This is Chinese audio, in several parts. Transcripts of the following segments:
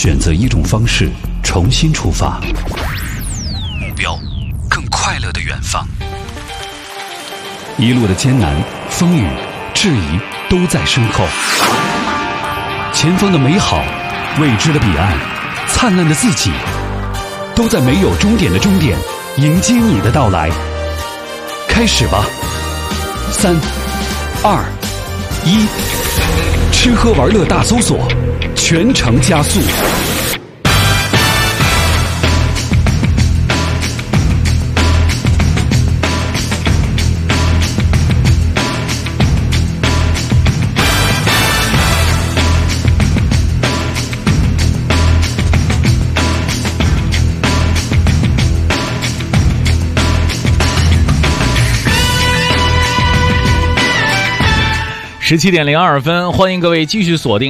选择一种方式重新出发，目标更快乐的远方。一路的艰难、风雨、质疑都在身后，前方的美好、未知的彼岸、灿烂的自己，都在没有终点的终点迎接你的到来。开始吧，3、2、1，吃喝玩乐大搜索，全程加速。 17:02，欢迎各位继续锁定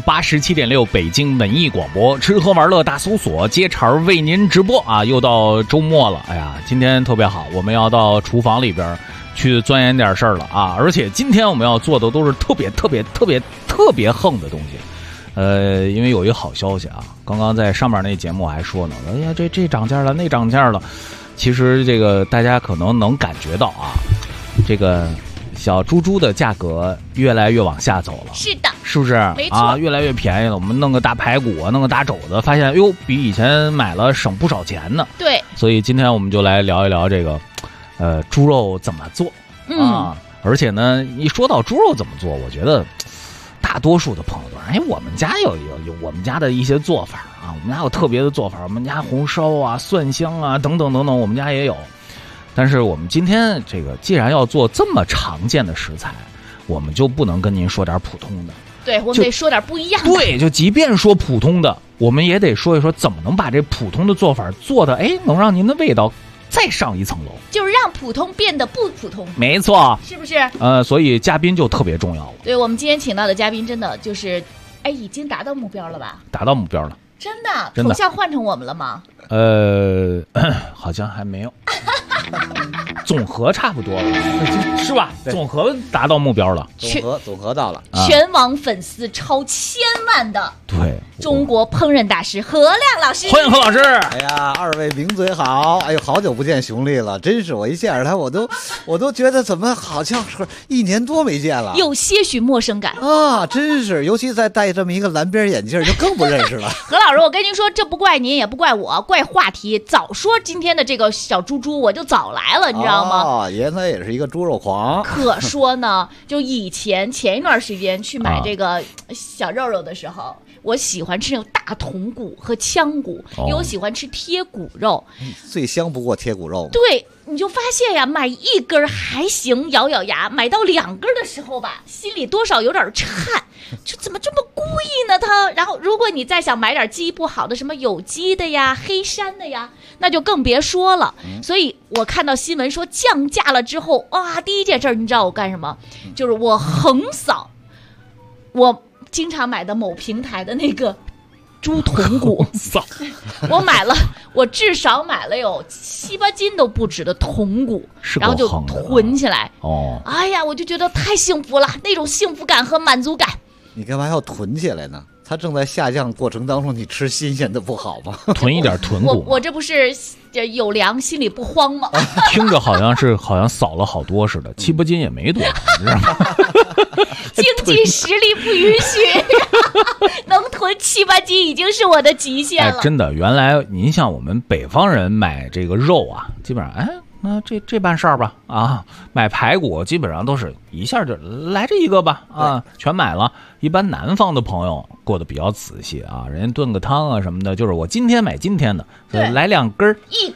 FM87.6 北京文艺广播，吃喝玩乐大搜索，接茬为您直播啊！又到周末了，哎呀，今天特别好，我们要到厨房里边去钻研点事儿了啊！而且今天我们要做的都是特别横的东西。因为有一个好消息啊，刚刚在上面那节目还说呢，哎呀，这涨价了，那涨价了。其实这个大家可能能感觉到啊，这个小猪猪的价格越来越往下走了， 是的， 是不是？ 没错啊，越来越便宜了。我们弄个大排骨啊，弄个大肘子，发现哟，比以前买了省不少钱呢。 对， 所以今天我们就来聊一聊这个，猪肉怎么做啊？而且呢，一说到猪肉怎么做，我觉得大多数的朋友都说，哎，我们家有我们家的一些做法啊，我们家有特别的做法，我们家红烧啊、蒜香啊等等等等，我们家也有。但是我们今天这个既然要做这么常见的食材，我们就不能跟您说点普通的， 对，我们得说点不一样的。 对，就即便说普通的，我们也得说一说怎么能把这普通的做法做的，哎，能让您的味道再上一层楼， 就是让普通变得不普通。 没错， 是不是？ 所以嘉宾就特别重要。 对，我们今天请到的嘉宾真的就是，哎，已经达到目标了吧？ 达到目标了。 真的？头像换成我们了吗？ 好像还没有。总和差不多了，是吧？总和达到目标了， 总和到了。 全网粉丝超1000万的， 对， 中国烹饪大师何亮老师， 欢迎何老师。 哎呀，二位名嘴好！哎呦，好久不见熊丽了，真是我一见着他，我都觉得怎么好像是1年多没见了， 有些许陌生感啊！真是，尤其再戴这么一个蓝边眼镜，就更不认识了。 何老师，我跟您说，这不怪您，也不怪我，怪话题。早说今天的这个小猪猪，我就早来了，你知道吗？ 哦，爷他也是一个猪肉狂。 可说呢，就前一段时间去买这个小肉肉的时候，我喜欢吃那种大筒骨和腔骨，因为我喜欢吃贴骨肉。 最香不过贴骨肉。 对，你就发现呀，买1根还行，咬咬牙；买到2根的时候吧，心里多少有点颤，就怎么这么贵呢？它。然后，如果你再想买点鸡不好的，什么有机的呀、黑山的呀，那就更别说了。所以我看到新闻说降价了之后，哇，第一件事你知道我干什么？就是我横扫我经常买的某平台的那个猪筒骨，我至少买了有7、8斤都不止的筒骨，然后就囤起来。哦，哎呀，我就觉得太幸福了，那种幸福感和满足感。 你干嘛要囤起来呢？它正在下降过程当中，你吃新鲜的不好吗？ 囤一点囤骨。 我这不是有粮，心里不慌吗？ 听着好像扫了好多似的，7、8斤也没多少，你知道吗？ 经济实力不允许，能囤7、8斤已经是我的极限了。 哎，真的，原来您像我们北方人买这个肉啊，基本上那这办事儿吧啊，买排骨基本上都是一下就来这一个吧啊，全买了。一般南方的朋友过得比较仔细啊，人家炖个汤啊什么的，就是我今天买今天的，来2根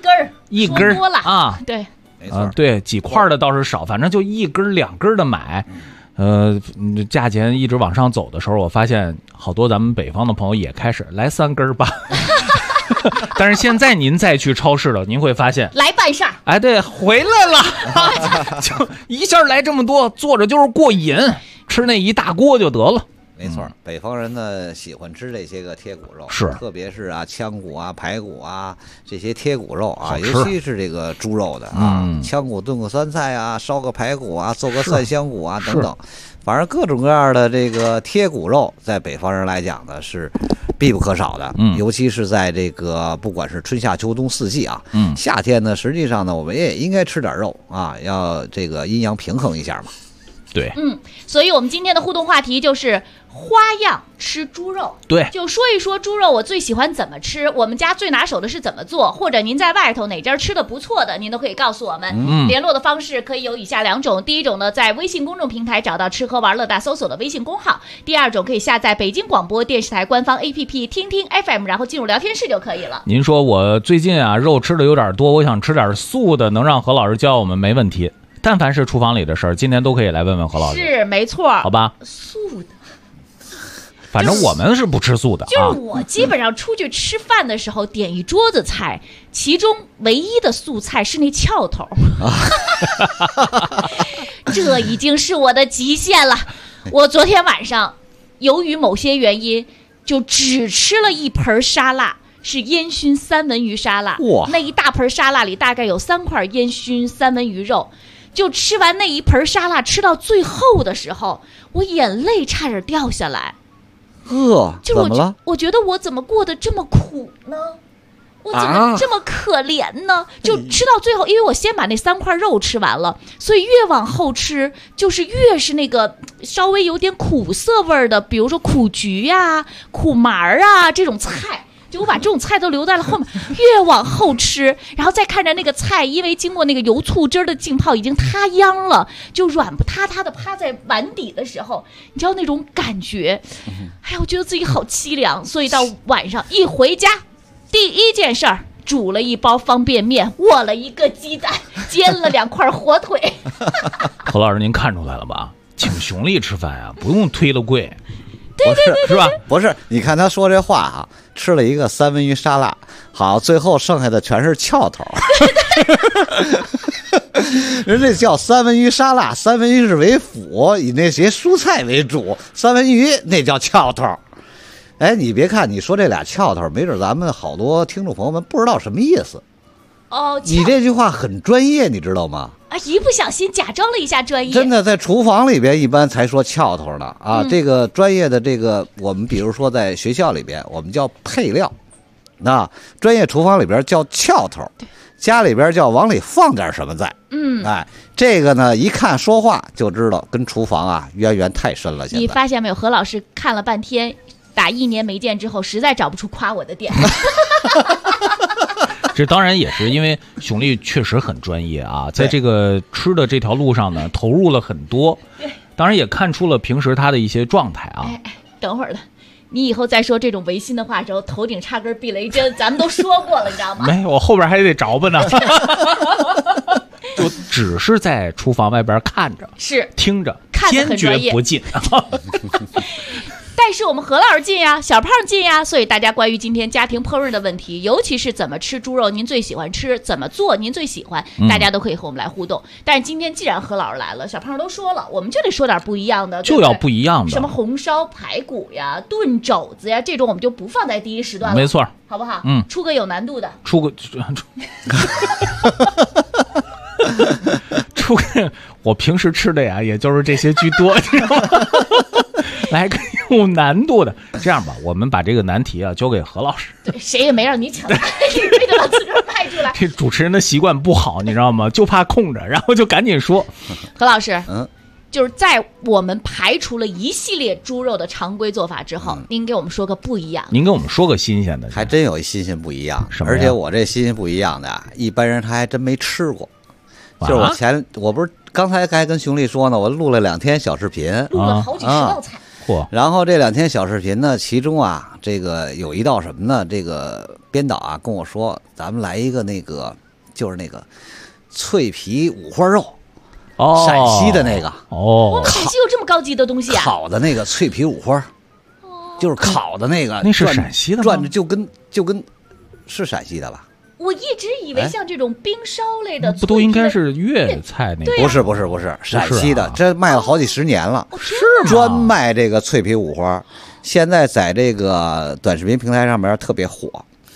，1根多了啊， 对， 没错， 对，几块的倒是少，反正就1根2根的买。价钱一直往上走的时候，我发现好多咱们北方的朋友也开始来3根吧。但是现在您再去超市了，您会发现来半扇， 哎，对，回来了，就一下来这么多，坐着就是过瘾，吃那一大锅就得了。 没错，北方人呢喜欢吃这些个贴骨肉， 是， 特别是啊腔骨啊、排骨啊这些贴骨肉啊，尤其是这个猪肉的啊，腔骨炖个酸菜啊，烧个排骨啊，做个蒜香骨啊等等，反正各种各样的这个贴骨肉，在北方人来讲呢是必不可少的。 嗯， 尤其是在这个不管是春夏秋冬四季啊，夏天呢，实际上呢，我们也应该吃点肉啊，要这个阴阳平衡一下嘛。 对， 所以我们今天的互动话题就是花样吃猪肉。 对， 就说一说猪肉我最喜欢怎么吃，我们家最拿手的是怎么做，或者您在外头哪家吃的不错的，您都可以告诉我们。联络的方式可以有以下2种，第一种呢，在微信公众平台找到吃喝玩乐大搜索的微信公号；第二种可以下载北京广播电视台官方 APP 听听 FM， 然后进入聊天室就可以了。 您说我最近啊肉吃的有点多，我想吃点素的，能让何老师教我们没问题。但凡是厨房里的事儿，今天都可以来问问何老师。 是，没错。 好吧。 素的。 反正我们是不吃素的。 就是我基本上出去吃饭的时候，点一桌子菜，其中唯一的素菜是那翘头。这已经是我的极限了。我昨天晚上由于某些原因，就只吃了一盆沙拉。是烟熏三文鱼沙拉，那一大盆沙拉里大概有3块烟熏三文鱼肉，就吃完那一盆沙拉，吃到最后的时候，我眼泪差点掉下来。 怎么了？ 我觉得我怎么过得这么苦呢？我怎么这么可怜呢？就吃到最后，因为我先把那3块肉吃完了，所以越往后吃，就是越是那个稍微有点苦涩味的，比如说苦菊啊、苦麻啊这种菜。就我把这种菜都留在了后面，越往后吃，然后再看着那个菜，因为经过那个油醋汁的浸泡已经塌秧了，就软不塌塌的趴在碗底的时候，你知道那种感觉，哎呀，我觉得自己好凄凉。所以到晚上一回家，第一件事儿，煮了一包方便面，握了一个鸡蛋，煎了2块火腿。 何老师，您看出来了吧？请熊丽吃饭啊，不用推了柜。 对， 是吧？ 不是，你看他说这话啊，吃了一个三文鱼沙拉，好，最后剩下的全是翘头。人这叫三文鱼沙拉，三文鱼是为辅，以那些蔬菜为主，三文鱼那叫翘头。哎，你别看你说这俩翘头，没准咱们好多听众朋友们不知道什么意思。你这句话很专业，你知道吗？ 一不小心假装了一下专业， 真的在厨房里边一般才说翘头呢啊。这个专业的这个，我们比如说在学校里边，我们叫配料，那专业厨房里边叫翘头，家里边叫往里放点什么在。这个呢，一看说话就知道跟厨房啊渊源太深了。现在你发现没有，何老师看了半天，打1年没见之后，实在找不出夸我的点。 这当然也是因为熊丽确实很专业啊，在这个吃的这条路上呢，投入了很多。当然也看出了平时他的一些状态啊。 等会儿了，你以后再说这种违心的话之后，头顶插根避雷针，咱们都说过了，你知道吗？ 没，我后边还得着吧呢。就只是在厨房外边看着， 是听着， 看得很专业， 坚决不进。 但是我们何老师进呀，小胖进呀，所以大家关于今天家庭烹饪的问题，尤其是怎么吃猪肉您最喜欢吃，怎么做您最喜欢，大家都可以和我们来互动。但是今天既然何老师来了，小胖都说了，我们就得说点不一样的， 就要不一样的， 什么红烧排骨呀、炖肘子呀，这种我们就不放在第一时段了， 没错， 好不好？出个有难度的， 出个我平时吃的呀，也就是这些居多，知道吗？来个有难度的，这样吧，我们把这个难题啊交给何老师。 对，谁也没让你抢，你非得把自个儿派出来。 这主持人的习惯不好，你知道吗？就怕空着，然后就赶紧说。 何老师，就是在我们排除了一系列猪肉的常规做法之后，您给我们说个不一样。 您给我们说个新鲜的， 还真有一新鲜不一样。 什么？ 而且我这新鲜不一样的啊，一般人他还真没吃过。就是我不是刚才还跟熊丽说呢，我录了2天小视频， 录了好几十道菜。 然后这2天小视频呢，其中啊，这个有一道什么呢？这个编导啊跟我说，咱们来一个那个，就是那个脆皮五花肉，陕西的那个。 陕西有这么高级的东西啊？ 烤的那个脆皮五花，就是烤的那个。 那是陕西的吗？ 转着就跟是陕西的吧？ 我一直以为像这种冰烧类的， 不都应该是粤菜那个？ 不是陕西的，这卖了好几十年了， 是专卖这个脆皮五花。现在在这个短视频平台上面特别火。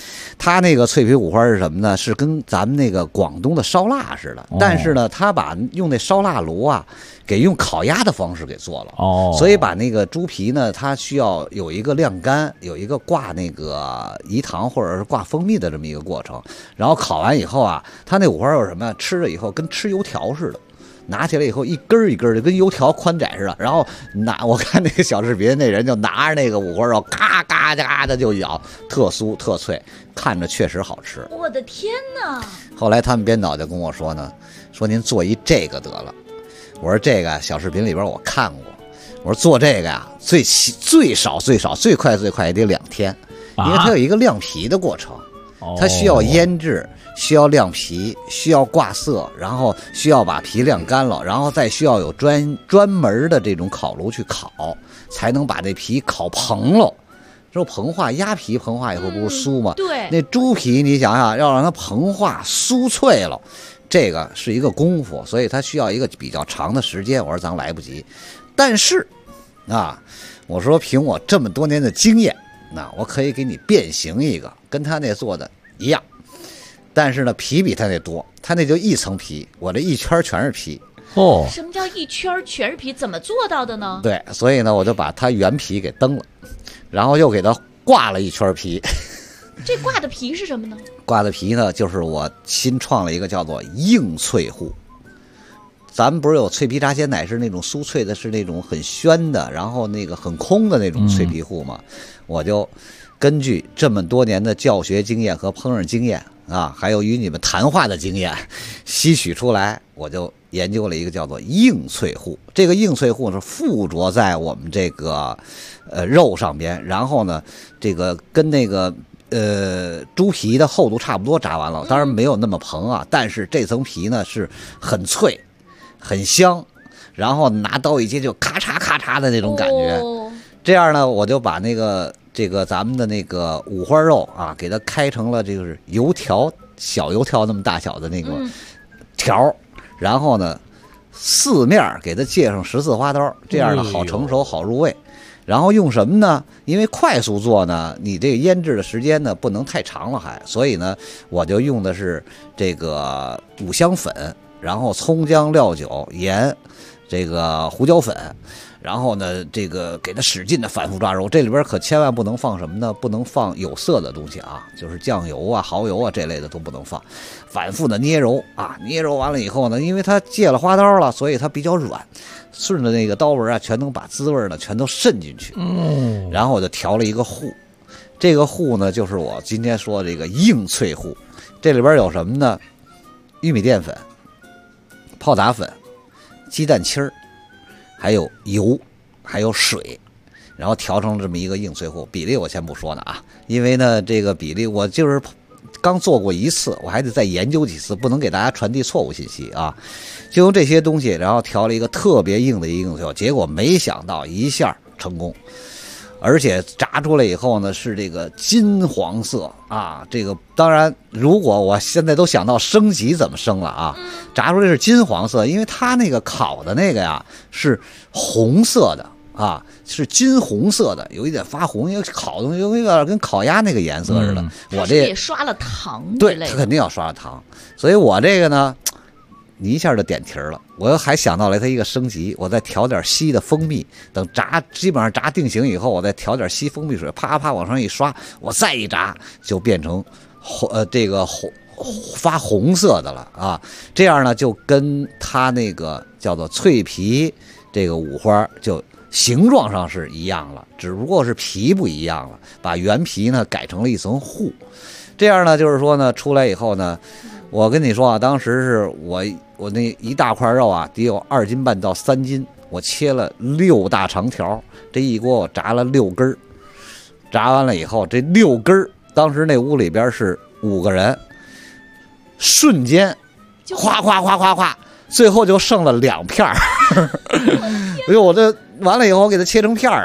它那个脆皮五花是什么呢？是跟咱们那个广东的烧腊似的，但是呢，它把用那烧腊炉啊，给用烤鸭的方式给做了。所以把那个猪皮呢，它需要有一个晾干，有一个挂那个饴糖或者是挂蜂蜜的这么一个过程。然后烤完以后啊，它那五花肉是什么？吃了以后跟吃油条似的。拿起来以后一根一根的，跟油条宽窄似的。然后我看那个小视频，那人就拿着那个五花肉，嘎嘎嘎的就咬，特酥特脆，看着确实好吃。 我的天哪！ 后来他们编导就跟我说呢，说您做一这个得了。我说这个小视频里边我看过，我说做这个呀，最少最快也得2天，因为它有一个晾皮的过程，它需要腌制。需要晾皮，需要挂色，然后需要把皮晾干了，然后再需要有专门的这种烤炉去烤，才能把这皮烤蓬了。之后膨化，鸭皮膨化以后不是酥吗？ 对， 那猪皮你想想，要让它膨化酥脆了，这个是一个功夫，所以它需要一个比较长的时间。我说咱来不及，但是啊，我说凭我这么多年的经验，那我可以给你变形一个，跟他那做的一样。但是呢，皮比他那多，他那就一层皮，我这一圈全是皮。 什么叫一圈全是皮？怎么做到的呢？ 对，所以呢，我就把它原皮给蹬了，然后又给它挂了一圈皮。 这挂的皮是什么呢？ 挂的皮呢，就是我新创了一个叫做硬脆户。咱们不是有脆皮炸鲜奶是那种酥脆的，是那种很暄的，然后那个很空的那种脆皮户嘛？我就根据这么多年的教学经验和烹饪经验啊，还有与你们谈话的经验，吸取出来，我就研究了一个叫做硬脆户。这个硬脆户是附着在我们这个肉上边，然后呢，这个跟那个猪皮的厚度差不多炸完了，当然没有那么蓬啊，但是这层皮呢是很脆、很香，然后拿刀一接就咔嚓咔嚓的那种感觉。这样呢，我就把这个咱们的那个五花肉啊，给它开成了就是油条，小油条那么大小的那个条，然后呢四面给它界上14花刀，这样呢好成熟好入味。然后用什么呢？因为快速做呢，你这个腌制的时间呢不能太长了所以呢我就用的是这个五香粉，然后葱姜料酒盐，这个胡椒粉。然后呢，这个给它使劲的反复抓揉，这里边可千万不能放什么呢？不能放有色的东西啊，就是酱油啊、蚝油啊这类的都不能放。反复的捏揉啊，捏揉完了以后呢，因为它戒了花刀了，所以它比较软，顺着那个刀纹啊，全能把滋味呢全都渗进去。然后我就调了一个糊，这个糊呢就是我今天说的这个硬脆糊，这里边有什么呢？玉米淀粉、泡打粉、鸡蛋清儿。还有油，还有水，然后调成这么一个硬脆糊。比例我先不说呢啊，因为呢这个比例我就是刚做过一次，我还得再研究几次，不能给大家传递错误信息啊。就用这些东西，然后调了一个特别硬的一个硬脆糊，结果没想到一下成功。而且炸出来以后呢，是这个金黄色啊！这个当然，如果我现在都想到升级怎么升了啊？炸出来是金黄色，因为它那个烤的那个呀是红色的啊，是金红色的，有一点发红，因为烤东西有点跟烤鸭那个颜色似的。我这也刷了糖， 对，它肯定要刷了糖，所以我这个呢。你一下就点题了，我还想到了它一个升级，我再调点稀的蜂蜜，等炸基本上炸定型以后，我再调点稀蜂蜜水，啪啪往上一刷，我再一炸就变成这个发红色的了啊！这样呢就跟它那个叫做脆皮这个五花就形状上是一样了，只不过是皮不一样了，把原皮呢改成了一层糊。这样呢就是说呢出来以后呢，我跟你说啊，当时是我那一大块肉啊，得有2斤半到3斤，我切了6大长条，这一锅我炸了6根，炸完了以后，这6根，当时那屋里边是5个人，瞬间，哗哗哗哗哗，最后就剩了2片儿。哎呦，我这完了以后，我给它切成片儿啊，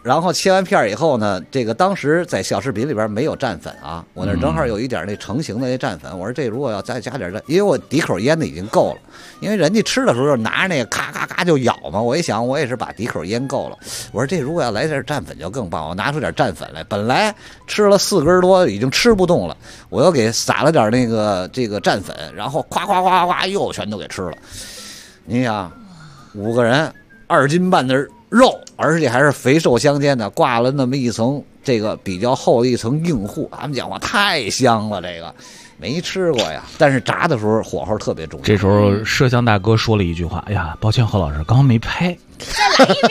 然后切完片以后呢，这个当时在小视频里边没有蘸粉啊，我那正好有一点那成型的那蘸粉，我说这如果要再加点蘸，因为我底口腌的已经够了，因为人家吃的时候就拿着那个咔咔咔就咬嘛，我一想我也是把底口腌够了，我说这如果要来点蘸粉就更棒，我拿出点蘸粉来，本来吃了4根多已经吃不动了，我又给撒了点那个这个蘸粉，然后夸夸夸夸又全都给吃了。你想5个人2斤半的肉，而且还是肥瘦相间的，挂了那么一层这个比较厚的一层硬糊，他们讲话太香了，这个没吃过呀。但是炸的时候火候特别重。 这时候摄像大哥说了一句话：“哎呀，抱歉何老师，刚刚没拍。” 再来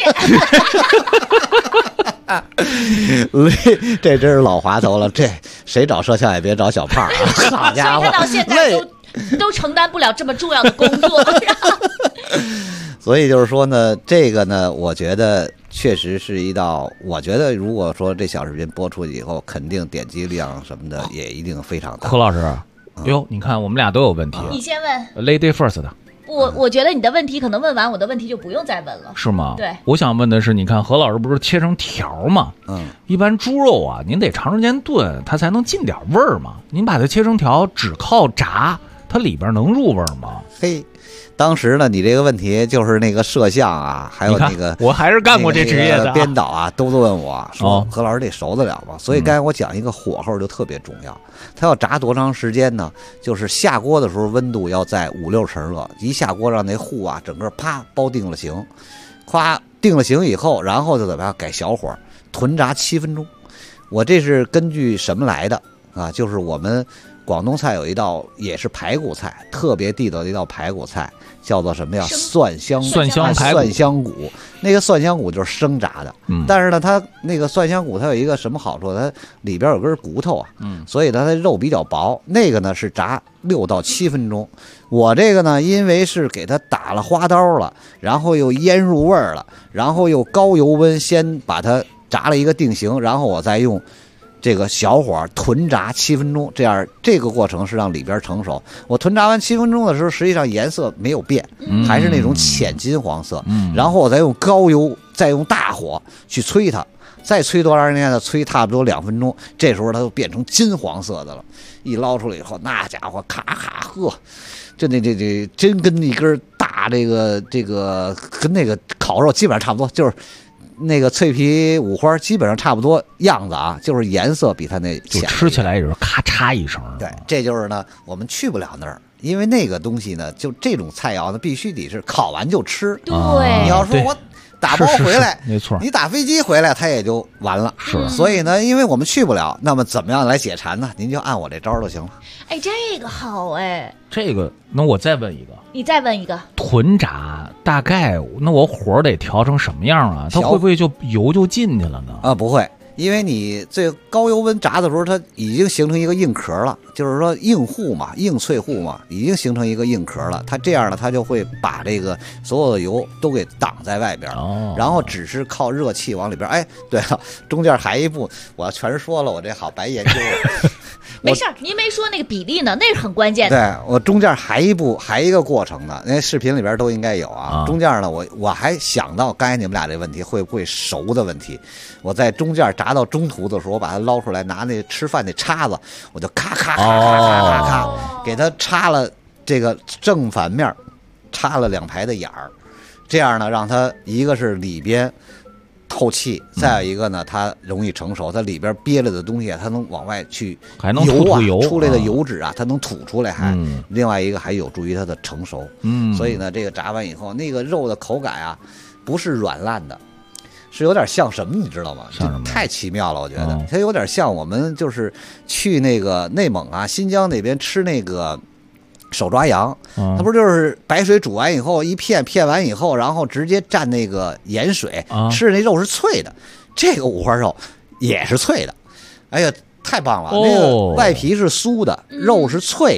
一遍。 这真是老滑头了，这谁找摄像也别找小胖啊！好家伙， 所以他到现在都承担不了这么重要的工作。 所以就是说呢，这个呢，我觉得确实是一道，我觉得如果说这小视频播出去以后，肯定点击量什么的也一定非常大。 何老师，哟，你看我们俩都有问题。 你先问 ，Lady First 的。 我觉得你的问题可能问完，我的问题就不用再问了。 是吗？ 对， 我想问的是，你看何老师不是切成条吗？一般猪肉啊，您得长时间炖，它才能进点味儿嘛。您把它切成条，只靠炸，它里边能入味儿吗？ 嘿。当时呢，你这个问题就是那个摄像啊，还有那个我还是干过这职业的编导啊，都问我说何老师这熟得了吗？所以刚才我讲一个火候就特别重要，它要炸多长时间呢？就是下锅的时候温度要在5、6成热，一下锅让那糊啊整个啪包定了型，夸定了型以后，然后就怎么样改小火囤炸7分钟。我这是根据什么来的啊？就是我们广东菜有一道也是排骨菜，特别地道的一道排骨菜，叫做什么呀？蒜香排骨。 蒜香骨，那个蒜香骨就是生炸的。但是呢，它那个蒜香骨它有一个什么好处？它里边有根骨头啊，所以它的肉比较薄。那个呢是炸6到7分钟。我这个呢，因为是给它打了花刀了，然后又腌入味儿了，然后又高油温先把它炸了一个定型，然后我再用这个小火囤炸7分钟，这样这个过程是让里边成熟。我囤炸完7分钟的时候，实际上颜色没有变，还是那种浅金黄色。然后我再用高油，再用大火去催它，再催多长时间呢？催差不多2分钟，这时候它就变成金黄色的了。一捞出来以后，那家伙咔咔呵，这真跟一根大这个跟那个烤肉基本上差不多，就是那个脆皮五花基本上差不多样子啊，就是颜色比它那浅， 就吃起来也是咔嚓一声。 对，这就是呢，我们去不了那儿，因为那个东西呢，就这种菜肴呢，必须得是烤完就吃。 对， 你要说我打包回来， 没错， 你打飞机回来它也就完了。 是， 所以呢，因为我们去不了，那么怎么样来解馋呢？您就按我这招就行了。 哎，这个好哎。 这个，那我再问一个。 你再问一个。 囤炸大概那我火得调成什么样啊？它会不会就油就进去了呢？ 啊，不会。因为你最高油温炸的时候，它已经形成一个硬壳了，就是说硬糊嘛，硬脆糊嘛，已经形成一个硬壳了。它这样呢，它就会把这个所有的油都给挡在外边，然后只是靠热气往里边。哎，对了，中间还一步，我要全说了，我这好白研究了。 没事儿，您没说那个比例呢，那是很关键的。 对，我中间还一个过程呢，那视频里边都应该有啊。中间呢，我还想到刚才你们俩这问题会不会熟的问题，我在中间炸到中途的时候，我把它捞出来，拿那吃饭那叉子，我就咔咔咔咔咔咔咔，给它插了这个正反面，插了2排的眼儿，这样呢，让它一个是里边透气，再有一个呢，它容易成熟，它里边憋了的东西它能往外去， 还能吐油出来的油脂啊，它能吐出来，还另外一个还有助于它的成熟。所以呢，这个炸完以后，那个肉的口感啊，不是软烂的，是有点像什么，你知道吗？ 像什么？ 太奇妙了，我觉得它有点像我们就是去那个内蒙啊、新疆那边吃那个手抓羊，它不就是白水煮完以后一片完以后，然后直接蘸那个盐水吃，那肉是脆的。这个五花肉也是脆的，哎呀，太棒了！那个外皮是酥的，肉是脆的，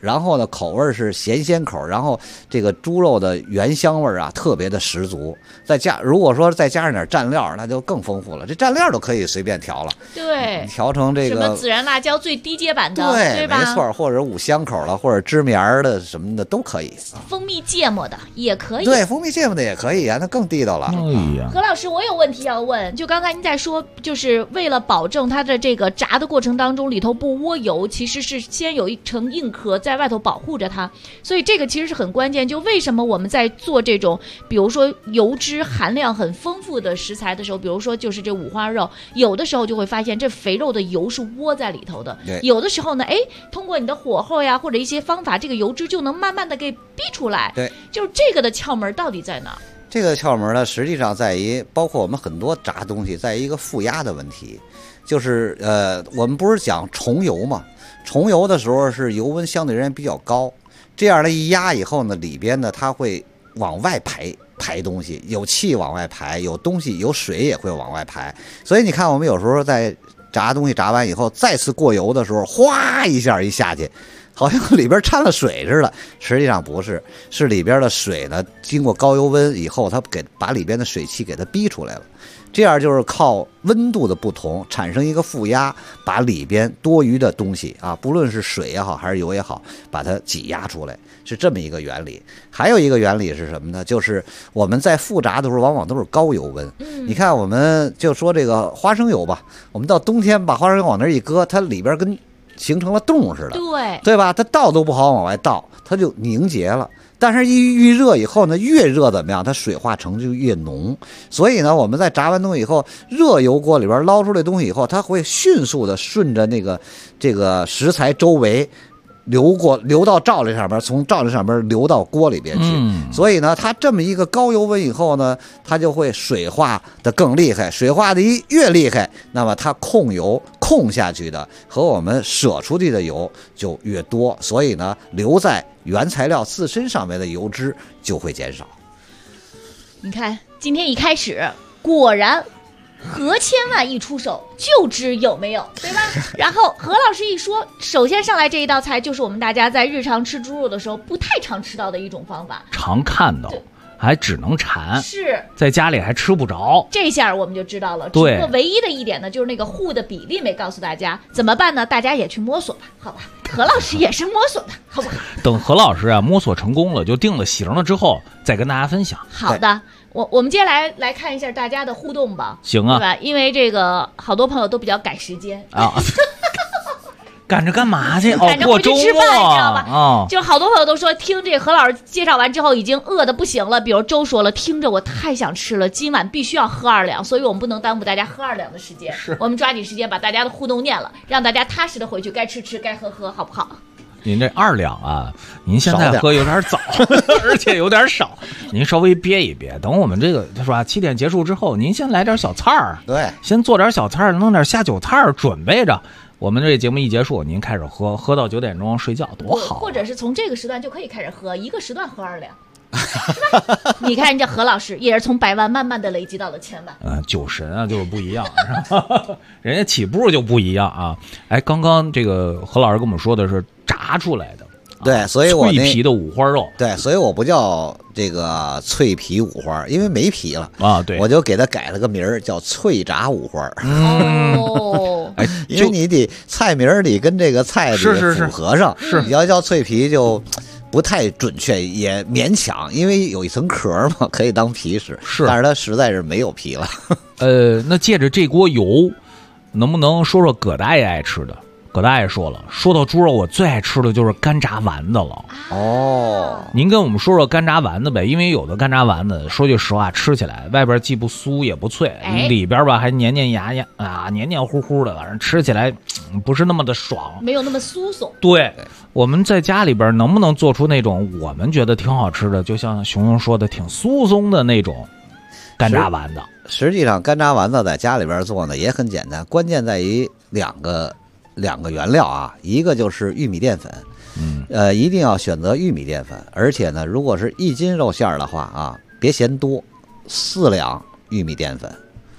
然后呢口味是咸鲜口，然后这个猪肉的原香味啊特别的十足。如果说再加上点蘸料，那就更丰富了。这蘸料都可以随便调了， 对， 调成这个什么孜然辣椒最低阶版的，对吧？ 没错，或者五香口的，或者芝棉的什么的都可以。 蜂蜜芥末的也可以， 对，蜂蜜芥末的也可以啊，那更地道了。 哎呀， 何老师，我有问题要问，就刚才您在说，就是为了保证它的这个炸的过程当中里头不窝油，其实是先有一层硬壳在外头保护着它，所以这个其实是很关键。就为什么我们在做这种，比如说油脂含量很丰富的食材的时候，比如说就是这五花肉，有的时候就会发现这肥肉的油是窝在里头的，有的时候呢，通过你的火候呀或者一些方法，这个油脂就能慢慢的给逼出来。 对， 就是这个的窍门到底在哪？ 这个窍门呢，实际上在于包括我们很多炸东西，在于一个负压的问题。就是我们不是讲重油嘛？重油的时候是油温相对而言比较高，这样的一压以后呢，里边呢它会往外排东西，有气往外排，有东西有水也会往外排。所以你看，我们有时候在炸东西炸完以后，再次过油的时候，哗一下一下去，好像里边掺了水似的，实际上不是，是里边的水呢，经过高油温以后，它把里边的水汽给它逼出来了。这样就是靠温度的不同产生一个负压，把里边多余的东西啊，不论是水也好还是油也好，把它挤压出来，是这么一个原理。还有一个原理是什么呢？就是我们在复炸的时候往往都是高油温。你看，我们就说这个花生油吧，我们到冬天把花生油往那一搁，它里边跟形成了冻似的，对吧？它倒都不好往外倒，它就凝结了。但是一遇热以后呢，越热怎么样？它水化程度就越浓。所以呢，我们在炸完东西以后，热油锅里边捞出来东西以后，它会迅速的顺着这个食材周围流到罩子上边，从罩子上边流到锅里边去。所以呢，它这么一个高油温以后呢，它就会水化的更厉害。水化的越厉害，那么它控油控下去的和我们舍出去的油就越多。所以呢，留在原材料自身上面的油脂就会减少。 你看，今天一开始，果然何千万一出手就知有没有，对吧？然后何老师一说，首先上来这一道菜就是我们大家在日常吃猪肉的时候不太常吃到的一种方法， 常看到还只能馋， 是在家里还吃不着。 这下我们就知道了。只不过唯一的一点呢，就是那个糊的比例没告诉大家，怎么办呢？大家也去摸索吧，好吧？何老师也是摸索的，好不好？ 等何老师啊摸索成功了，就定了型了之后，再跟大家分享。 好的。我们接下来看一下大家的互动吧， 行啊， 对吧？因为这个好多朋友都比较赶时间啊，赶着干嘛去？ 赶着回去吃饭，你知道吧？ 哦， 就好多朋友都说听这何老师介绍完之后已经饿得不行了。比如周说了，听着我太想吃了，今晚必须要喝2两，所以我们不能耽误大家喝2两的时间。我们抓紧时间把大家的互动念了，让大家踏实的回去，该吃吃，该喝喝，好不好？ 您这2两啊，您现在喝有点早，而且有点少，您稍微憋一憋。等我们这个是吧，7点结束之后，您先来点小菜儿， 对， 先做点小菜儿，弄点下酒菜儿，准备着。我们这节目一结束，您开始喝到9点钟睡觉，多好！ 或者是从这个时段就可以开始喝，一个时段喝2两。你看人家何老师也是从100万慢慢的累积到了1000万。 酒神啊，就是不一样，人家起步就不一样啊。哎，刚刚这个何老师跟我们说的是炸出来的， 对，所以我脆皮的五花肉， 对，所以我不叫这个脆皮五花，因为没皮了啊。对， 我就给它改了个名儿，叫脆炸五花。 哎， 因为你得菜名里跟这个菜里符合上， 是你要叫脆皮就不太准确，也勉强，因为有一层壳嘛，可以当皮吃。 是， 但是它实在是没有皮了。 那借着这锅油，能不能说说葛大爷爱吃的？葛大爷说了，说到猪肉，我最爱吃的就是干炸丸子了。 哦， 您跟我们说说干炸丸子呗，因为有的干炸丸子，说句实话，吃起来外边既不酥也不脆，里边吧还黏黏牙牙啊，黏黏糊糊的，反正吃起来不是那么的爽， 没有那么酥松。 对，我们在家里边能不能做出那种我们觉得挺好吃的，就像熊熊说的挺酥松的那种干炸丸子？ 实际上，干炸丸子在家里边做呢也很简单，关键在于两个原料啊，一个就是玉米淀粉，一定要选择玉米淀粉，而且呢，如果是1斤肉馅的话啊，别嫌多，4两玉米淀粉，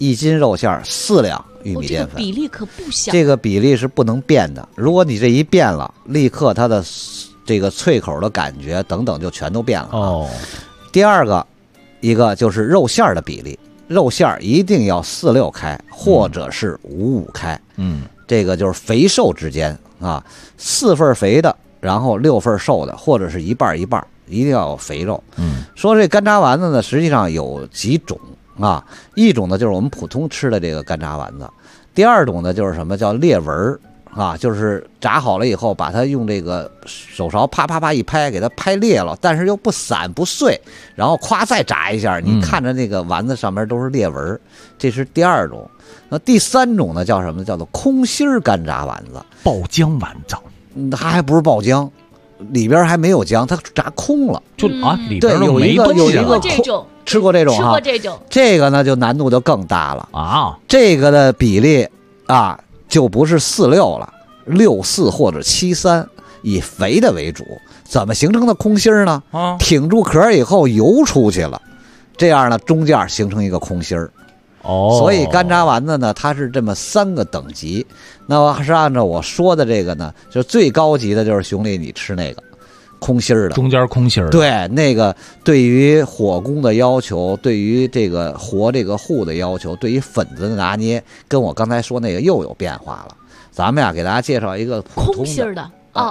1斤肉馅儿4两玉米淀粉， 这个比例可不小。 这个比例是不能变的。如果你这一变了，立刻它的这个脆口的感觉等等就全都变了哦。第二个，一个就是肉馅儿的比例，肉馅儿一定要4-6开，或者是5-5开。这个就是肥瘦之间啊，4份肥的，然后6份瘦的，或者是一半一半，一定要有肥肉。说这干炸丸子呢，实际上有几种啊，一种呢就是我们普通吃的这个干炸丸子，第二种呢就是什么叫裂纹啊，就是炸好了以后，把它用这个手勺啪啪啪一拍，给它拍裂了，但是又不散不碎，然后夸再炸一下，你看着那个丸子上面都是裂纹，这是第二种。那第三种呢叫什么？叫做空心干炸丸子， 爆浆丸子， 它还不是爆浆，里边还没有浆，它炸空了， 就里边都没东西了。 吃过这种哈？ 吃过这种。 这个呢就难度就更大了啊， 这个的比例啊就不是4-6了，6-4或者7-3，以肥的为主。怎么形成的空心呢？挺住壳以后油出去了，这样呢中间形成一个空心儿。所以干炸丸子呢，它是这么3个等级。那是按照我说的这个呢，就最高级的就是熊丽你吃那个空心儿的， 中间空心儿。 对，那个对于火攻的要求，对于这个和这个糊的要求，对于粉子的拿捏，跟我刚才说那个又有变化了。咱们呀，给大家介绍一个普通空心儿的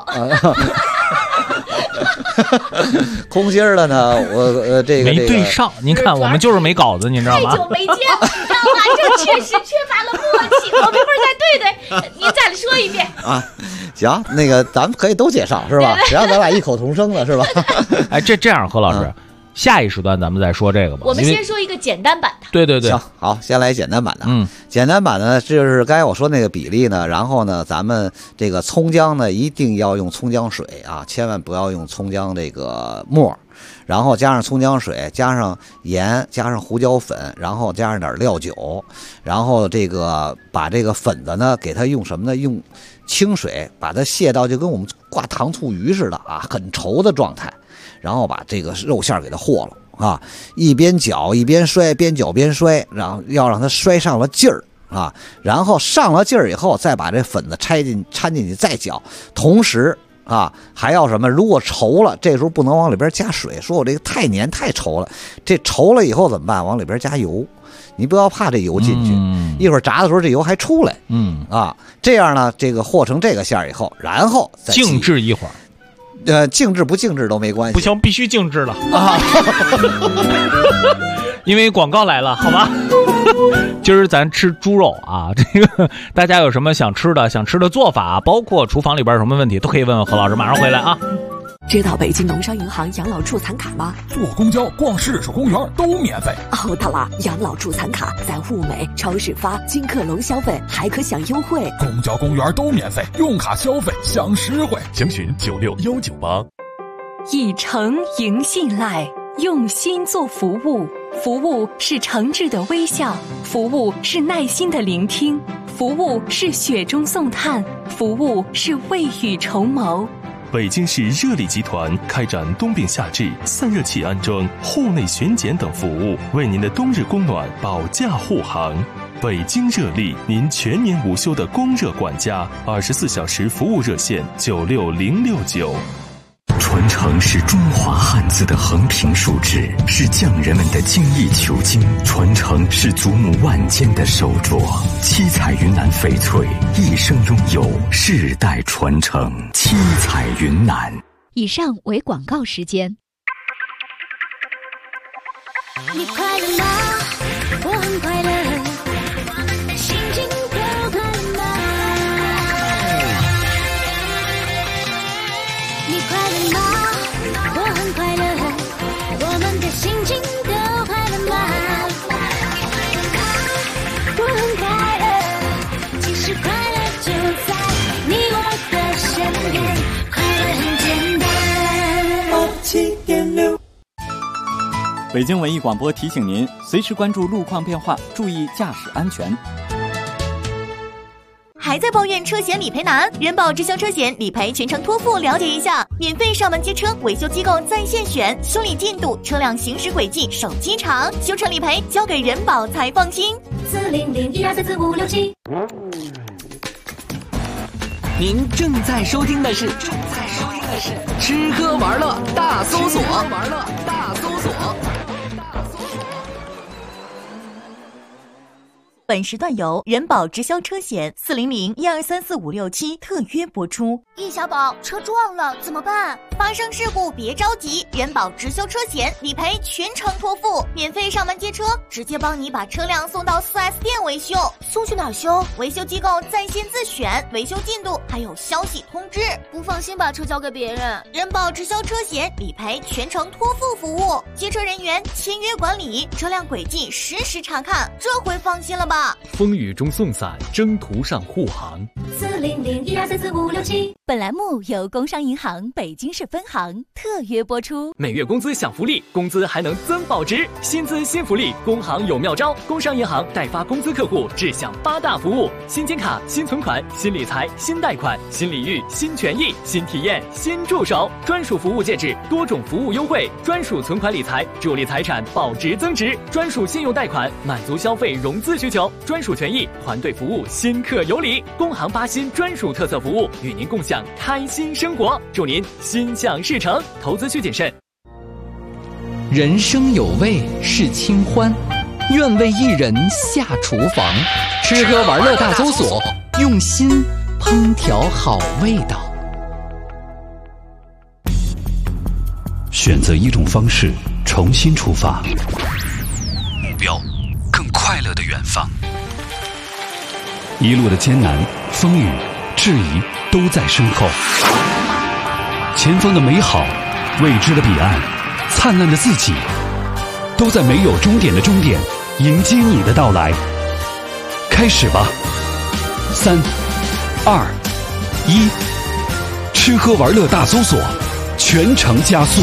空心儿的呢，我这个没对上。您看，我们就是没稿子，您知道吗？ 太久没见，你知道吗？这确实缺乏了默契。我们一会儿再对，你再说一遍啊。行，那个咱们可以都介绍是吧？只要咱俩异口同声的是吧？ 哎，这样，何老师，下一时段咱们再说这个吧。 我们先说一个简单版的。 对， 行，好，先来简单版的。简单版的呢，就是刚才我说那个比例呢，然后呢，咱们这个葱姜呢，一定要用葱姜水啊，千万不要用葱姜这个末，然后加上葱姜水，加上盐，加上胡椒粉，然后加上点料酒，然后这个把这个粉子呢，给它用什么呢？用清水把它卸到就跟我们挂糖醋鱼似的啊，很稠的状态，然后把这个肉馅给它和了。啊，一边搅一边摔，边搅边摔，然后要让它摔上了劲儿啊，然后上了劲儿以后，再把这粉子掺进去再搅，同时啊还要什么？如果稠了，这时候不能往里边加水，说我这个太黏太稠了，这稠了以后怎么办？往里边加油，你不要怕这油进去，一会儿炸的时候这油还出来，这样呢，这个和成这个馅儿以后，然后再静置一会儿。 静置不静置都没关系， 不行，必须静置了啊！因为广告来了，好吧？今儿咱吃猪肉啊，这个大家有什么想吃的做法，包括厨房里边有什么问题，都可以问问何老师，马上回来啊！ 知道北京农商银行养老助残卡吗？ 坐公交、逛市场公园都免费。 哦，对了，养老助残卡在物美、超市发，金客隆消费还可享优惠。 公交、公园都免费，用卡消费享实惠。 详询96198。 以诚迎信赖，用心做服务。服务是诚挚的微笑，服务是耐心的聆听，服务是雪中送炭，服务是未雨绸缪。 北京市热力集团开展冬病夏治、散热器安装、户内巡检等服务，为您的冬日供暖保驾护航。北京热力，您全年无休的供热管家，24小时服务热线96069。 传承是中华汉字的横平竖直，是匠人们的精益求精；传承是祖母万间的手镯。七彩云南翡翠一生拥有，世代传承。七彩云南。 以上为广告时间。 你快乐吗？我很快乐，我们的心情都快乐吗？你快乐吗？我很快乐，我们的心情都快乐吗？我很快乐，其实快乐就在你我的身边，快乐很简单。 北京文艺广播提醒您，随时关注路况变化，注意驾驶安全。 还在抱怨车险理赔难？人保直销车险理赔全程托付，了解一下，免费上门接车，维修机构在线选，修理进度、车辆行驶轨迹、手机查，修车理赔交给人保才放心。 400-1234567。 您正在收听的是吃喝玩乐大搜索。 本时段由人保直销车险400-1234567特约播出。易小宝，车撞了怎么办？发生事故别着急，人保直销车险理赔全程托付，免费上门接车，直接帮你把车辆送到 4S 店维修。送去哪儿修？维修机构在线自选，维修进度还有消息通知。 不放心把车交给别人， 人保直销车险理赔全程托付服务，接车人员签约管理，车辆轨迹实时查看，这回放心了吧？ 风雨中送伞，征途上护航。 400-1234567。 本栏目由工商银行北京市分行特约播出。 每月工资享福利，工资还能增保值，薪资新福利，工行有妙招。工商银行代发工资客户志享8大服务：新金卡、新存款、新理财、新贷款、新礼遇、新权益、新体验、新助手，专属服务介质，多种服务优惠，专属存款理财，助力财产保值增值，专属信用贷款，满足消费融资需求，专属权益，团队服务，新客有礼。工行8新专属特色服务，与您共享开心生活，祝您心想事成。投资需谨慎。 人生有味是清欢，愿为一人下厨房。吃喝玩乐大搜索，用心烹调好味道。 选择一种方式，重新出发，目标更快乐的远方。一路的艰难、风雨、质疑都在身后，前方的美好、未知的彼岸、灿烂的自己，都在没有终点的终点迎接你的到来。开始吧，3、2、1，吃喝玩乐大搜索，全程加速。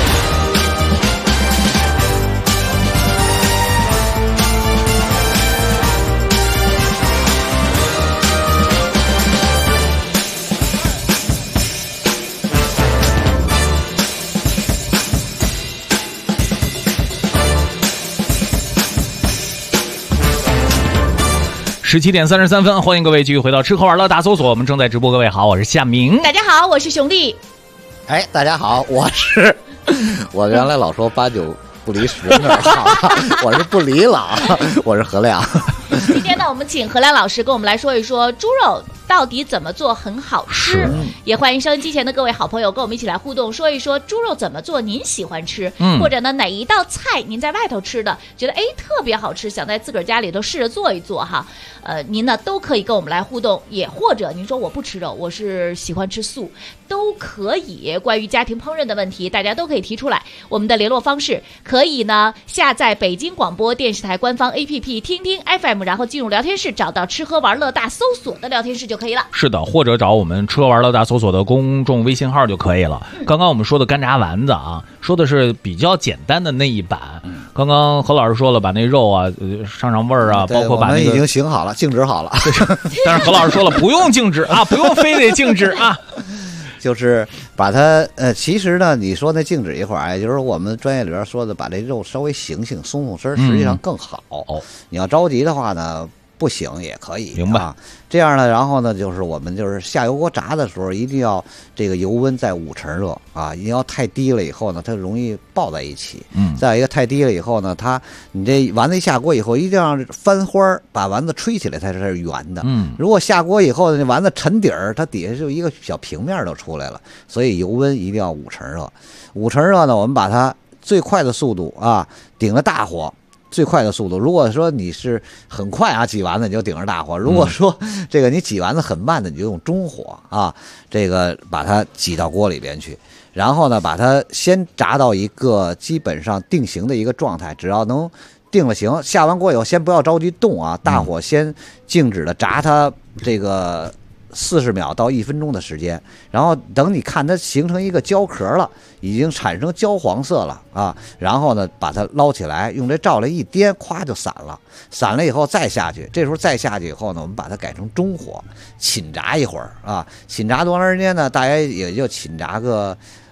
17点33分，欢迎各位继续回到吃喝玩乐大搜索，我们正在直播。各位好，我是夏明。 大家好，我是熊丽。 哎，大家好，我原来老说8、9不离10呢，我是不离了啊，我是何亮。 今天呢，我们请何亮老师跟我们来说一说猪肉到底怎么做很好吃。也欢迎收音机前的各位好朋友跟我们一起来互动，说一说猪肉怎么做您喜欢吃，或者呢哪一道菜您在外头吃的觉得特别好吃，想在自个儿家里头试着做一做哈。您呢都可以跟我们来互动，也或者您说我不吃肉，我是喜欢吃素，都可以。关于家庭烹饪的问题，大家都可以提出来。我们的联络方式可以呢下载北京广播电视台官方 APP 听听 FM， 然后进入聊天室，找到吃喝玩乐大搜索的聊天室就可以了。 是的，或者找我们吃喝玩乐大搜索的公众微信号就可以了。刚刚我们说的干炸丸子啊，说的是比较简单的那一版。刚刚何老师说了，把那肉啊上味儿啊，包括把那个我们已经醒好了，静止好了。 但是何老师说了，不用静止啊，不用非得静止啊。 就是把它其实呢，你说那静止一会儿，也就是我们专业里边说的，把这肉稍微醒醒、松松身，实际上更好。你要着急的话呢，不醒也可以。 明白。 这样呢，然后呢，就是我们就是下油锅炸的时候，一定要这个油温在5成热啊！你要太低了以后呢，它容易爆在一起。再一个太低了以后呢，你这丸子一下锅以后，一定要翻花儿，把丸子吹起来才是圆的。如果下锅以后呢，那丸子沉底儿，它底下就一个小平面就出来了。所以油温一定要5成热。5成热呢，我们把它最快的速度啊，顶着大火。最快的速度，如果说你是很快啊挤丸子，你就顶着大火；如果说这个你挤丸子很慢的，你就用中火啊，这个把它挤到锅里边去，然后呢，把它先炸到一个基本上定型的一个状态，只要能定了型，下完锅以后先不要着急动啊，大火先静止的炸它这个40秒到1分钟的时间，然后等你看它形成一个焦壳了，已经产生焦黄色了啊，然后呢把它捞起来，用这罩来一颠，咵就散了。散了以后再下去，这时候再下去以后呢，我们把它改成中火，寝炸一会儿啊。寝炸多长时间呢？大概也就寝炸个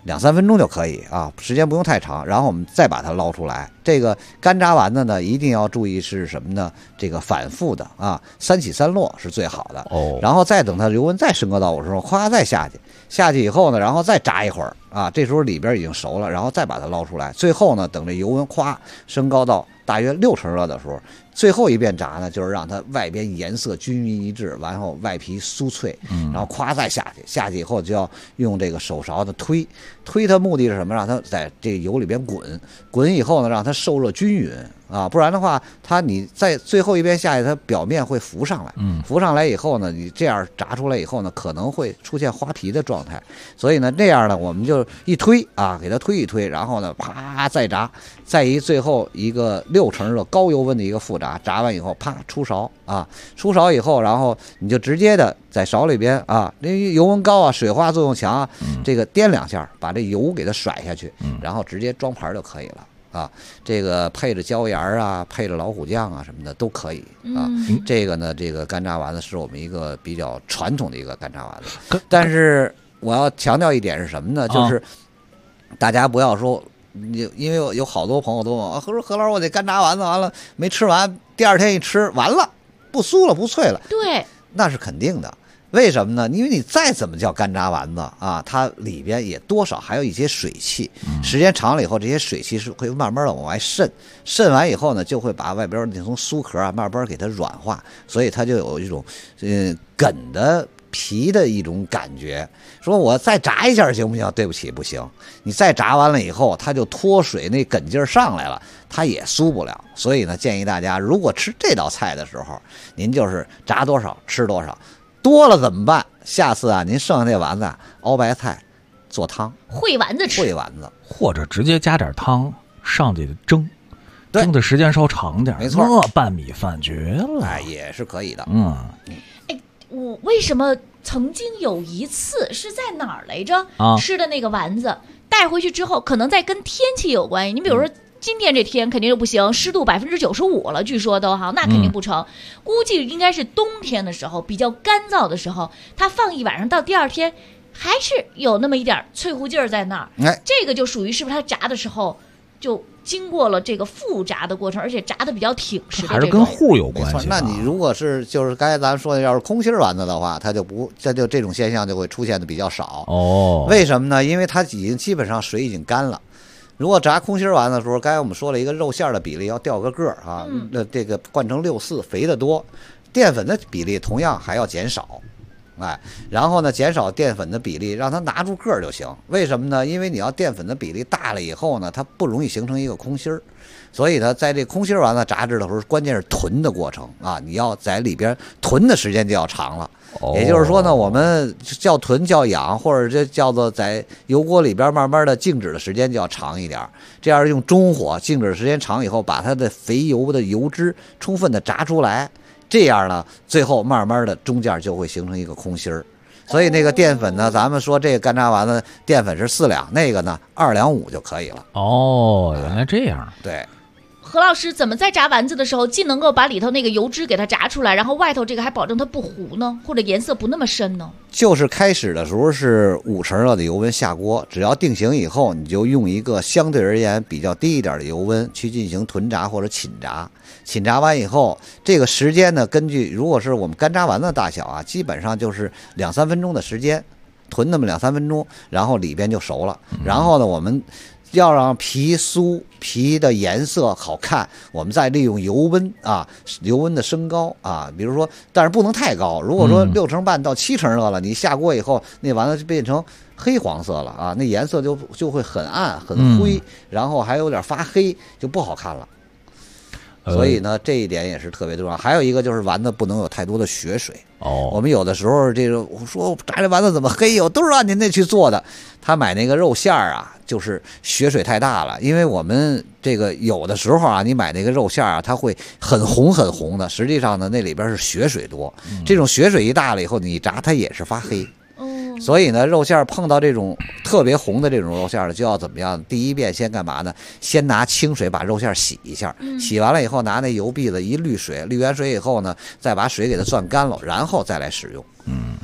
2-3分钟就可以啊，时间不用太长。然后我们再把它捞出来。这个干炸丸子呢，一定要注意是什么呢？这个反复的啊，3起3落是最好的。 哦， 然后再等它油温再升高到50度，咵再下去，下去以后呢，然后再炸一会儿啊，这时候里边已经熟了，然后再把它捞出来。最后呢，等这油温咵升高到大约6成热的时候，最后一遍炸呢，就是让它外边颜色均匀一致，然后外皮酥脆，然后咵再下去，下去以后就要用这个手勺的推它，目的是什么？让它在这油里边滚以后呢，让它受热均匀啊，不然的话，你在最后一遍下去，它表面会浮上来，浮上来以后呢，你这样炸出来以后呢，可能会出现花皮的状态，所以呢，这样呢，我们就一推啊，给它推一推，然后呢，啪再炸，再最后一个6成热高油温的一个复炸，炸完以后啪出勺啊，出勺以后，然后你就直接的在勺里边啊，因为油温高啊，水化作用强啊，这个颠2下，把这油给它甩下去，然后直接装盘就可以了。啊，这个配着椒盐啊，配着老虎酱啊什么的都可以啊。这个呢，这个干炸丸子是我们一个比较传统的一个干炸丸子。但是我要强调一点是什么呢？就是大家不要说，因为有好多朋友都问啊，说何老师，我这干炸丸子完了没吃完，第2天一吃完了不酥了不脆了。 对， 那是肯定的。为什么呢？因为你再怎么叫干炸丸子啊，它里边也多少还有一些水汽，时间长了以后，这些水汽是会慢慢的往外渗完以后呢，就会把外边那层酥壳啊慢慢给它软化，所以它就有一种梗的皮的一种感觉。说我再炸一下行不行？对不起，不行。你再炸完了以后，它就脱水，那梗劲儿上来了，它也酥不了。所以呢，建议大家如果吃这道菜的时候，您就是炸多少吃多少。多了怎么办？下次啊，您剩下那丸子熬白菜，做汤， 烩丸子吃， 烩丸子， 或者直接加点汤上去蒸的时间稍长点， 没错， 那拌米饭绝了， 哎，也是可以的。 哎，我为什么曾经有一次是在哪儿来着？吃的那个丸子带回去之后，可能在跟天气有关系。你比如说。今天这天肯定就不行，湿度95%了，据说都那肯定不成。估计应该是冬天的时候，比较干燥的时候，它放一晚上，到第2天还是有那么一点脆乎劲儿在那儿。这个就属于是不是它炸的时候就经过了这个复炸的过程，而且炸的比较挺实的， 还是跟户有关系。 那你如果是就是刚才咱们说的，要是空心丸子的话，它就这种现象就会出现的比较少。为什么呢？因为它已经基本上水已经干了。如果炸空心丸子的时候，刚才我们说了一个肉馅的比例要掉个个啊，这个换成6-4，肥的多，淀粉的比例同样还要减少，然后呢减少淀粉的比例，让它拿住个就行。为什么呢？因为你要淀粉的比例大了以后呢，它不容易形成一个空心儿，所以呢，在这空心丸子炸制的时候，关键是囤的过程啊，你要在里边囤的时间就要长了。也就是说呢，我们叫囤叫养，或者这叫做在油锅里边慢慢的静止的时间就要长一点，这样用中火静止的时间长以后，把它的肥油的油脂充分的炸出来，这样呢，最后慢慢的中间就会形成一个空心儿。所以那个淀粉呢，咱们说这个干炸丸子淀粉是4两，那个呢2两5就可以了。 原来这样。 对。 何老师怎么在炸丸子的时候，既能够把里头那个油脂给它炸出来，然后外头这个还保证它不糊呢，或者颜色不那么深呢？ 就是开始的时候是5成热的油温下锅，只要定型以后，你就用一个相对而言比较低一点的油温去进行囤炸或者寝炸。寝炸完以后，这个时间呢，根据如果是我们干炸丸子的大小啊，基本上就是2-3分钟的时间，囤那么2-3分钟，然后里边就熟了。然后呢，我们要让皮酥，皮的颜色好看，我们再利用油温啊，油温的升高啊，比如说，但是不能太高。如果说6成半到7成热了，你下锅以后，那丸子就变成黑黄色了啊，那颜色就会很暗很灰，然后还有点发黑，就不好看了。所以呢，这一点也是特别重要。还有一个就是丸子不能有太多的血水。我们有的时候这个我说炸这丸子怎么黑哟，都是按您那去做的。他买那个肉馅儿啊，就是血水太大了。因为我们这个有的时候啊，你买那个肉馅儿啊，它会很红很红的，实际上呢，那里边是血水多。这种血水一大了以后，你炸它也是发黑。所以呢，肉馅碰到这种特别红的这种肉馅呢，就要怎么样？第一遍先干嘛呢？先拿清水把肉馅洗一下，洗完了以后拿那油篦子一滤水，滤完水以后呢，再把水给它攥干了，然后再来使用。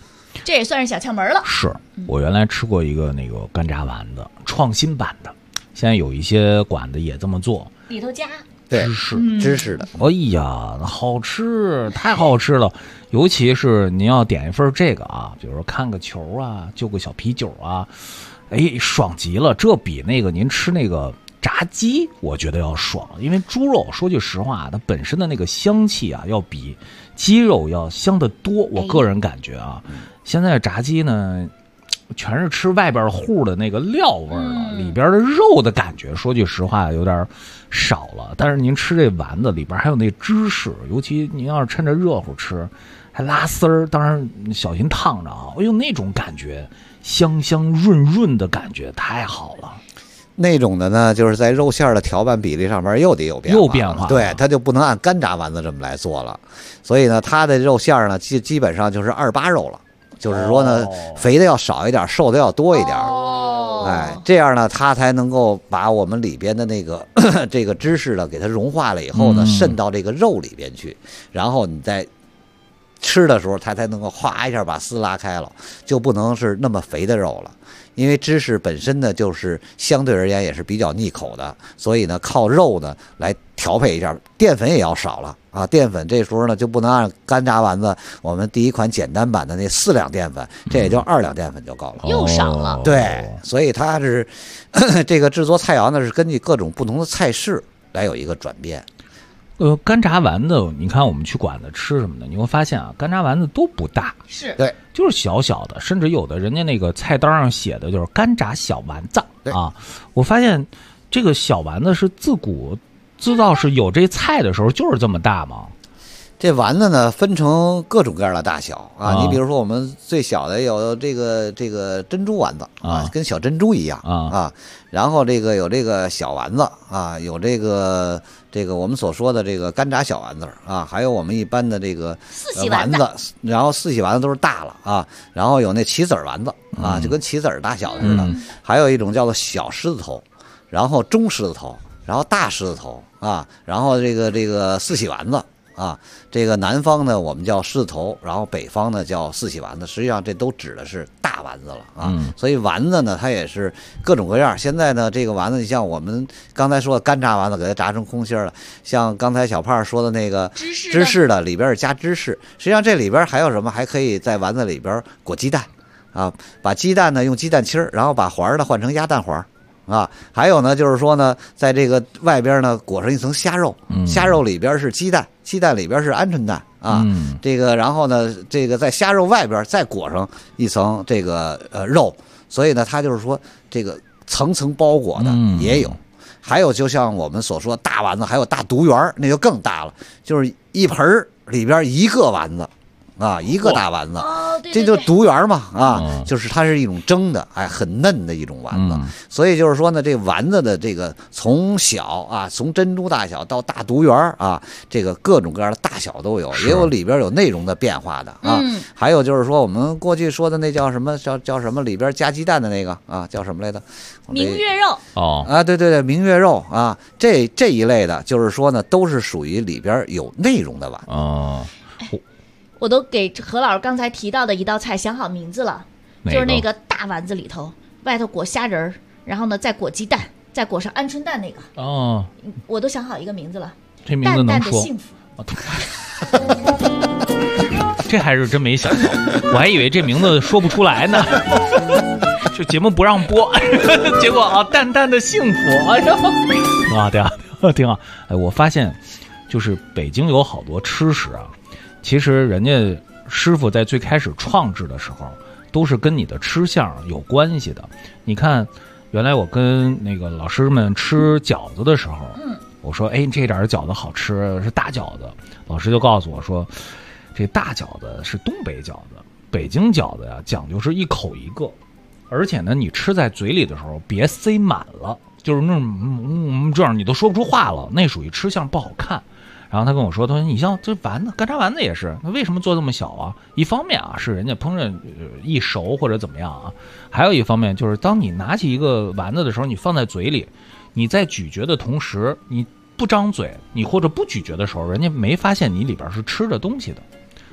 这也算是小窍门了。 是我原来吃过一个那个干炸丸子，创新版的，现在有一些馆子也这么做， 里头加芝士的。 哎呀，好吃，太好吃了！尤其是您要点一份这个啊，比如说看个球啊，就个小啤酒啊，哎，爽极了！这比那个您吃那个炸鸡，我觉得要爽，因为猪肉说句实话，它本身的那个香气啊，要比鸡肉要香得多。我个人感觉啊，现在炸鸡呢，全是吃外边糊的那个料味了，里边的肉的感觉，说句实话有点少了。但是您吃这丸子里边还有那芝士，尤其您要是趁着热乎吃，还拉丝儿，当然小心烫着啊！哎呦，那种感觉，香香润润的感觉太好了。 那种的呢，就是在肉馅的调拌比例上面又得有变化，对，它就不能按干炸丸子这么来做了。所以呢，它的肉馅呢，基本上就是28肉了，就是说呢，肥的要少一点，瘦的要多一点。哎，这样呢，它才能够把我们里边的那个这个芝士呢，给它融化了以后呢，渗到这个肉里边去，然后你再吃的时候，它才能够哗一下把丝拉开了，就不能是那么肥的肉了。因为芝士本身呢，就是相对而言也是比较腻口的，所以呢，靠肉呢来调配一下，淀粉也要少了啊。淀粉这时候呢就不能按干炸丸子我们第一款简单版的那4两淀粉，这也就2两淀粉就够了， 又少了。 对，所以它是这个制作菜肴呢是根据各种不同的菜式来有一个转变。 干炸丸子，你看我们去馆子吃什么的，你会发现啊，干炸丸子都不大， 是对， 就是小小的，甚至有的人家那个菜单上写的就是干炸小丸子啊。我发现这个小丸子是自古知道是有这菜的时候就是这么大吗？ 这丸子呢分成各种各样的大小啊，你比如说我们最小的有这个珍珠丸子啊，跟小珍珠一样啊，然后这个有这个小丸子啊，有这个我们所说的这个干炸小丸子啊，还有我们一般的这个丸子，然后4喜丸子都是大了啊，然后有那棋子丸子啊，就跟棋子大小似的，还有一种叫做小狮子头，然后中狮子头，然后大狮子头啊，然后这个4喜丸子。啊，这个南方呢我们叫狮子头，然后北方呢叫4喜丸子，实际上这都指的是大丸子了啊。所以丸子呢它也是各种各样。现在呢这个丸子，你像我们刚才说的干炸丸子，给它炸成空心了，像刚才小胖说的那个芝士的里边是加芝士，实际上这里边还有什么？还可以在丸子里边裹鸡蛋啊，把鸡蛋呢用鸡蛋清，然后把环呢换成鸭蛋环。啊，还有呢，就是说呢，在这个外边呢裹上一层虾肉，虾肉里边是鸡蛋，鸡蛋里边是鹌鹑蛋啊，这个然后呢，这个在虾肉外边再裹上一层这个肉，所以呢，它就是说这个层层包裹的也有，还有就像我们所说大丸子，还有大独圆，那就更大了，就是一盆里边一个丸子。啊，一个大丸子，这就独圆嘛啊，就是它是一种蒸的，哎，很嫩的一种丸子。所以就是说呢，这丸子的这个从小啊，从珍珠大小到大独圆啊，这个各种各样的大小都有，也有里边有内容的变化的啊。还有就是说我们过去说的那叫什么叫什么里边加鸡蛋的那个啊，叫什么来着？ 明月肉啊，对，明月肉啊，这一类的，就是说呢，都是属于里边有内容的丸子。 我都给何老师刚才提到的一道菜想好名字了，就是那个大丸子里头外头裹虾仁，然后呢再裹鸡蛋，再裹上鹌鹑蛋那个。哦，我都想好一个名字了， 这名字能说？ 淡淡的幸福。 这还是真没想到，我还以为这名字说不出来呢。就节目不让播，结果啊，淡淡的幸福，哎呀，啊，挺好。哎，我发现就是北京有好多吃食啊。其实人家师傅在最开始创制的时候，都是跟你的吃相有关系的。你看，原来我跟那个老师们吃饺子的时候，我说，哎，这点饺子好吃，是大饺子。老师就告诉我说，这大饺子是东北饺子，北京饺子呀讲究是一口一个，而且呢，你吃在嘴里的时候别塞满了，就是那种这样你都说不出话了，那属于吃相不好看。然后他跟我说，他说你像这丸子干炸丸子也是，那为什么做这么小啊？一方面啊是人家烹饪易熟或者怎么样啊，还有一方面就是当你拿起一个丸子的时候，你放在嘴里，你在咀嚼的同时，你不张嘴，你或者不咀嚼的时候，人家没发现你里边是吃着东西的。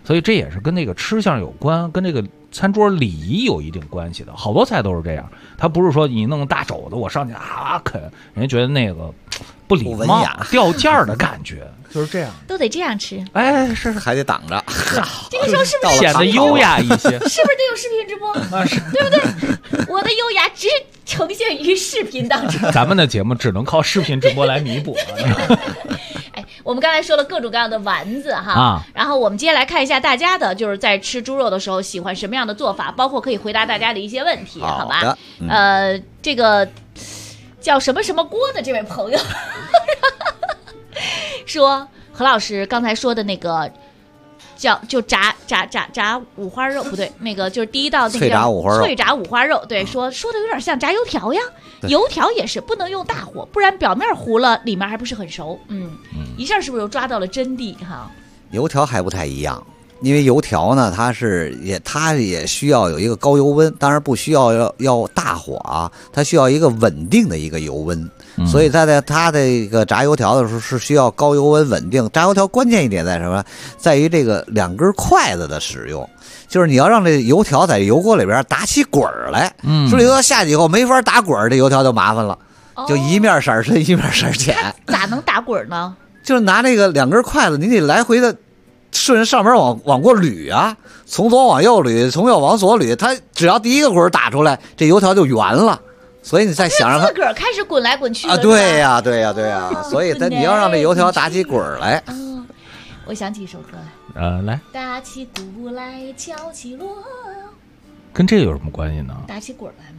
所以这也是跟那个吃相有关，跟这个餐桌礼仪有一定关系的。好多菜都是这样，他不是说你弄大肘子我上去啃，人家觉得那个不礼貌、掉价的感觉，就是这样， 都得这样吃。 哎，是还得挡着， 这个时候是不是显得优雅一些？ 是不是得有视频直播？对不对？我的优雅只呈现于视频当中。 咱们的节目只能靠视频直播来弥补。 哎，我们刚才说了各种各样的丸子哈，然后我们接下来看一下大家的，就是在吃猪肉的时候喜欢什么样的做法，包括可以回答大家的一些问题，好吧？这个叫什么什么锅的这位朋友说，何老师刚才说的那个就炸五花肉不对，那个就是第一道那个脆炸五花肉，对，说的有点像炸油条呀，油条也是不能用大火，不然表面糊了，里面还不是很熟。一下是不是又抓到了真谛哈？ 油条还不太一样，因为油条呢，它也需要有一个高油温，当然不需要大火啊，它需要一个稳定的一个油温。所以它的一个炸油条的时候是需要高油温稳定。炸油条关键一点在什么？在于这个2根筷子的使用，就是你要让这油条在油锅里边打起滚来。说这油条下去以后没法打滚，这油条就麻烦了，就一面色深一面色浅。 咋能打滚呢？ 就是拿那个2根筷子，你得来回的顺着上边往过捋啊，从左往右捋，从右往左捋，它只要第一个滚打出来，这油条就圆了。所以你再想让它自个儿开始滚来滚去啊，对呀，所以你要让这油条打起滚来。 我想起一首歌来， 来， 打起鼓来敲起锣， 跟这有什么关系呢？ 打起滚来吗？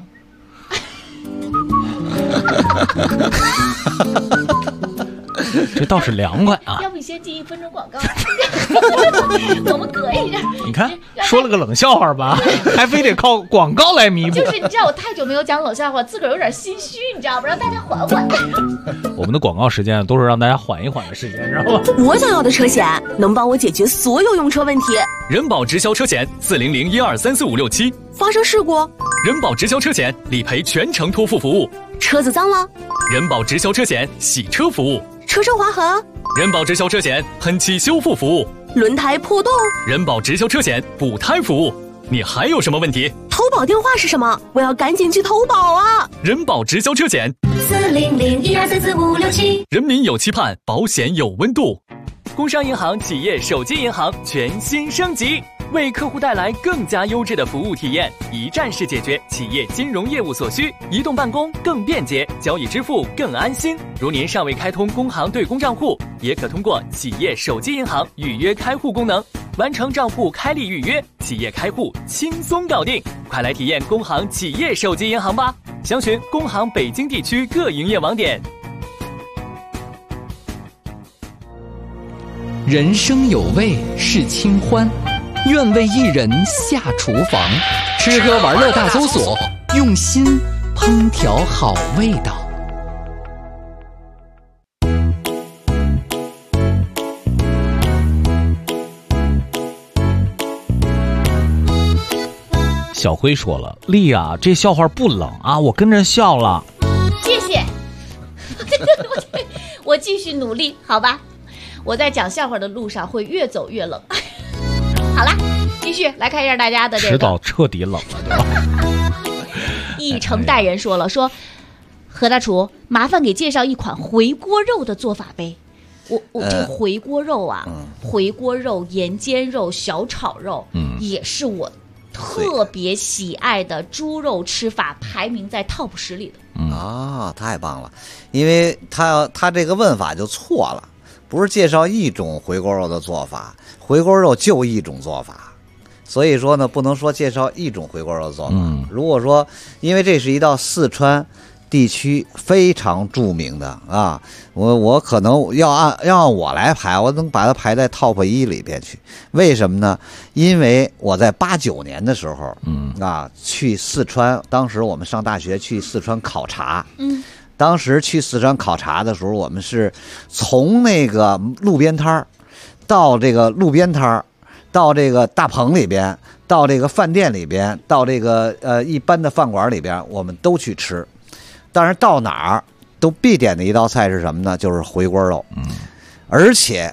这倒是凉快啊！ 要不你先进1分钟广告，我们隔一下。 你看，说了个冷笑话吧，还非得靠广告来弥补。 就是你知道，我太久没有讲冷笑话，自个儿有点心虚，你知道不？让大家缓缓。 我们的广告时间都是让大家缓一缓的时间，知道吗？ 我想要的车险能帮我解决所有用车问题。 人保直销车险40012345667， 发生事故， 人保直销车险理赔全程托付服务。 车子脏了， 人保直销车险洗车服务。 车身划痕， 人保直销车险喷漆修复服务。 轮胎破洞， 人保直销车险补胎服务。你还有什么问题？ 投保电话是什么？我要赶紧去投保啊！ 人保直销车险 40012345667， 人民有期盼，保险有温度。工商银行企业手机银行全新升级，为客户带来更加优质的服务体验，一站式解决企业金融业务所需，移动办公更便捷，交易支付更安心。如您尚未开通工行对公账户，也可通过企业手机银行预约开户功能，完成账户开立预约，企业开户轻松搞定。快来体验工行企业手机银行吧！详询工行北京地区各营业网点。 人生有味是清欢，愿为一人下厨房，吃喝玩乐大搜索，用心烹调好味道。 小辉说了，丽啊，这笑话不冷啊，我跟着笑了。 谢谢，我继续努力，好吧？我在讲笑话的路上会越走越冷。好啦，继续来看一下大家的这个。 迟早彻底冷了，对吧？ 一城代人说了，说何大厨，麻烦给介绍一款回锅肉的做法呗。我这个回锅肉啊，回锅肉、盐煎肉、小炒肉，也是我特别喜爱的猪肉吃法，排名在 top 10里的。 太棒了，因为他这个问法就错了。不是介绍一种回锅肉的做法，回锅肉就一种做法，所以说呢，不能说介绍一种回锅肉的做法。如果说，因为这是一道四川地区非常著名的啊，我可能要按我来排，我能把它排在 top 1里边去。为什么呢？因为我在89年的时候，去四川，当时我们上大学去四川考察，当时去四川考察的时候，我们是从那个路边摊到这个路边摊，到这个大棚里边，到这个饭店里边，到这个一般的饭馆里边，我们都去吃。但是到哪儿都必点的一道菜是什么呢？就是回锅肉。而且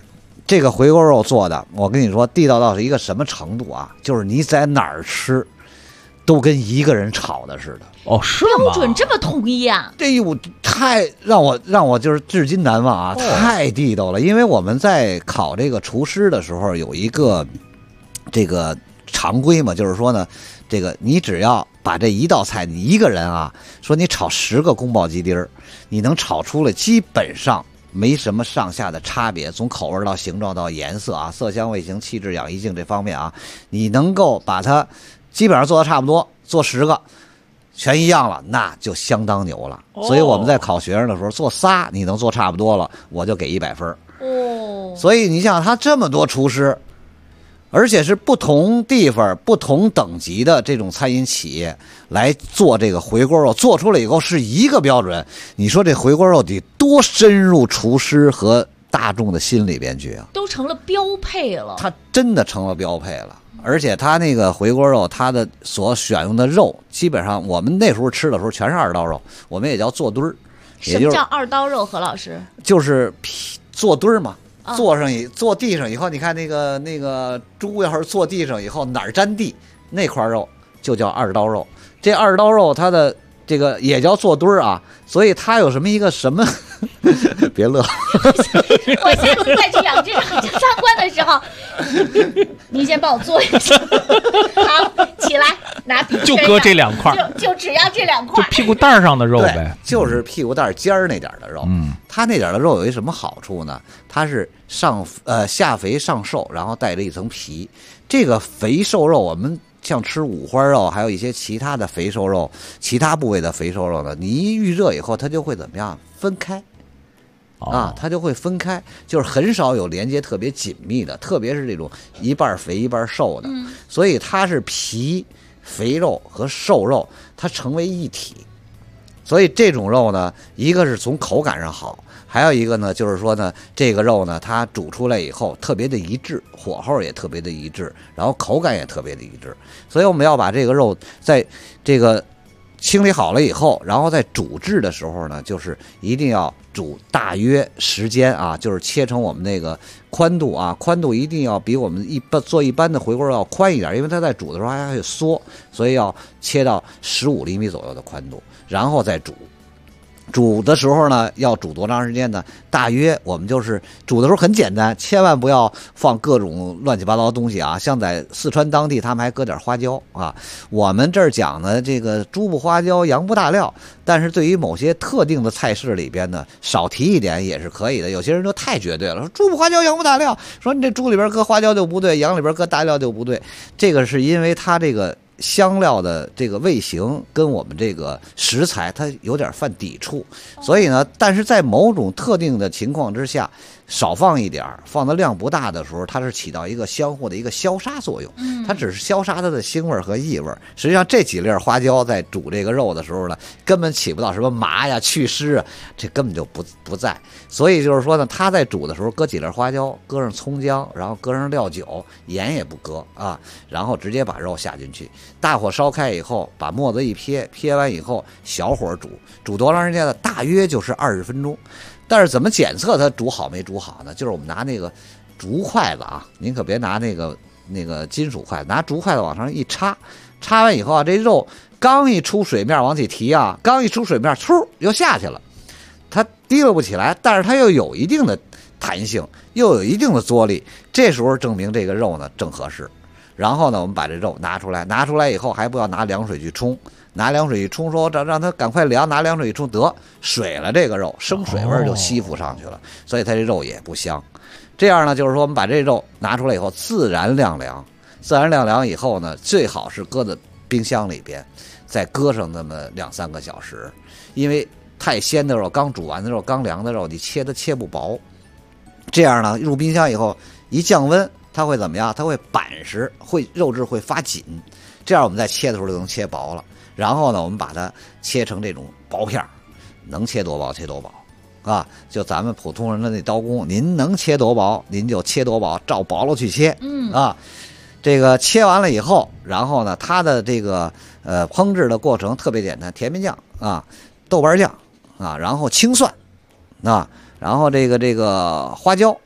这个回锅肉做的，我跟你说地道到是一个什么程度啊？就是你在哪儿吃，都跟一个人炒的似的。 哦，是吗？标准这么统一啊？ 这呦，太让我就是至今难忘啊，太地道了。因为我们在考这个厨师的时候有一个这个常规嘛，就是说呢，这个你只要把这一道菜，你一个人啊，说你炒10个宫保鸡丁儿，你能炒出来基本上没什么上下的差别，从口味到形状到颜色啊，色香味形气质养意境这方面啊，你能够把它基本上做的差不多，做10个全一样了，那就相当牛了。所以我们在考学生的时候，做仨你能做差不多了，我就给100分。 哦， 所以你想他这么多厨师，而且是不同地方、不同等级的这种餐饮企业来做这个回锅肉，做出来以后是一个标准。你说这回锅肉得多深入厨师和大众的心里边去啊？ 都成了标配了。 它真的成了标配了。而且它那个回锅肉，它的所选用的肉，基本上我们那时候吃的时候全是2刀肉，我们也叫做墩儿。 什么叫2刀肉？何老师？ 就是做墩儿嘛。坐地上以后，你看那个猪要是坐地上以后哪儿沾地，那块肉就叫2刀肉。这2刀肉它的这个也叫做墩儿啊，所以它有什么一个什么？别乐！ 我下次再去养殖场参观的时候，您先帮我做一下。好，起来拿笔就搁这2块， 就只要这2块， 就屁股蛋上的肉呗， 就是屁股蛋尖儿那点的肉。它那点的肉有一什么好处呢？它是下肥上瘦，然后带着一层皮。这个肥瘦肉，我们像吃五花肉，还有一些其他的肥瘦肉，其他部位的肥瘦肉呢，你一预热以后，它就会怎么样？分开。它就会分开，就是很少有连接特别紧密的，特别是这种一半肥一半瘦的，所以它是皮、肥肉和瘦肉它成为一体。所以这种肉呢，一个是从口感上好，还有一个呢，就是说呢，这个肉呢，它煮出来以后特别的一致，火候也特别的一致，然后口感也特别的一致。所以我们要把这个肉在这个清理好了以后，然后在煮制的时候呢，就是一定要煮大约时间啊，就是切成我们那个宽度啊，宽度一定要比我们做一般的回锅肉要宽一点，因为它在煮的时候还会缩，所以要切到15厘米左右的宽度，然后再煮。煮的时候呢，要煮多长时间呢？大约我们就是煮的时候很简单，千万不要放各种乱七八糟的东西啊。像在四川当地，他们还搁点花椒啊。我们这儿讲呢，这个猪不花椒，羊不大料，但是对于某些特定的菜式里边呢，少提一点也是可以的。有些人就太绝对了，说猪不花椒，羊不大料，说你这猪里边搁花椒就不对，羊里边搁大料就不对。这个是因为它这个香料的这个味型跟我们这个食材它有点犯抵触，所以呢，但是在某种特定的情况之下，少放一点，放的量不大的时候，它是起到一个相互的一个消杀作用，它只是消杀它的腥味和异味。实际上这几粒花椒在煮这个肉的时候呢，根本起不到什么麻呀、去湿啊，这根本就不在。所以就是说呢，它在煮的时候搁几粒花椒，搁上葱姜，然后搁上料酒，盐也不搁啊，然后直接把肉下进去，大火烧开以后，把沫子一撇完以后，小火煮多长时间呢？大约就是20分钟。但是怎么检测它煮好没煮好呢？就是我们拿那个竹筷子啊，您可别拿那个金属筷子，拿竹筷子往上一插，插完以后啊，这肉刚一出水面往起提啊，刚一出水面，嗖又下去了，它提溜不起来，但是它又有一定的弹性，又有一定的作力，这时候证明这个肉呢正合适。然后呢，我们把这肉拿出来以后，还不要拿凉水去冲，拿凉水一冲，说让它赶快凉，拿凉水一冲，得水了，这个肉生水味就吸附上去了，所以它这肉也不香。这样呢，就是说我们把这肉拿出来以后，自然晾凉以后呢，最好是搁在冰箱里边，再搁上那么2-3个小时，因为太鲜的肉，刚煮完的肉，刚凉的肉，你切它切不薄。这样呢，入冰箱以后一降温，它会怎么样？它会板实，肉质会发紧，这样我们在切的时候就能切薄了。然后呢，我们把它切成这种薄片，能切多薄切多薄啊！就咱们普通人的那刀工，您能切多薄您就切多薄，照薄了去切。啊，这个切完了以后，然后呢，它的这个烹制的过程特别简单，甜面酱啊，豆瓣酱啊，然后青蒜啊，然后这个花椒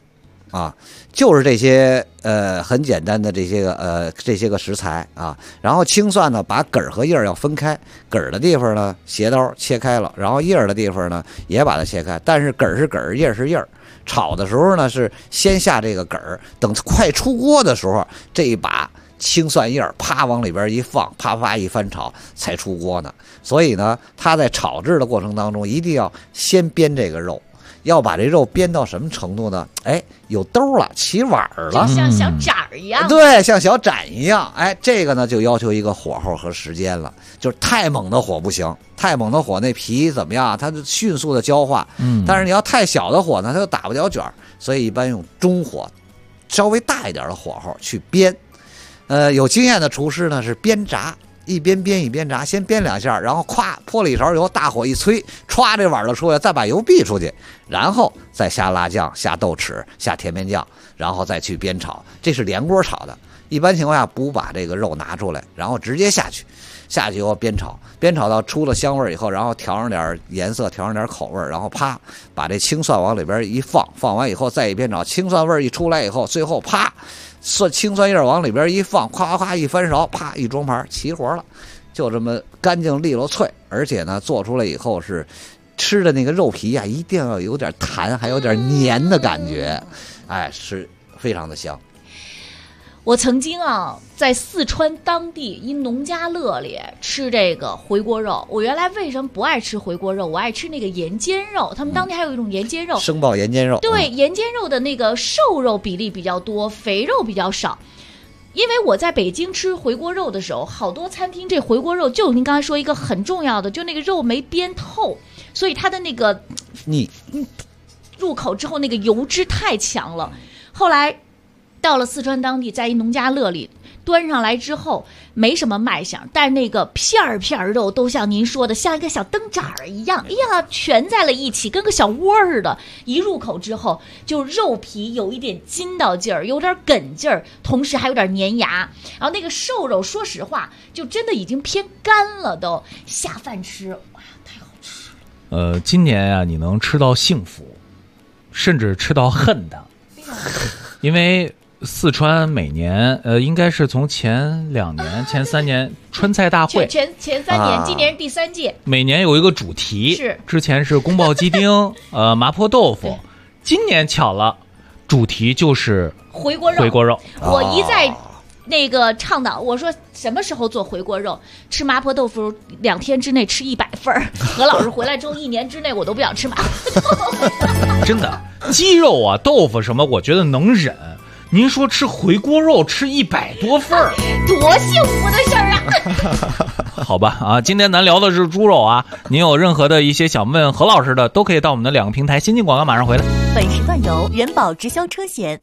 啊，就是这些很简单的这些个食材啊，然后清算呢，把梗儿和叶儿要分开，梗儿的地方呢斜刀切开了，然后叶儿的地方呢也把它切开，但是梗儿是梗儿，叶儿是叶儿。炒的时候呢是先下这个梗儿，等快出锅的时候，这一把青蒜叶儿啪往里边一放，啪啪一翻炒才出锅呢。所以呢，它在炒制的过程当中一定要先煸这个肉。要把这肉煸到什么程度呢？哎，有兜了，起碗了， 就像小盏儿一样。 对，像小盏一样。哎，这个呢就要求一个火候和时间了，就是太猛的火不行，太猛的火那皮怎么样？它就迅速的焦化。但是你要太小的火呢，它就打不了卷，所以一般用中火，稍微大一点的火候去煸。有经验的厨师呢是煸炸。一边煸一边炸，先煸2下，然后咵泼了一勺油，大火一催，歘这碗就出来，再把油避出去，然后再下辣酱、下豆豉、下甜面酱，然后再去煸炒。这是连锅炒的。一般情况下不把这个肉拿出来，然后直接下去以后煸炒，煸炒到出了香味以后，然后调上点颜色，调上点口味，然后啪把这青蒜往里边一放，放完以后再一煸炒，青蒜味一出来以后，最后啪青蒜叶往里边一放，咵咵一翻勺，啪一装盘，齐活了，就这么干净利落脆，而且呢做出来以后是吃的那个肉皮啊，一定要有点弹，还有点黏的感觉，哎，是非常的香。 我曾经在四川当地一农家乐里吃这个回锅肉。我原来为什么不爱吃回锅肉？我爱吃那个盐煎肉，他们当地还有一种盐煎肉， 生爆盐煎肉。 对，盐煎肉的那个瘦肉比例比较多，肥肉比较少。因为我在北京吃回锅肉的时候，好多餐厅这回锅肉就您刚才说一个很重要的，就那个肉没煸透，所以它的那个腻， 入口之后那个油脂太强了。后来到了四川当地，在一农家乐里端上来之后，没什么卖相，但那个片儿肉都像您说的，像一个小灯盏儿一样，哎呀，全在了一起，跟个小窝似的。一入口之后，就肉皮有一点筋道劲儿，有点梗劲儿，同时还有点粘牙。然后那个瘦肉，说实话，就真的已经偏干了，都下饭吃，哇，太好吃了。今年啊，你能吃到幸福，甚至吃到恨的，因为四川每年应该是从前2年、前3年川菜大会， 前3年，今年是第3届， 每年有一个主题， 是之前是宫保鸡丁，麻婆豆腐，今年巧了，主题就是回锅肉。我一再那个倡导，我说什么时候做回锅肉？吃麻婆豆腐2天之内吃100份。何老师回来之后1年之内我都不想吃麻婆豆腐。 真的，鸡肉啊、豆腐什么，我觉得能忍。您说吃回锅肉吃100多份儿， 多幸福的事儿啊！ 好吧啊，今天咱聊的是猪肉啊，您有任何的一些想问何老师的，都可以到我们的2个平台。新进广告马上回来。 本时段由人保直销车险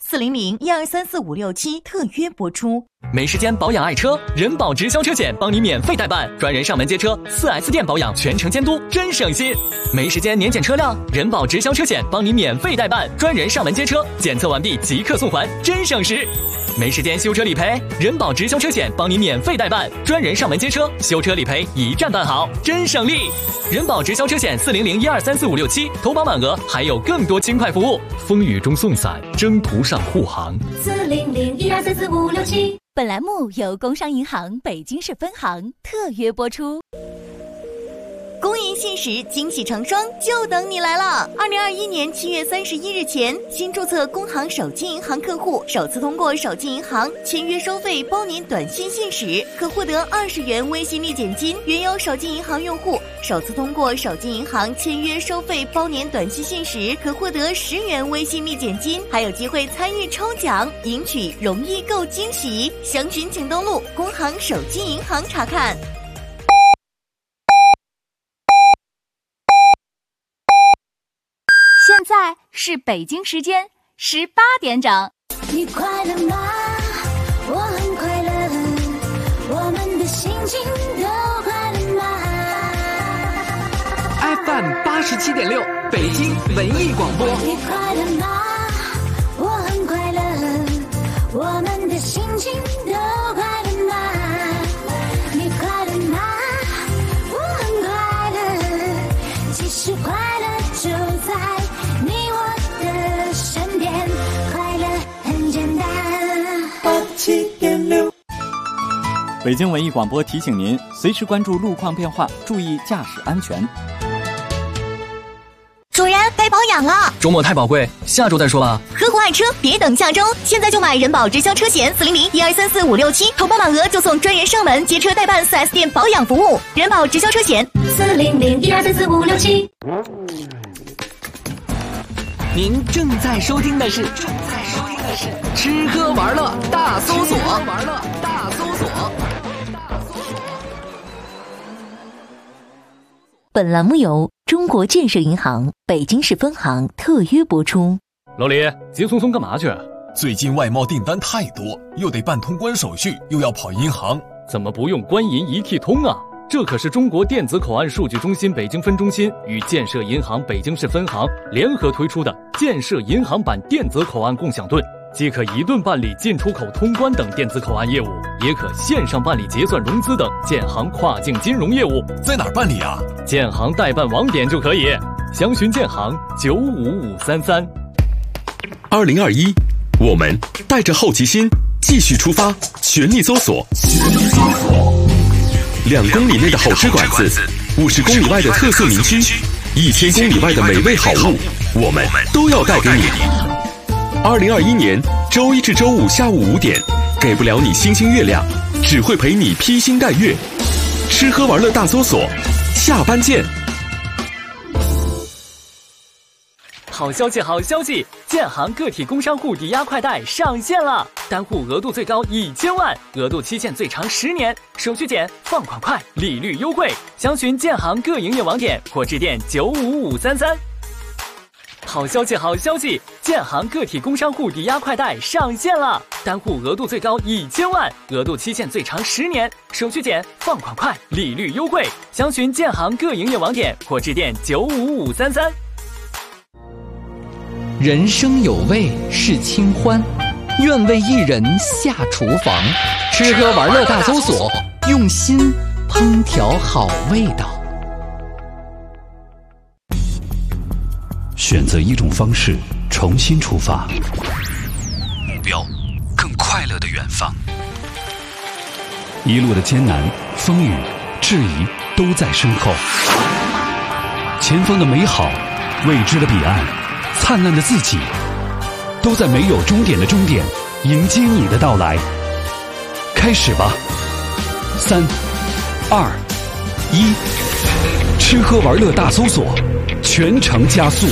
400-1234567特约播出。 没时间保养爱车，人保直销车险帮你免费代办，专人上门接车，4S 店保养全程监督，真省心。没时间年检车辆，人保直销车险帮你免费代办，专人上门接车，检测完毕即刻送还，真省时。没时间修车理赔，人保直销车险帮你免费代办，专人上门接车，修车理赔一站办好，真省力。人保直销车险400-1234567，投保满额还有更多轻快服务，风雨中送伞，征途上护航。 400-1234567。 本栏目由工商银行北京市分行特约播出。 公银信实，惊喜成双，就等你来了！2021年7月31日前，新注册工行手机银行客户首次通过手机银行签约收费包年短信信使，可获得20元微信立减金；原有手机银行用户首次通过手机银行签约收费包年短信信使，可获得10元微信立减金，还有机会参与抽奖，赢取容易购惊喜。详询请登录工行手机银行查看。 现在是北京时间18点整。 你快乐吗？我很快乐，我们的心情都快乐吗 ？FM87.6，北京文艺广播。 你快乐吗？我很快乐，我们的心情都快乐吗？你快乐吗？我很快乐，其实快乐就在你我的身边，快乐北京文艺广播提醒您，随时关注路况变化，注意驾驶安全。 主人，该保养了。 周末太宝贵，下周再说吧。 合伙爱车，别等下周，现在就买人保直销车险400-1234-567，投保满额就送专人上门接车代办 4S 店保养服务。人保直销车险400-1234-567。 您正在收听的是吃喝玩乐大搜索。 本栏目由中国建设银行北京市分行特约播出。 老李，急匆匆干嘛去？ 最近外贸订单太多，又得办通关手续，又要跑银行， 怎么不用官银一体通啊？这可是中国电子口岸数据中心北京分中心与建设银行北京市分行联合推出的建设银行版电子口岸共享盾，既可一盾办理进出口通关等电子口岸业务，也可线上办理结算融资等建行跨境金融业务。 在哪儿办理啊？ 建行代办网点就可以，详询建行95533。 2021，我们带着好奇心继续出发，全力搜索。2公里内的好吃馆子，50公里外的特色名区，1000公里外的美味好物，我们都要带给你。2021年周一至周五下午5点，给不了你星星月亮，只会陪你披星戴月。吃喝玩乐大搜索，下班见。 好消息，好消息！建行个体工商户抵押快贷上线了，单户额度最高1000万，额度期限最长10年，手续简，放款快，利率优惠。详询建行各营业网点或致电95533。好消息，好消息！建行个体工商户抵押快贷上线了，单户额度最高1000万，额度期限最长10年，手续简，放款快，利率优惠。详询建行各营业网点或致电95533。 人生有味是清欢，愿为一人下厨房。吃喝玩乐大搜索，用心烹调好味道。 选择一种方式，重新出发，目标更快乐的远方。一路的艰难、风雨、质疑都在身后，前方的美好，未知的彼岸，灿烂的自己，都在没有终点的终点迎接你的到来。开始吧，3、2、1，吃喝玩乐大搜索，全程加速。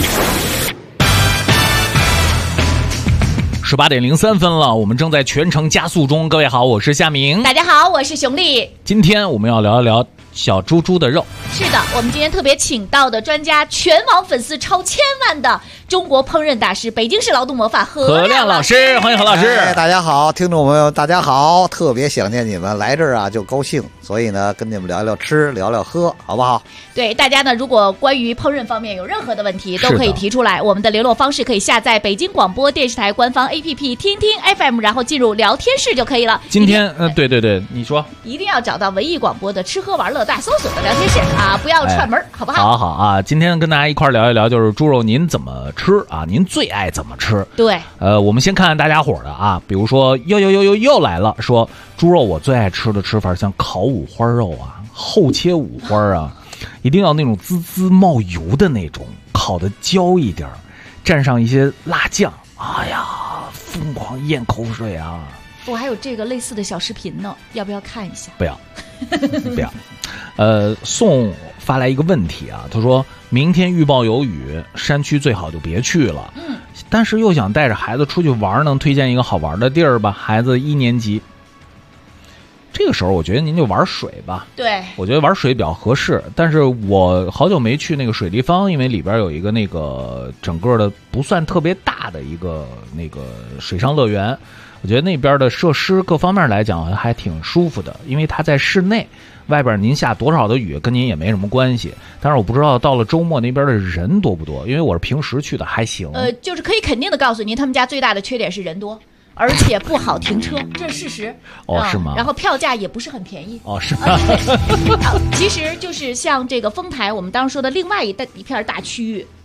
18点03分了，我们正在全程加速中。各位好，我是夏明。 大家好，我是熊丽。 今天我们要聊一聊小猪猪的肉。 是的，我们今天特别请到的专家，全网粉丝超1000万的中国烹饪大师，北京市劳动模范何亮老师。 欢迎何老师。 大家好，听众朋友大家好，特别想念你们，来这儿啊就高兴，所以呢跟你们聊聊吃，聊聊喝，好不好？ 对，大家呢如果关于烹饪方面有任何的问题都可以提出来，我们的联络方式可以下载北京广播电视台官方 APP 听听 FM， 然后进入聊天室就可以了。 今天对，你说一定要找到文艺广播的吃喝玩乐大搜索的聊天室啊，不要串门，好不好？ 好啊，今天跟大家一块聊一聊，就是猪肉您怎么吃啊？您最爱怎么吃？ 对， 我们先看看大家伙的啊，比如说又来了，说猪肉我最爱吃的吃法像烤五花肉啊，厚切五花啊，一定要那种滋滋冒油的那种，烤的焦一点，蘸上一些辣酱，哎呀，疯狂咽口水啊！ 我还有这个类似的小视频呢，要不要看一下？ 不要。宋发来一个问题啊，他说明天预报有雨，山区最好就别去了。但是又想带着孩子出去玩，能推荐一个好玩的地儿吧？孩子1年级，这个时候我觉得您就玩水吧。 对， 我觉得玩水比较合适。但是我好久没去那个水立方，因为里边有一个那个整个的不算特别大的一个那个水上乐园。我觉得那边的设施各方面来讲还挺舒服的，因为它在室内，外边您下多少的雨跟您也没什么关系。但是我不知道到了周末那边的人多不多，因为我是平时去的，还行。 就是可以肯定的告诉您，他们家最大的缺点是人多，而且不好停车，这是事实。 是吗？ 然后票价也不是很便宜。 是吗？ 其实就是像这个丰台，我们当时说的另外一片大区域。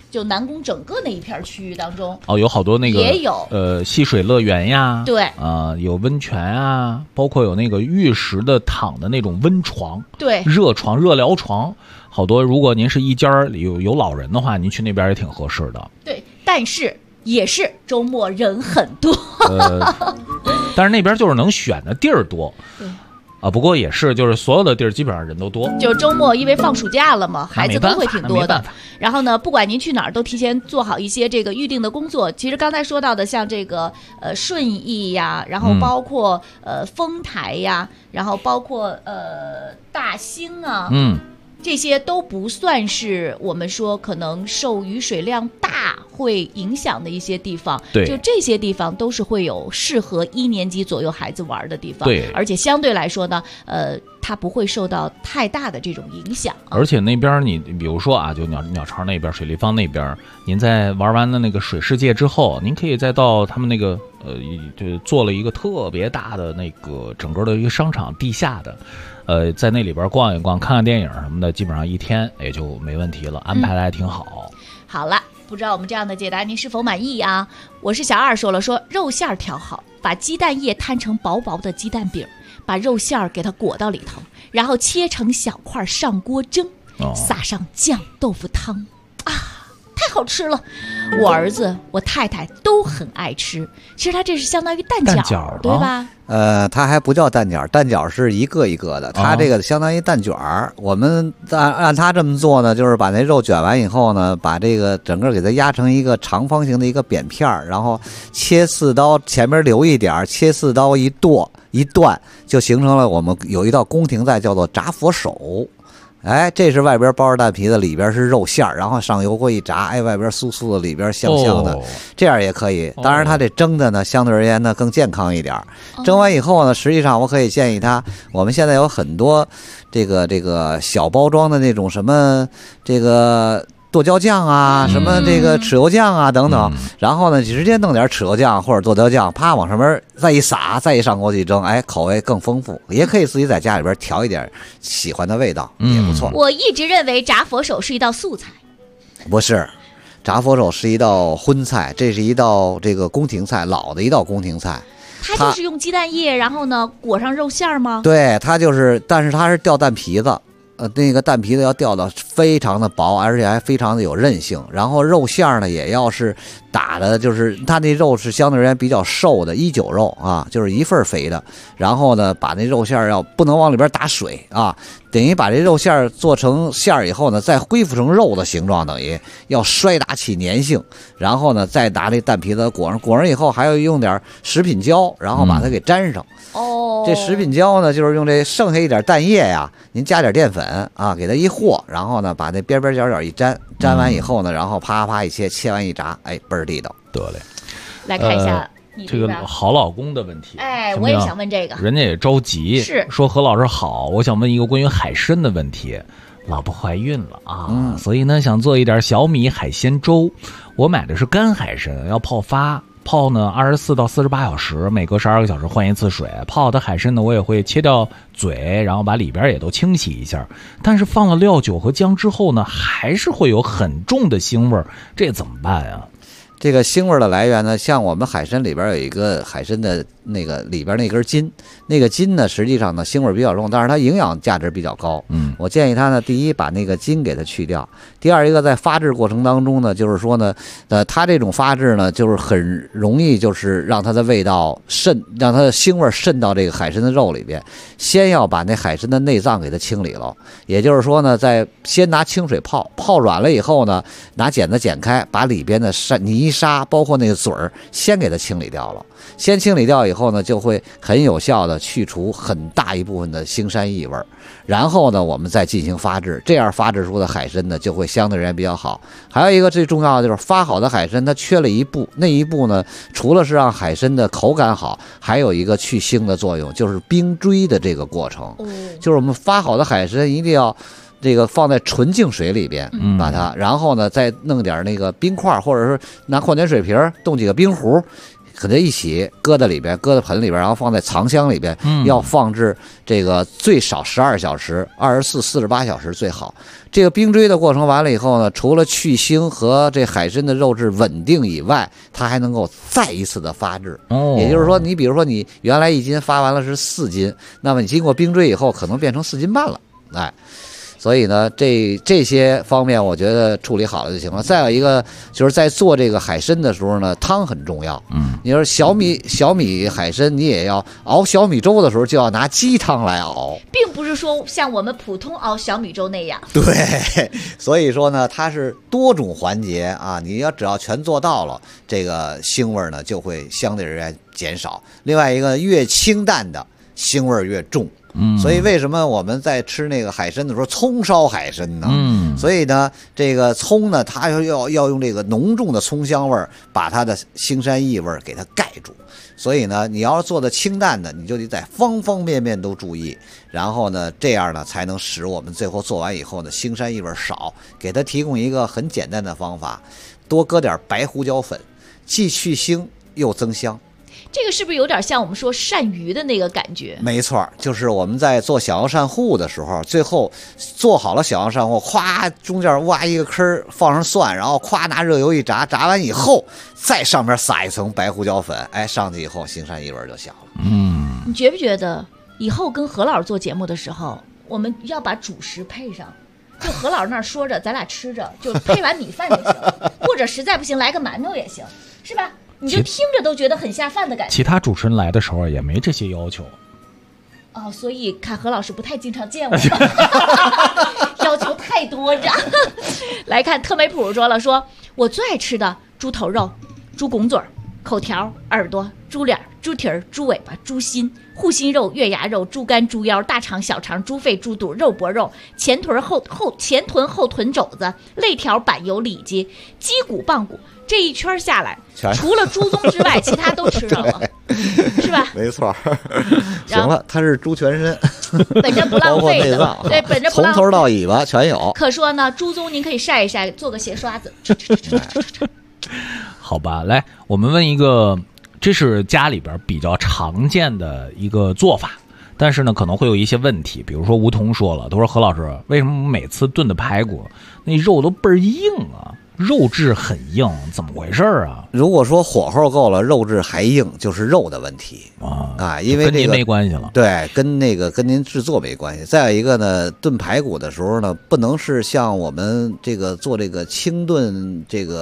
就南宫整个那一片区域当中， 有好多那个也有戏水乐园呀， 对有温泉啊，包括有那个玉石的躺的那种温床， 对， 热床、热疗床，好多。如果您是一家里有老人的话，您去那边也挺合适的。 对，但是也是周末人很多， 但是那边就是能选的地儿多。 对。 不过也是，就是所有的地儿基本上人都多。 就是周末因为放暑假了嘛，孩子都会挺多的。然后呢，不管您去哪儿，都提前做好一些这个预定的工作。其实刚才说到的，像这个顺义呀，然后包括丰台呀，然后包括大兴啊，这些都不算是我们说可能受雨水量大会影响的一些地方。 对， 就这些地方都是会有适合1年级左右孩子玩的地方。 对， 而且相对来说呢，它不会受到太大的这种影响。 而且那边你比如说啊，就鸟巢那边、水立方那边，您在玩完的那个水世界之后，您可以再到他们那个就做了一个特别大的那个整个的一个商场地下的。在那里边逛一逛，看看电影什么的，基本上一天也就没问题了，安排的还挺好。 好了，不知道我们这样的解答您是否满意啊？我是小二说了，说肉馅调好，把鸡蛋液摊成薄薄的鸡蛋饼，把肉馅给它裹到里头，然后切成小块上锅蒸，撒上酱豆腐汤啊，太好吃了！我儿子、我太太都很爱吃。其实它这是相当于蛋饺，对吧？ 它还不叫蛋饺，蛋饺是一个一个的，它这个相当于蛋卷儿。我们按它这么做呢，就是把那肉卷完以后呢，把这个整个给它压成一个长方形的一个扁片儿，然后切4刀，前面留一点，切4刀一断，就形成了我们有一道宫廷菜叫做炸佛手。这是外边包着蛋皮的，里边是肉馅儿，然后上油锅一炸，外边酥酥的，里边香香的，这样也可以。当然，它这蒸的呢，相对而言呢更健康一点。蒸完以后呢，实际上我可以建议他，我们现在有很多这个小包装的那种什么这个剁椒酱啊，什么这个豉油酱啊等等，然后呢，直接弄点豉油酱或者剁椒酱，啪往上面再一撒，再一上锅去蒸，口味更丰富。也可以自己在家里边调一点喜欢的味道，也不错。 我一直认为炸佛手是一道素菜， 不是，炸佛手是一道荤菜，这是一道这个宫廷菜，老的一道宫廷菜。 它就是用鸡蛋液，然后呢裹上肉馅吗？ 对，它就是，但是它是掉蛋皮子。那个蛋皮子要掉的非常的薄，而且还非常的有韧性。然后肉馅呢，也要是打的，就是它那肉是相对而言比较瘦的1/9肉啊，就是一份肥的。然后呢，把那肉馅要不能往里边打水啊，等于把这肉馅做成馅以后呢，再恢复成肉的形状，等于要摔打起粘性。然后呢，再拿这蛋皮子裹上以后，还要用点食品胶，然后把它给粘上。这食品胶呢，就是用这剩下一点蛋液呀，您加点淀粉啊，给它一和，然后呢，把那边边角角一粘完以后呢，然后啪啪一切，切完一炸，倍儿地道。 得嘞， 来看一下这个好老公的问题。 我也想问这个， 人家也着急， 是说何老师好，我想问一个关于海参的问题。老婆怀孕了啊，所以呢想做一点小米海鲜粥。我买的是干海参，要泡发。泡呢24到48小时，每隔12个小时换一次水。泡的海参呢，我也会切掉嘴，然后把里边也都清洗一下。但是放了料酒和姜之后呢，还是会有很重的腥味，这怎么办呀？ 这个腥味的来源呢，像我们海参里边有一个海参的那个里边那根筋，那个筋呢，实际上呢腥味比较重，但是它营养价值比较高。我建议他呢，第一把那个筋给它去掉，第二一个在发制过程当中呢，就是说呢，它这种发制呢，就是很容易就是让它的味道让它的腥味渗到这个海参的肉里边。先要把那海参的内脏给它清理了，也就是说呢，先拿清水泡软了以后呢，拿剪子剪开，把里边的泥沙包括那个嘴儿先给它清理掉了。先清理掉以后呢，就会很有效的去除很大一部分的腥膻异味。然后呢，我们再进行发制，这样发制出的海参呢，就会相对而言比较好。还有一个最重要的就是发好的海参，它缺了一步，那一步呢，除了是让海参的口感好，还有一个去腥的作用，就是冰锥的这个过程。就是我们发好的海参一定要这个放在纯净水里边，把它，然后呢再弄点那个冰块，或者是拿矿泉水瓶冻几个冰壶。 和它一起搁在里边，搁在盆里边，然后放在藏箱里边，要放置这个最少12小时，24、48小时最好。这个冰锥的过程完了以后呢，除了去腥和这海参的肉质稳定以外，它还能够再一次的发质。也就是说，你比如说你原来1斤发完了是4斤，那么你经过冰锥以后，可能变成4斤半了，哎。所以呢，这些方面我觉得处理好了就行了。再有一个就是在做这个海参的时候呢，汤很重要。你说小米海参，你也要熬小米粥的时候就要拿鸡汤来熬， 并不是说像我们普通熬小米粥那样。 对，所以说呢，它是多种环节啊，你只要全做到了，这个腥味呢就会相对而言减少。另外一个，越清淡的腥味越重。所以为什么我们在吃那个海参的时候，葱烧海参呢？所以呢，这个葱呢，它要用这个浓重的葱香味把它的腥膻异味给它盖住。所以呢，你要是做的清淡的，你就得在方方面面都注意，然后呢，这样呢才能使我们最后做完以后呢，腥膻异味少。给它提供一个很简单的方法，多搁点白胡椒粉，既去腥又增香。 这个是不是有点像我们说鳝鱼的那个感觉？ 没错，就是我们在做小羊鳝糊的时候，最后做好了小羊鳝糊，咵中间挖一个坑，放上蒜，然后咵拿热油一炸，炸完以后再上面撒一层白胡椒粉，哎，上去以后腥膻异味就小了。 你觉不觉得以后跟何老师做节目的时候，我们要把主食配上？就何老师那儿说着，咱俩吃着，就配碗米饭就行，或者实在不行来个馒头也行，是吧？你就听着都觉得很下饭的感觉。 其他主持人来的时候也没这些要求。 哦，所以看何老师不太经常见我，要求太多，你知道。来看特美普说了，说我最爱吃的猪头肉、猪拱嘴、口条、耳朵、猪脸、猪蹄儿、猪尾巴、猪心、护心肉、月牙肉、猪肝、猪腰、大肠、小肠、猪肺、猪肚、肉脖肉、前臀后臀肘子、肋条、板油、里脊、鸡骨、棒骨。这一圈下来，除了猪鬃之外，其他都吃上了，是吧？ 没错。行了，它是猪全身， 本着不浪费的，对，本着不浪费， 从头到尾巴全有。 可说呢，猪鬃您可以晒一晒，做个鞋刷子。 好吧，来，我们问一个，这是家里边比较常见的一个做法，但是呢，可能会有一些问题。比如说吴桐说了，他说何老师，为什么每次炖的排骨那肉都倍儿硬啊？肉质很硬，怎么回事啊？ 如果说火候够了，肉质还硬，就是肉的问题啊，因为跟您没关系了。 对，跟您制作没关系。再有一个呢，炖排骨的时候呢，不能是像我们这个做这个清炖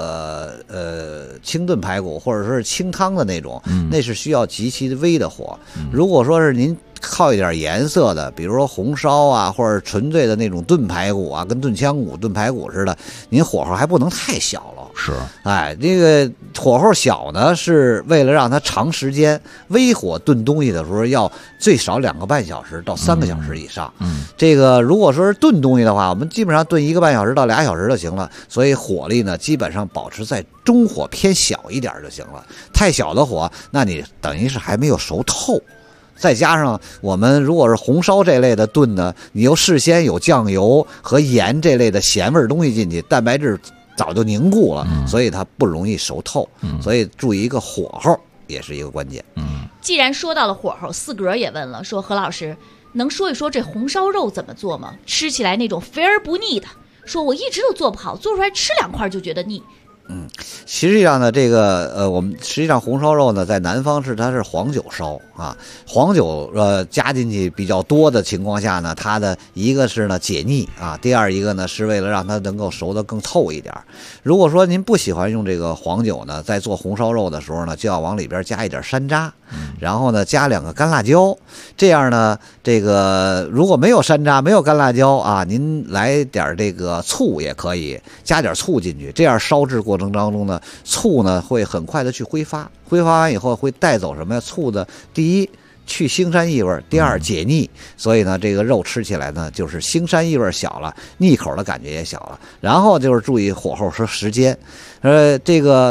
排骨，或者说是清汤的那种，那是需要极其微的火。如果说是您靠一点颜色的，比如说红烧啊，或者纯粹的那种炖排骨啊，跟炖腔骨、炖排骨似的，您火候还不能太小了。 是， 哎，这个火候小呢，是为了让它长时间微火炖东西的时候，要最少2个半小时到3个小时以上。这个如果说是炖东西的话，我们基本上炖1个半小时到2小时就行了。所以火力呢，基本上保持在中火偏小一点就行了。太小的火，那你等于是还没有熟透。再加上我们如果是红烧这类的炖呢，你又事先有酱油和盐这类的咸味东西进去，蛋白质早就凝固了，所以它不容易熟透。所以注意一个火候也是一个关键。 既然说到了火候，四格也问了，说何老师能说一说这红烧肉怎么做吗？吃起来那种肥而不腻的，说我一直都做不好，做出来吃2块就觉得腻。 实际上呢，这个我们实际上红烧肉呢，在南方它是黄酒烧啊，黄酒加进去比较多的情况下呢，它的一个是呢解腻啊，第二一个呢是为了让它能够熟得更透一点。如果说您不喜欢用这个黄酒呢，在做红烧肉的时候呢，就要往里边加一点山楂，然后呢加2个干辣椒，这样呢，这个如果没有山楂没有干辣椒啊，您来点这个醋也可以，加点醋进去，这样烧制过程当中呢，醋呢会很快的去挥发完以后会带走什么呀？醋的第一去腥膻异味，第二解腻，所以呢这个肉吃起来呢就是腥膻异味小了，腻口的感觉也小了。然后就是注意火候和时间，这个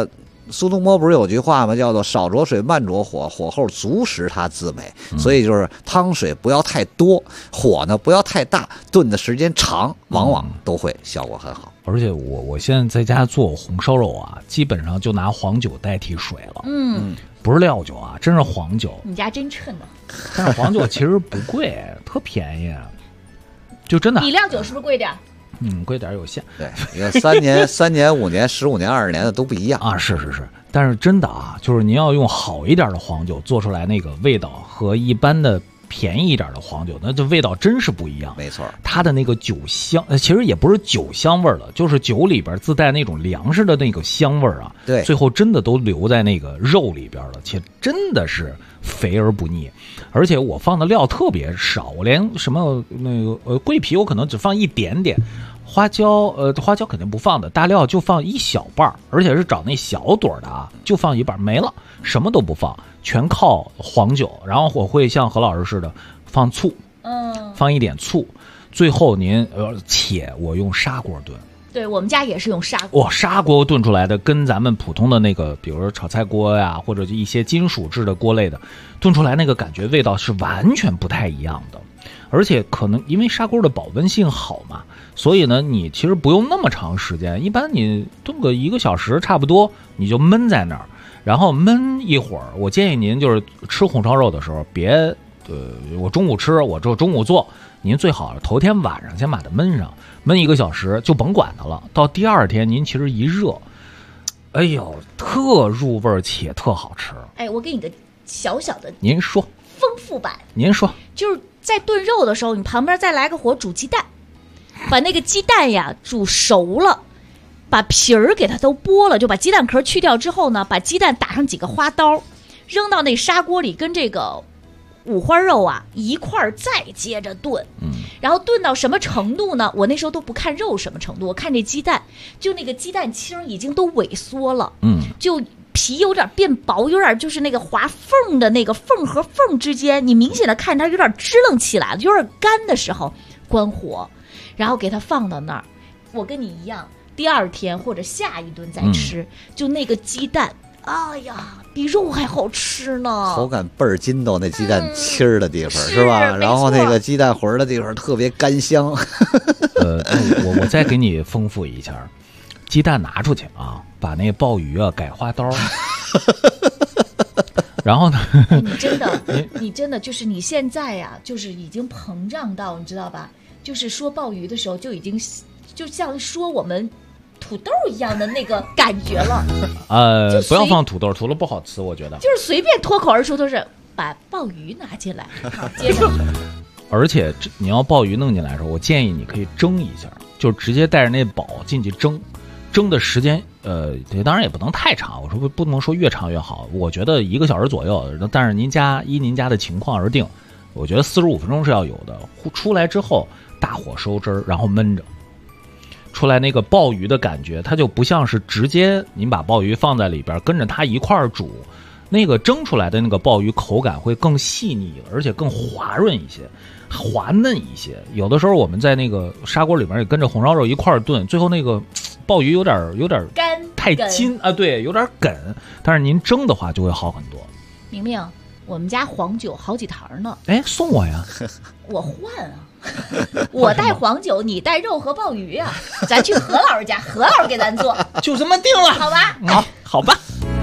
苏东坡不是有句话吗？叫做少着水慢着火，火候足使它自美。所以就是汤水不要太多，火呢不要太大，炖的时间长，往往都会效果很好。 而且我现在在家做红烧肉啊，基本上就拿黄酒代替水了。不是料酒啊，真是黄酒。 你家真趁的。 但是黄酒其实不贵，特便宜，就真的。 比料酒是不是贵点？ 贵点有限。 对，你看3年、3年、5年、15年、20年的都不一样啊。是，但是真的啊，就是您要用好一点的黄酒做出来，那个味道和一般的便宜一点的黄酒，那这味道真是不一样。 没错， 它的那个酒香，其实也不是酒香味了，就是酒里边自带那种粮食的那个香味啊。 对， 最后真的都留在那个肉里边了，且真的是肥而不腻。而且我放的料特别少，我连什么那个桂皮我可能只放一点点。花椒肯定不放的，大料就放一小半，而且是找那小朵的啊，就放一半没了，什么都不放，全靠黄酒。然后我会像何老师似的放醋，放一点醋，最后您且我用砂锅炖。 对，我们家也是用砂锅。 砂锅炖出来的跟咱们普通的那个，比如说炒菜锅呀，或者一些金属制的锅类的，炖出来那个感觉味道是完全不太一样的。而且可能因为砂锅的保温性好嘛，所以呢，你其实不用那么长时间，一般你炖个1个小时差不多，你就焖在那儿，然后焖一会儿。我建议您就是吃红烧肉的时候，别我中午吃，我就中午做，您最好头天晚上先把它焖上，焖1个小时就甭管它了。到第二天您其实一热，哎呦，特入味且特好吃。 哎，我给你个小小的， 您说丰富版。 您说， 就是在炖肉的时候，你旁边再来个火煮鸡蛋，把那个鸡蛋呀煮熟了，把皮儿给它都剥了，就把鸡蛋壳去掉之后呢，把鸡蛋打上几个花刀，扔到那砂锅里，跟这个五花肉啊一块儿再接着炖。然后炖到什么程度呢？我那时候都不看肉什么程度，我看这鸡蛋，就那个鸡蛋清已经都萎缩了，就皮有点变薄，有点就是那个划缝的那个缝和缝之间，你明显的看它有点支棱起来了，有点干的时候关火，然后给它放到那儿。我跟你一样，第二天或者下一顿再吃，就那个鸡蛋，哎呀，比肉还好吃呢， 口感倍儿筋道，那鸡蛋清儿的地方、是吧？然后那个鸡蛋魂的地方特别干香。 我再给你丰富一下，鸡蛋拿出去啊，把那鲍鱼啊改花刀。然后呢？你真的就是你现在呀，就是已经膨胀到，你知道吧？就是说鲍鱼的时候就已经就像说我们土豆一样的那个感觉了。不要放土豆，土豆不好吃，我觉得。就是随便脱口而出都是把鲍鱼拿进来，好，接着。而且你要鲍鱼弄进来的时候，我建议你可以蒸一下，就直接带着那煲进去蒸。蒸的时间，当然也不能太长。我说不能说越长越好，我觉得1个小时左右。但是您家的情况而定，我觉得45分钟是要有的。出来之后，大火收汁儿，然后焖着，出来那个鲍鱼的感觉，它就不像是直接您把鲍鱼放在里边跟着它一块儿煮，那个蒸出来的那个鲍鱼口感会更细腻，而且更滑润一些。滑嫩一些，有的时候我们在那个砂锅里面也跟着红烧肉一块儿炖，最后那个鲍鱼有点干， 太筋啊，对，有点梗。但是您蒸的话就会好很多。明明，我们家黄酒好几坛呢，哎，送我呀！我换啊，我带黄酒，你带肉和鲍鱼呀，咱去何老师家，何老师给咱做，就这么定了，好吧？好吧。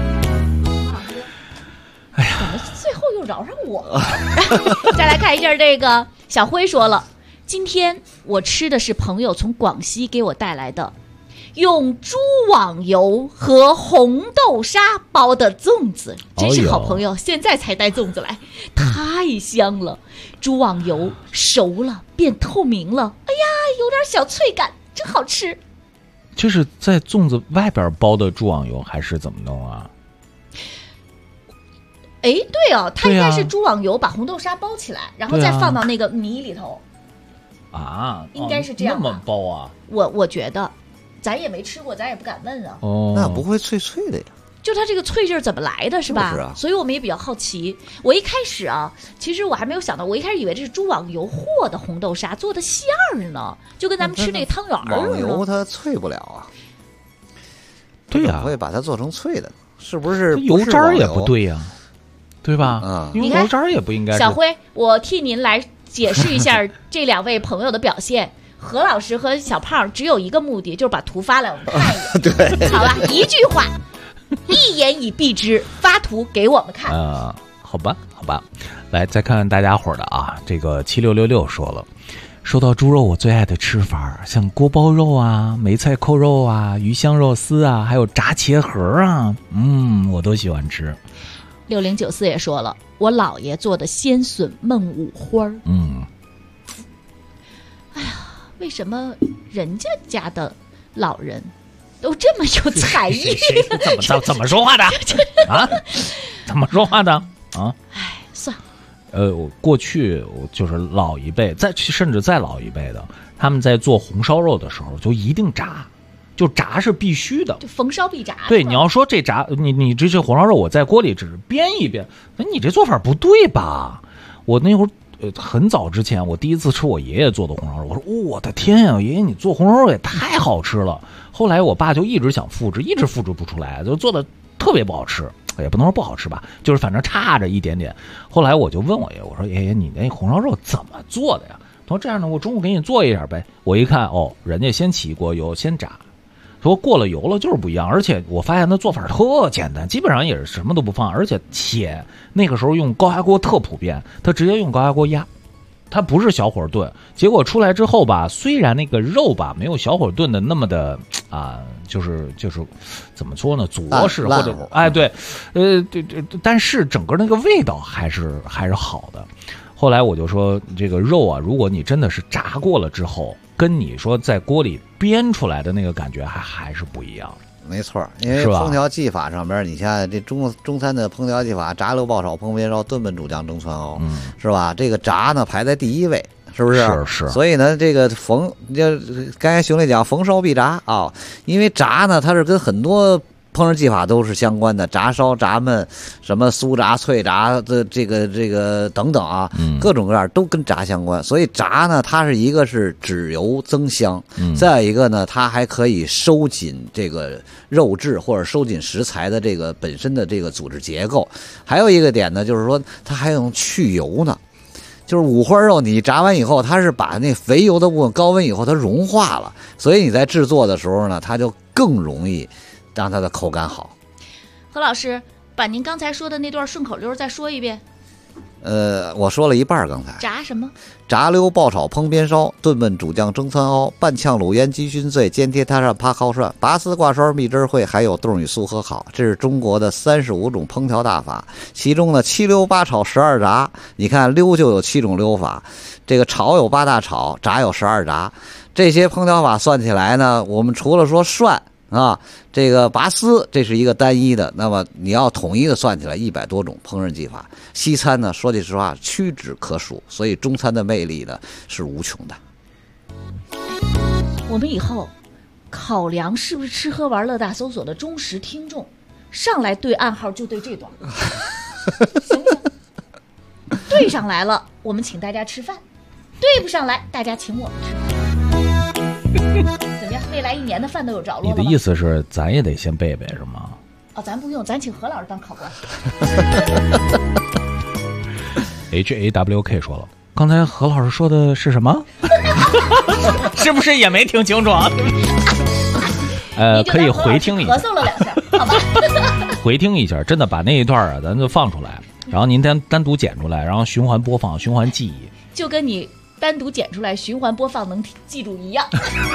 哎呀，怎么最后又饶上我了？再来看一下这个小辉说了，今天我吃的是朋友从广西给我带来的用猪网油和红豆沙包的粽子，真是好朋友，现在才带粽子来，太香了。猪网油熟了变透明了，哎呀，有点小脆感，真好吃。这是在粽子外边包的猪网油还是怎么弄啊？哎，对哦，它应该是猪网油把红豆沙包起来，然后再放到那个米里头。啊，应该是这样。那么包啊？我觉得，咱也没吃过，咱也不敢问啊。哦， 那不会脆脆的呀？ 就它这个脆劲儿怎么来的，是吧？是啊。所以我们也比较好奇。我一开始啊，其实我还没有想到，我一开始以为这是猪网油和的红豆沙做的馅儿呢，就跟咱们吃那个汤圆儿似的。 网油它脆不了啊。对呀，会把它做成脆的。 是不是油渣也不对呀，对吧？ 你油渣也不应该。 小辉，我替您来解释一下这两位朋友的表现。何老师和小胖只有一个目的，就是把图发来我们看一眼。 对， 好吧，一句话，一言以蔽之，发图给我们看。 好吧，来再看看大家伙的啊，这个7666说了。说到猪肉，我最爱的吃法，像锅包肉啊、梅菜扣肉啊、鱼香肉丝啊，还有炸茄盒啊，我都喜欢吃。 6094也说了，我姥爷做的鲜笋焖五花。哎呀，为什么人家家的老人都这么有才艺？ 怎么说话的啊？怎么说话的啊？ 哎，算了。 过去就是老一辈，甚至再老一辈的，他们在做红烧肉的时候就一定炸，就炸是必须的， 就逢烧必炸。 对，你要说这炸，你这红烧肉我在锅里只是煸一煸，那你这做法不对吧？我那会儿很早之前，我第一次吃我爷爷做的红烧肉，我说我的天呀，爷爷你做红烧肉也太好吃了。后来我爸就一直想复制，一直复制不出来，就做的特别不好吃。也不能说不好吃吧，就是反正差着一点点。后来我就问我爷爷，我说爷爷你那红烧肉怎么做的呀？他说这样的，我中午给你做一点呗。我一看人家先起锅油先炸，说过了油了就是不一样。而且我发现他做法特简单，基本上也是什么都不放，而且那个时候用高压锅特普遍，他直接用高压锅压，他不是小火炖。结果出来之后吧，虽然那个肉吧没有小火炖的那么的就是怎么说呢，着实或者对，但是整个那个味道还是好的。后来我就说，这个肉啊，如果你真的是炸过了之后，跟你说在锅里煸出来的那个感觉还是不一样。 没错，因为烹调技法上边，你像这中餐的烹调技法，炸溜爆炒烹煸烧炖焖煮酱蒸川熬，是吧？这个炸呢排在第一位。是不是？ 是。 所以呢，这个刚才兄弟讲逢烧必炸啊，因为炸呢，它是跟很多烹饪技法都是相关的，炸烧、炸焖，什么酥炸、脆炸的这个等等啊，各种各样都跟炸相关。所以炸呢，它是一个是止油增香，再一个呢，它还可以收紧这个肉质或者收紧食材的这个本身的这个组织结构。还有一个点呢，就是说它还用去油呢。就是五花肉，你炸完以后，它是把那肥油的部分高温以后它融化了，所以你在制作的时候呢，它就更容易让它的口感好。 何老师，把您刚才说的那段顺口溜再说一遍。 我说了一半，刚才炸什么？ 炸溜爆炒烹煸烧，炖焖煮酱蒸川熬，拌炝卤腌鸡熏碎，煎贴塌上扒烤涮，拔丝挂烧蜜汁烩，还有冻与素和烤。这是中国的35种烹调大法，其中呢7溜8炒12炸。你看溜就有7种溜法，这个炒有8大炒，炸有12炸。这些烹调法算起来呢，我们除了说涮啊，这个拔丝这是一个单一的，那么你要统一的算起来100多种烹饪技法。西餐呢，说句实话屈指可数，所以中餐的魅力呢是无穷的。 我们以后考量是不是吃喝玩乐大搜索的忠实听众，上来对暗号就对这段，行不行？对上来了，我们请大家吃饭；对不上来，大家请我们吃饭。怎么样？未来1年的饭都有着落了吗？ 你的意思是咱也得先背背是吗？ 咱不用，咱请何老师当考官。 HAWK 说了，刚才何老师说的是什么？是不是也没听清楚啊？可以回听一下， 咳嗽了2声，好吧？ 回听一下，真的把那一段咱就放出来，然后您单独剪出来，然后循环播放，循环记忆， 就跟你单独剪出来循环播放能记住一样。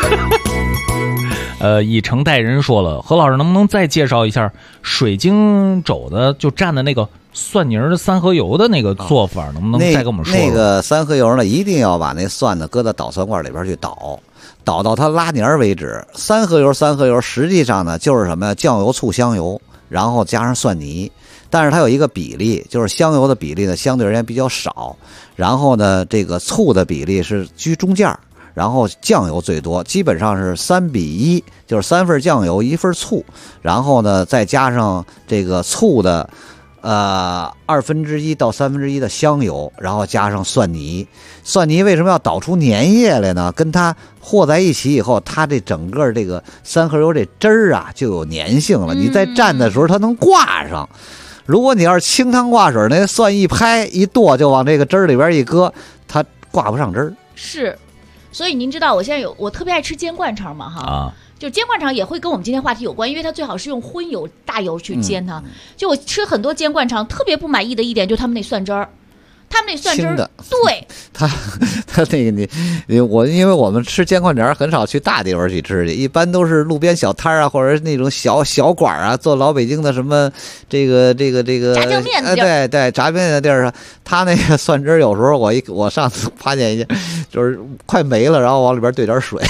以诚待人说了，何老师能不能再介绍一下水晶肘的就蘸的那个蒜泥的三合油的那个做法，能不能再跟我们说？ 那个三合油呢，一定要把那蒜呢搁到捣蒜罐里边去捣到它拉黏为止。三合油实际上呢就是什么呀？酱油、醋、香油，然后加上蒜泥。但是它有一个比例，就是香油的比例呢相对而言比较少，然后呢这个醋的比例是居中间，然后酱油最多，基本上是3比1，就是3份酱油1份醋，然后呢再加上这个醋的 1/2到1/3的香油，然后加上蒜泥。蒜泥为什么要捣出粘液来呢？跟它和在一起以后，它这整个这个三合油这汁儿啊就有粘性了。你在蘸的时候它能挂上。如果你要是清汤挂水，那蒜一拍一剁就往这个汁儿里边一搁，它挂不上汁儿。 是，所以您知道我现在我特别爱吃煎灌肠嘛哈。就煎灌肠也会跟我们今天话题有关，因为它最好是用荤油大油去煎它。就我吃很多煎灌肠，特别不满意的一点就是他们那蒜汁儿，他们那蒜汁儿，对， 他那个因为我们吃煎灌肠很少去大地方去吃去，一般都是路边小摊啊，或者是那种小馆啊，做老北京的什么这个炸酱面的地儿，对，炸面的地儿上，他那个蒜汁儿有时候我上次发现一件，就是快没了，然后往里边兑点水。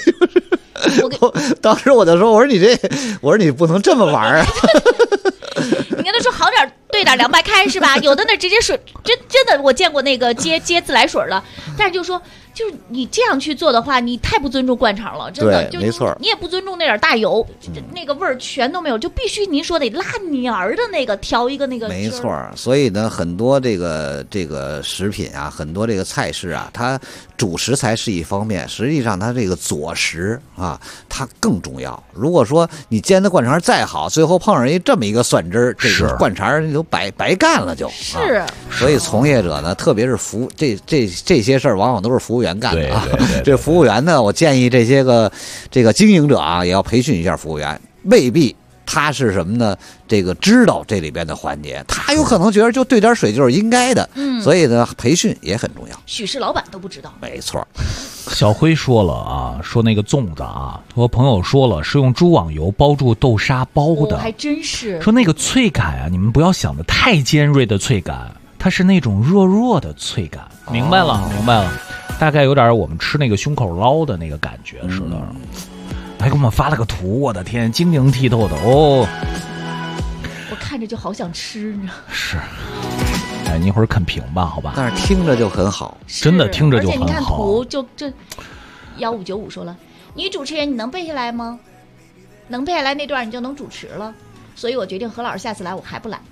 当时我就说，我说你不能这么玩啊！ 你跟他说好点，兑点凉白开是吧？有的那直接水，真的我见过那个接自来水了，但是就说就是你这样去做的话，你太不尊重灌肠了，真的，就没错， 你也不尊重那点大油，那个味儿全都没有，就必须您说得拉黏儿的那个调一个那个。 没错，所以呢，很多这个食品啊，很多这个菜式啊，它主食材是一方面，实际上它这个佐食啊，它更重要。如果说你煎的灌肠再好，最后碰上这么一个蒜汁儿，这个灌肠你都白干了就。 是。 所以从业者呢，特别是这些事儿，往往都是服务员干的啊。对，这服务员呢，我建议这些这个经营者啊，也要培训一下服务员，未必他是什么呢？这个知道这里边的环节，他有可能觉得就兑点水就是应该的。所以呢，培训也很重要。 许是老板都不知道。 没错。 小辉说了啊，说那个粽子啊，我朋友说了是用猪网油包住豆沙包的， 还真是。 说那个脆感啊，你们不要想的太尖锐的脆感，它是那种弱的脆感。明白了，大概有点我们吃那个胸口捞的那个感觉似的。还给我们发了个图，我的天，晶莹剔透的哦！ 我看着就好想吃呢。 是，哎，你一会儿啃评吧，好吧？ 但是听着就很好， 真的听着就很好。 而且你看图，就这1595说了，女主持人你能背下来吗？能背下来那段你就能主持了。所以我决定何老师下次来我还不来。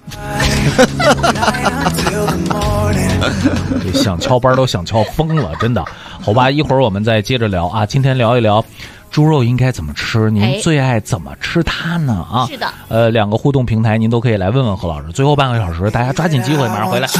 这想翘班都想翘疯了，真的。好吧，一会儿我们再接着聊啊。今天聊一聊猪肉应该怎么吃，您最爱怎么吃它呢？啊， 是的。 两个互动平台您都可以来问问何老师。最后半个小时，大家抓紧机会，马上回来。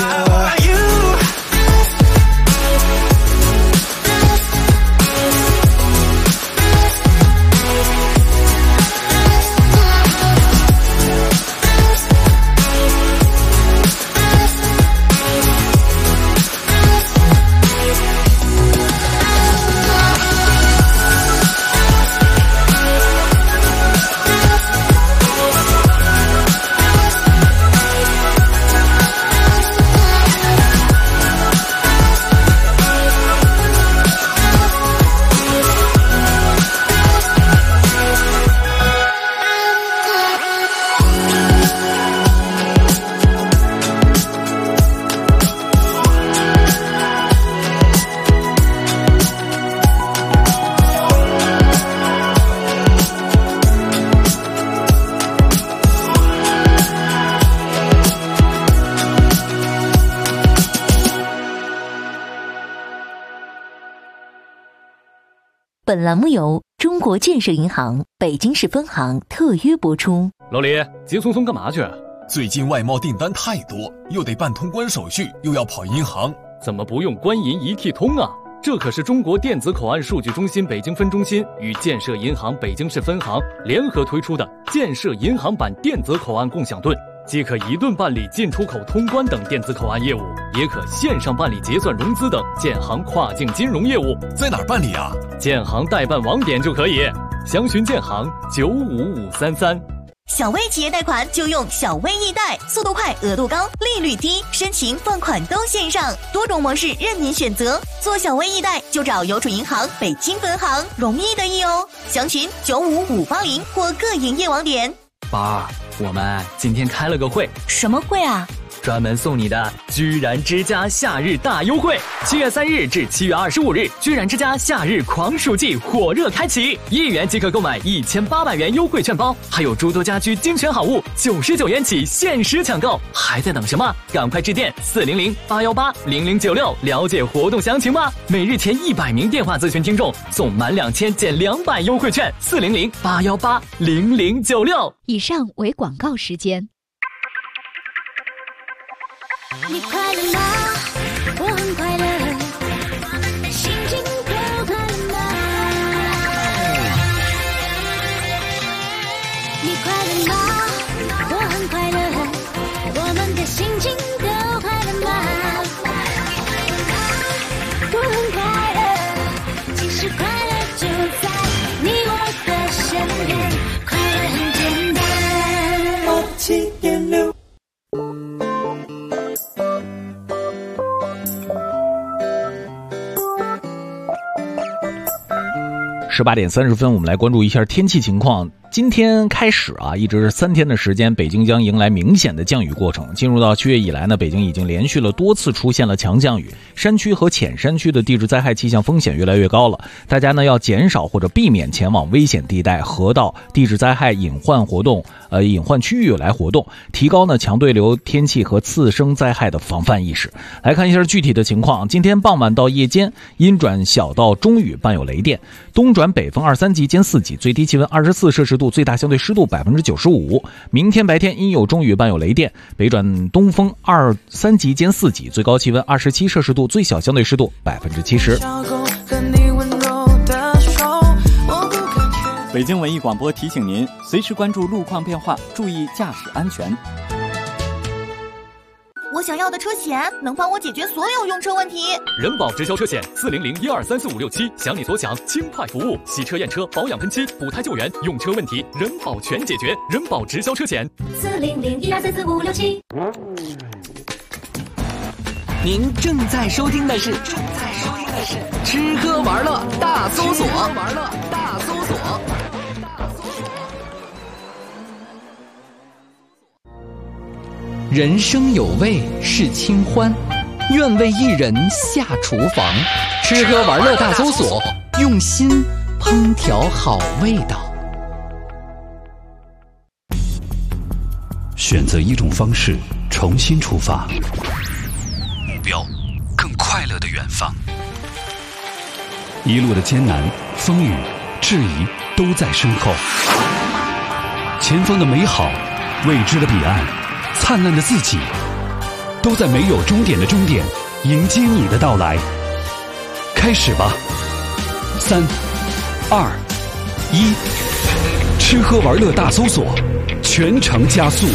本栏目由中国建设银行北京市分行特约播出。 老李，急匆匆干嘛去？ 最近外贸订单太多，又得办通关手续，又要跑银行， 怎么不用官银一体通啊？这可是中国电子口岸数据中心北京分中心与建设银行北京市分行联合推出的建设银行版电子口岸共享盾，既可一盾办理进出口通关等电子口岸业务，也可线上办理结算融资等建行跨境金融业务。 在哪儿办理啊？ 建行代办网点就可以，详询建行95533。 小微企业贷款就用小微易贷，速度快，额度高，利率低，申请放款都线上，多种模式任您选择。做小微易贷就找邮储银行北京分行，容易得意哦。详询95580或各营业网点。 宝儿，我们今天开了个会。 什么会啊？ 专门送你的居然之家夏日大优惠，7月3日至7月25日，居然之家夏日狂暑季火热开启，1元即可购买1800元优惠券包，还有诸多家居精选好物，99元起限时抢购，还在等什么？赶快致电400-818-0096了解活动详情吧！每日前100名电话咨询听众送满2000减200优惠券，400-818-0096。 以上为广告时间。 你快乐吗？我很快乐，心情都快乐吗？你快乐吗？我很快乐，我们的心情都快乐吗？我很快乐，其实快乐就在你我的身边，快乐很简单。87.6 18点30分，我们来关注一下天气情况。今天开始啊，一直3天的时间，北京将迎来明显的降雨过程。进入到7月以来呢，北京已经连续了多次出现了强降雨，山区和浅山区的地质灾害气象风险越来越高了。大家呢要减少或者避免前往危险地带、河道、地质灾害隐患区域来活动，提高呢强对流天气和次生灾害的防范意识。来看一下具体的情况。今天傍晚到夜间，阴转小到中雨，伴有雷电，东转北风2、3级兼4级，最低气温24摄氏度，最大相对湿度95%。明天白天阴有中雨，伴有雷电，北转东风2、3级兼4级，最高气温27摄氏度，最小相对湿度70%。 北京文艺广播提醒您，随时关注路况变化，注意驾驶安全。 我想要的车险能帮我解决所有用车问题。 人保直销车险400-1234567，想你所想，轻快服务，洗车验车、保养喷漆、补胎救援，用车问题人保全解决。人保直销车险 400-1234567。 您正在收听的是吃喝玩乐大搜索。人生有味是清欢，愿为一人下厨房。吃喝玩乐大搜索，用心烹调好味道。 选择一种方式，重新出发，目标更快乐的远方。一路的艰难、风雨、质疑都在身后，前方的美好，未知的彼岸，灿烂的自己，都在没有终点的终点迎接你的到来。开始吧，3、2、1，吃喝玩乐大搜索，全程加速。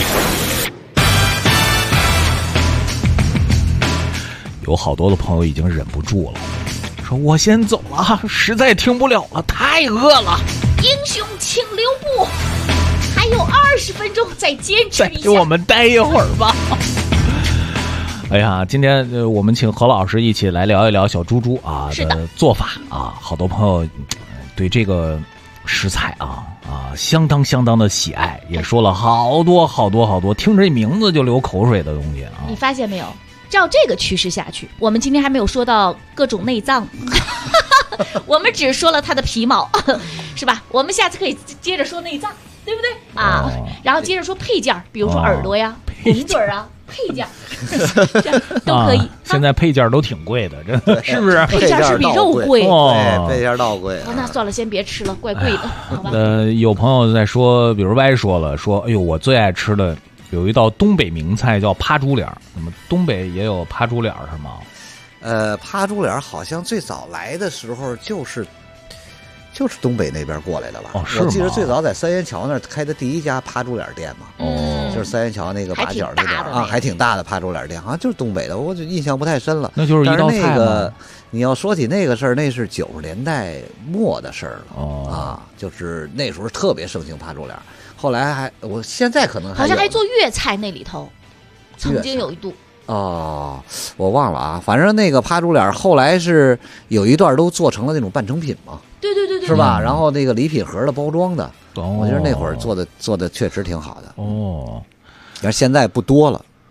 有好多的朋友已经忍不住了，说我先走了，实在听不了了，太饿了。 英雄请留步，还有20分钟，再坚持一下， 给我们待一会儿吧。哎呀，今天我们请何老师一起来聊一聊小猪猪啊的做法啊，好多朋友对这个食材相当的喜爱，也说了好多，听着这名字就流口水的东西啊。 你发现没有？照这个趋势下去，我们今天还没有说到各种内脏，我们只说了它的皮毛，是吧？我们下次可以接着说内脏，对不对啊？然后接着说配件，比如说耳朵呀、红嘴啊，配件都可以。 现在配件都挺贵的，真的是不是？ 配件是比肉贵， 对，配件倒贵。 那算了，先别吃了，怪贵的，好吧？ 有朋友在说，比如歪说了，说哎呦，我最爱吃的有一道东北名菜叫趴猪脸，那么东北也有趴猪脸是吗？ 趴猪脸好像最早来的时候就是东北那边过来的吧？ 是吗？ 我记得最早在三元桥那儿开的第一家趴猪脸店嘛。就是三元桥那个八角那边啊，还挺大的趴猪脸店，好像就是东北的，我就印象不太深了。 那就是一道菜吗？ 那个你要说起那个事儿，那是90年代末的事儿了。就是那时候特别盛行趴猪脸，后来我现在可能好像还做粤菜，那里头曾经有一度。 我忘了啊，反正那个趴猪脸后来是有一段都做成了那种半成品嘛， 对， 是吧？然后那个礼品盒的包装的，我觉得那会儿做的确实挺好的。但是现在不多了。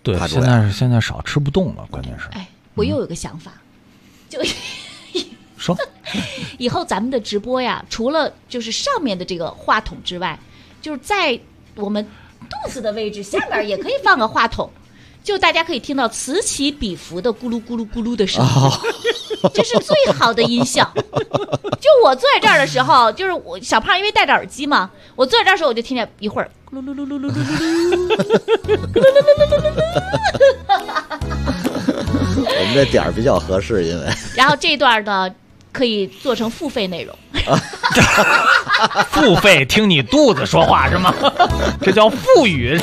对，现在少吃不动了，关键是。 哎，我又有个想法，就说以后咱们的直播呀，除了就是上面的这个话筒之外，就是在我们肚子的位置下面也可以放个话筒，就大家可以听到此起彼伏的咕噜咕噜咕噜的声音，这是最好的音效。就我坐在这儿的时候，就是我小胖因为戴着耳机嘛，我坐在这儿的时候我就听见一会儿咕噜噜噜噜噜噜噜噜噜噜噜噜噜噜。 我们这点儿比较合适，因为然后这段呢可以做成付费内容。 付费听你肚子说话是吗？这叫富语。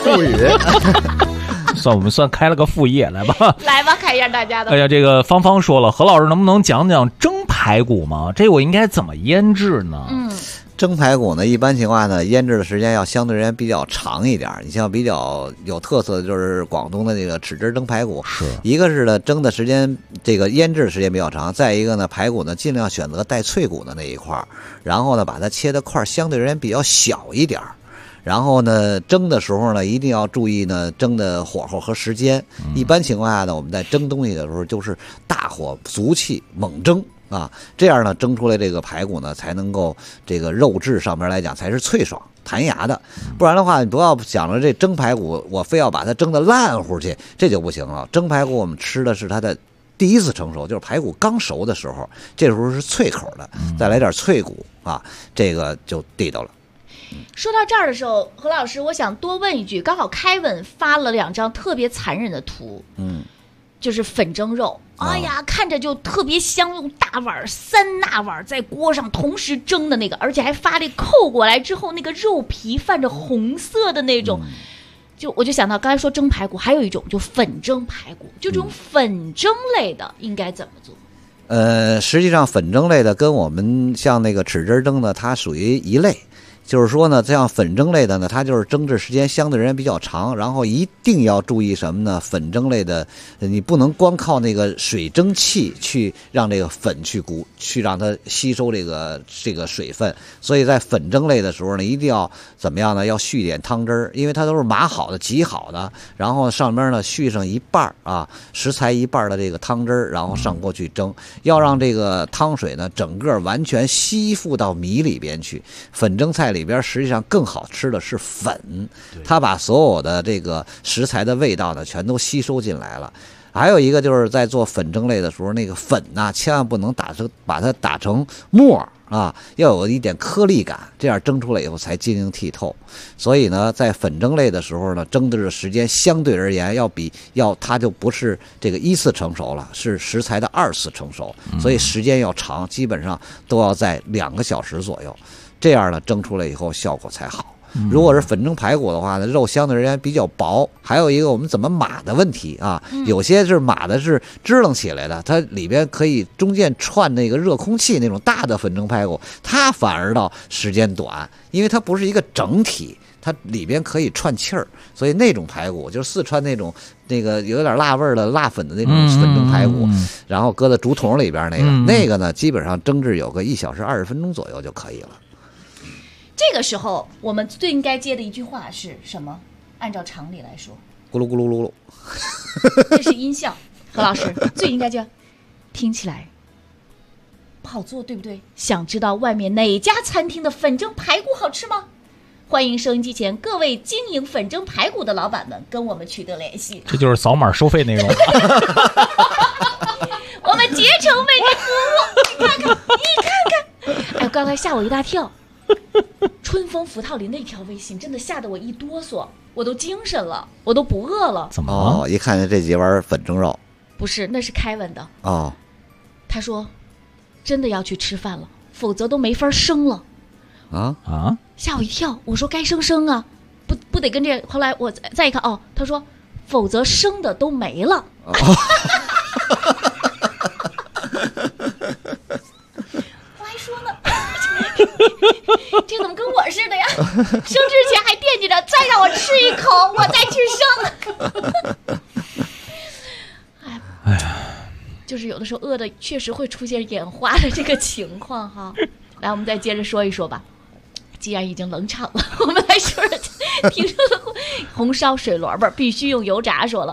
我们算开了个副业，来吧， 来吧，看一下大家的。 哎呀，这个芳芳说了，何老师能不能讲讲蒸排骨吗？这我应该怎么腌制呢？ 蒸排骨呢，一般情况呢，腌制的时间要相对而言比较长一点。你像比较有特色的就是广东的那个豉汁蒸排骨， 是一个是呢蒸的时间，这个腌制的时间比较长，再一个呢排骨呢尽量选择带脆骨的那一块，然后呢把它切的块相对而言比较小一点。然后呢，蒸的时候呢，一定要注意呢，蒸的火候和时间。一般情况下呢，我们在蒸东西的时候，就是大火足气猛蒸啊，这样呢，蒸出来这个排骨呢，才能够这个肉质上面来讲才是脆爽弹牙的。不然的话，你不要想着这蒸排骨，我非要把它蒸的烂乎去，这就不行了。蒸排骨我们吃的是它的第一次成熟，就是排骨刚熟的时候，这时候是脆口的，再来点脆骨啊，这个就地道了。 说到这儿的时候，何老师，我想多问一句，刚好凯文发了2张特别残忍的图，就是粉蒸肉，哎呀，看着就特别香，用大碗3大碗在锅上同时蒸的那个，而且还发力扣过来之后，那个肉皮泛着红色的那种，我就想到刚才说蒸排骨，还有一种就粉蒸排骨，就这种粉蒸类的应该怎么做？ 实际上粉蒸类的跟我们像那个豉汁蒸的，它属于一类。就是说呢，像粉蒸类的呢，它就是蒸制时间相对而言比较长，然后一定要注意什么呢？粉蒸类的，你不能光靠那个水蒸气去让这个粉去让它吸收这个水分，所以在粉蒸类的时候呢，一定要怎么样呢？要续点汤汁儿，因为它都是码好的、挤好的，然后上面呢续上一半啊，食材一半的这个汤汁儿，然后上锅去蒸，要让这个汤水呢整个完全吸附到米里边去。粉蒸菜里边实际上更好吃的是粉，它把所有的这个食材的味道呢全都吸收进来了。还有一个就是在做粉蒸类的时候，那个粉呐，千万不能把它打成沫啊，要有一点颗粒感，这样蒸出来以后才晶莹剔透。所以呢，在粉蒸类的时候呢，蒸的时间相对而言它就不是这个1次成熟了，是食材的2次成熟，所以时间要长，基本上都要在2个小时左右。这样呢，蒸出来以后效果才好。如果是粉蒸排骨的话呢，肉相对而言比较薄。还有一个我们怎么码的问题啊，有些是码的是支棱起来的，它里边可以中间串那个热空气，那种大的粉蒸排骨，它反而到时间短，因为它不是一个整体，它里边可以串气儿，所以那种排骨就是四川那个有点辣味儿的辣粉的那种粉蒸排骨，然后搁在竹筒里边那个呢，基本上蒸制有个1小时20分钟左右就可以了。 这个时候我们最应该接的一句话是什么？按照常理来说， 咕噜咕噜噜噜， 这是音效。何老师最应该就听起来不好做，对不对？想知道外面哪家餐厅的粉蒸排骨好吃吗？欢迎收音机前各位经营粉蒸排骨的老板们跟我们取得联系。 这就是扫码收费内容。 我们竭诚为您服务。你看看，哎，刚才吓我一大跳。春风拂套林的一条微信，真的吓得我一哆嗦，我都精神了，我都不饿了。 怎么了？ 一看见这几碗粉蒸肉， 不是，那是凯文的。他说真的要去吃饭了，否则都没法生了。吓我一跳。我说该生啊，不得跟这。后来我再一看，他说否则生的都没了。我还说呢。这怎么跟我似的呀？生之前还惦记着再让我吃一口，我再去生。哎呀，就是有的时候饿的确实会出现眼花的这个情况哈。来，我们再接着说一说吧。既然已经冷场了，我们来说说听说的红烧水萝卜必须用油炸。说了，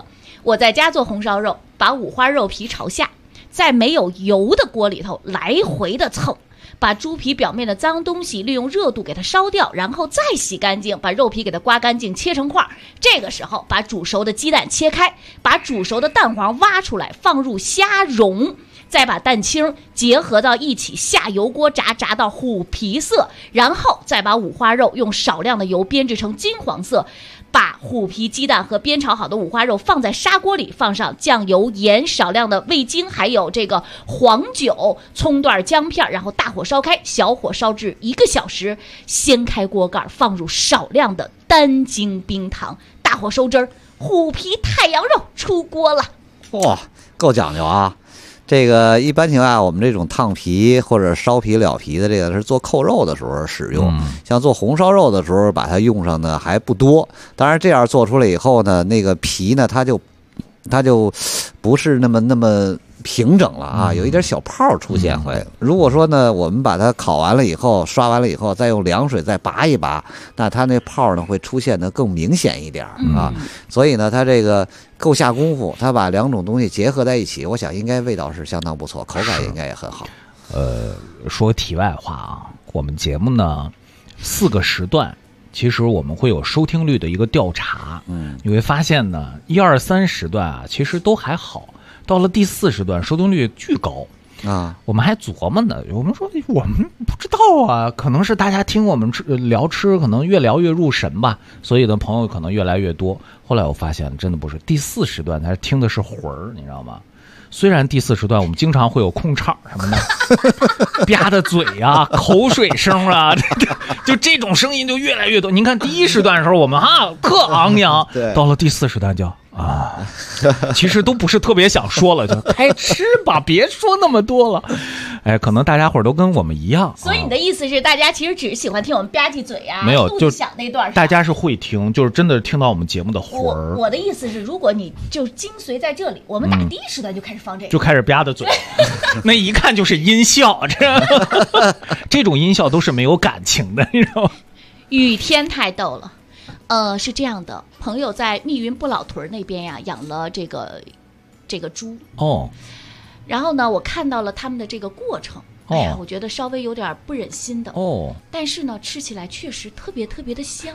我在家做红烧肉，把五花肉皮朝下，在没有油的锅里头来回的蹭，把猪皮表面的脏东西利用热度给它烧掉，然后再洗干净，把肉皮给它刮干净，切成块。这个时候把煮熟的鸡蛋切开，把煮熟的蛋黄挖出来，放入虾蓉，再把蛋清结合到一起，下油锅炸，炸到虎皮色，然后再把五花肉用少量的油煸制成金黄色，把虎皮鸡蛋和煸炒好的五花肉放在砂锅里，放上酱油、盐、少量的味精，还有这个黄酒、葱段、姜片，然后大火烧开，小火烧至1个小时，掀开锅盖，放入少量的单精冰糖，大火收汁儿，虎皮太阳肉出锅了。 哇，够讲究啊！这个一般情况下，我们这种烫皮或者烧皮了皮的，这个是做扣肉的时候使用。像做红烧肉的时候，把它用上呢还不多。当然，这样做出来以后呢，那个皮呢，它就不是那么平整了啊，有一点小泡出现会。如果说呢，我们把它烤完了以后，刷完了以后，再用凉水再拔一拔，那它那泡呢会出现的更明显一点啊。所以呢，它这个够下功夫，它把两种东西结合在一起，我想应该味道是相当不错，口感应该也很好。 说题外话啊，我们节目呢4个时段。其实我们会有收听率的一个调查，你会发现呢，1、2、3时段啊，其实都还好，到了第4时段收听率巨高啊。我们还琢磨呢，我们说我们不知道啊，可能是大家听我们聊吃，可能越聊越入神吧，所以呢朋友可能越来越多。后来我发现真的不是，第4时段才听的是魂儿，你知道吗？虽然第4时段我们经常会有空场什么的，吧的嘴啊、口水声啊，就这种声音就越来越多。您看第1时段的时候，我们特昂扬，到了第4时段就其实都不是特别想说了，就开吃吧，别说那么多了。哎，可能大家伙都跟我们一样。 所以你的意思是，大家其实只是喜欢听我们吧唧嘴啊， 没有就想那段， 大家是会听，就是真的听到我们节目的魂儿。 我的意思是，如果你就精髓在这里，我们打第1时段就开始放这个， 就开始吧的嘴，那一看就是音效，这种音效都是没有感情的，你知道吗？ 雨天太逗了。是这样的，朋友在密云不老屯那边呀，养了这个猪哦。 然后呢，我看到了他们的这个过程，哎呀，我觉得稍微有点不忍心的哦。 但是呢，吃起来确实特别特别的香。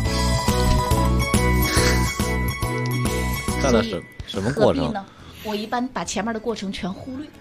看了什么过程呢？我一般把前面的过程全忽略。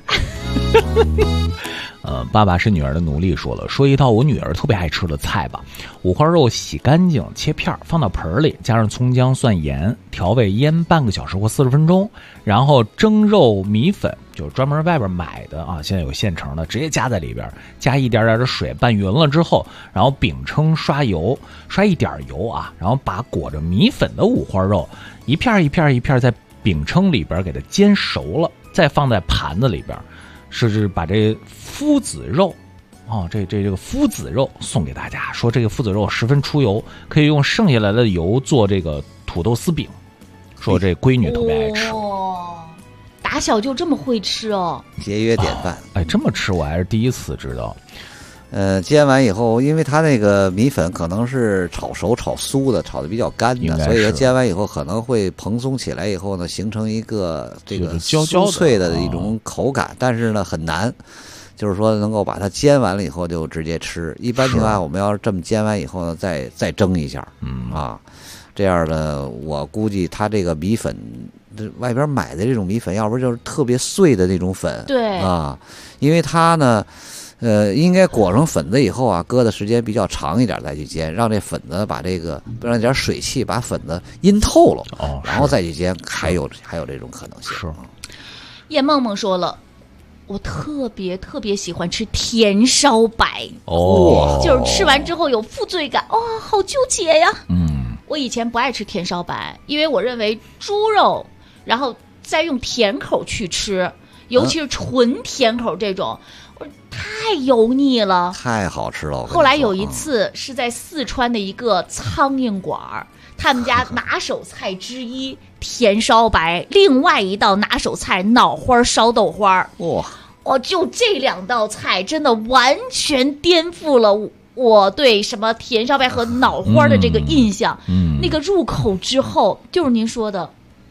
爸爸是女儿的奴隶说了，说一道我女儿特别爱吃的菜吧。五花肉洗干净切片，放到盆里，加上葱姜蒜盐，调味腌半个小时或40分钟，然后蒸肉米粉，就是专门外边买的啊，现在有现成的，直接加在里边，加一点点的水拌匀了之后，然后饼铛刷油，刷一点油啊，然后把裹着米粉的五花肉一片一片一片在饼铛里边给它煎熟了，再放在盘子里边，是把这夫子肉这个夫子肉送给大家，说这个夫子肉十分出油，可以用剩下来的油做这个土豆丝饼，说这闺女特别爱吃。 打小就这么会吃哦， 节约典范。 哎，这么吃我还是第一次知道。 煎完以后，因为它那个米粉可能是炒熟、炒酥的，炒的比较干的，所以它煎完以后可能会蓬松起来，以后呢，形成一个这个酥脆的一种口感，但是呢很难，就是说能够把它煎完了以后就直接吃。一般情况下，我们要是这么煎完以后呢，再蒸一下，这样呢，我估计它这个米粉，外边买的这种米粉，要不就是特别碎的那种粉， 对啊，因为它呢。应该裹上粉子以后啊，搁的时间比较长一点再去煎，让这粉子把这个让点水汽把粉子阴透了，然后再去煎，还有这种可能性。 是。 叶梦梦说了，我特别特别喜欢吃甜烧白，就是吃完之后有负罪感，好纠结呀。我以前不爱吃甜烧白，因为我认为猪肉，然后再用甜口去吃，尤其是纯甜口这种。太油腻了， 太好吃了。 后来有一次是在四川的一个苍蝇馆，他们家拿手菜之一甜烧白，另外一道拿手菜脑花烧豆花。就这2道菜真的完全颠覆了我对什么甜烧白和脑花的这个印象。那个入口之后，就是您说的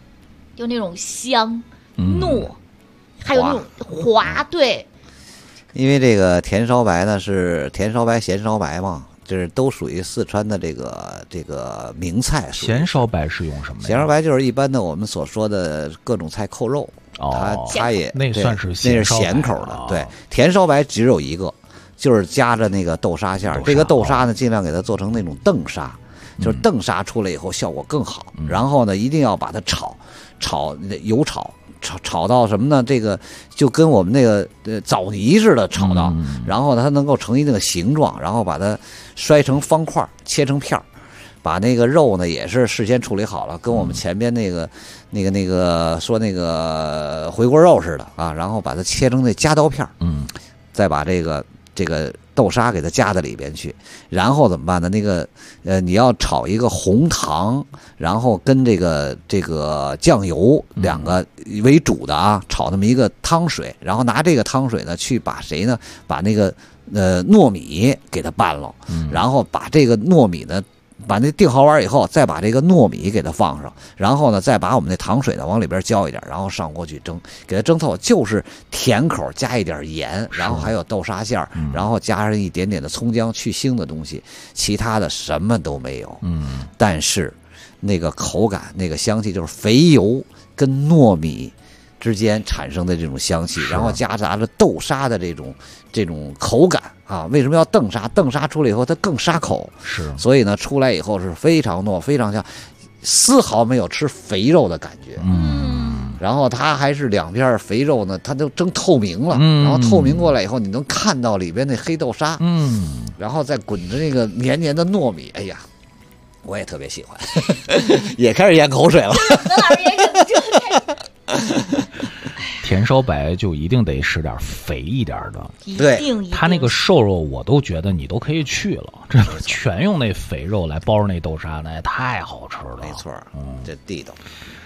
就那种香、糯，还有那种滑，对。 因为这个甜烧白呢是甜烧白、咸烧白嘛，这都属于四川的这个名菜。 咸烧白是用什么呀？ 咸烧白就是一般的我们所说的各种菜扣肉，它也那算是那是咸口的。对，甜烧白只有一个，就是夹着那个豆沙馅儿。这个豆沙呢，尽量给它做成那种邓沙，就是邓沙出来以后效果更好。然后呢，一定要把它炒油炒到什么呢？这个就跟我们那个枣泥似的炒到，然后它能够成一那个形状，然后把它摔成方块，切成片儿，把那个肉呢也是事先处理好了，跟我们前边那个说那个回锅肉似的啊，然后把它切成那夹刀片，再把这个豆沙给它加到里边去，然后怎么办呢？那个你要炒一个红糖，然后跟这个酱油两个为主的啊，炒那么一个汤水，然后拿这个汤水呢去把那个糯米给它拌了，然后把这个糯米呢。把那定好碗以后，再把这个糯米给它放上，然后呢，再把我们那糖水呢往里边浇一点，然后上锅去蒸，给它蒸透，就是甜口加一点盐，然后还有豆沙馅儿，然后加上一点点的葱姜去腥的东西，其他的什么都没有。但是那个口感、那个香气，就是肥油跟糯米之间产生的这种香气，然后夹杂着豆沙的这种口感啊。为什么要邓沙？邓沙出来以后它更沙口， 是， 所以呢出来以后是非常糯，非常香，丝毫没有吃肥肉的感觉。然后它还是两片肥肉呢，它都蒸透明了，然后透明过来以后，你能看到里边那黑豆沙，然后再滚着那个黏黏的糯米，哎呀。我也特别喜欢，也开始咽口水了。 何老师也忍不住。 甜烧白就一定得使点肥一点的， 对， 它那个瘦肉我都觉得你都可以去了，真的全用那肥肉来包着那豆沙，那也太好吃了。 没错，这地道。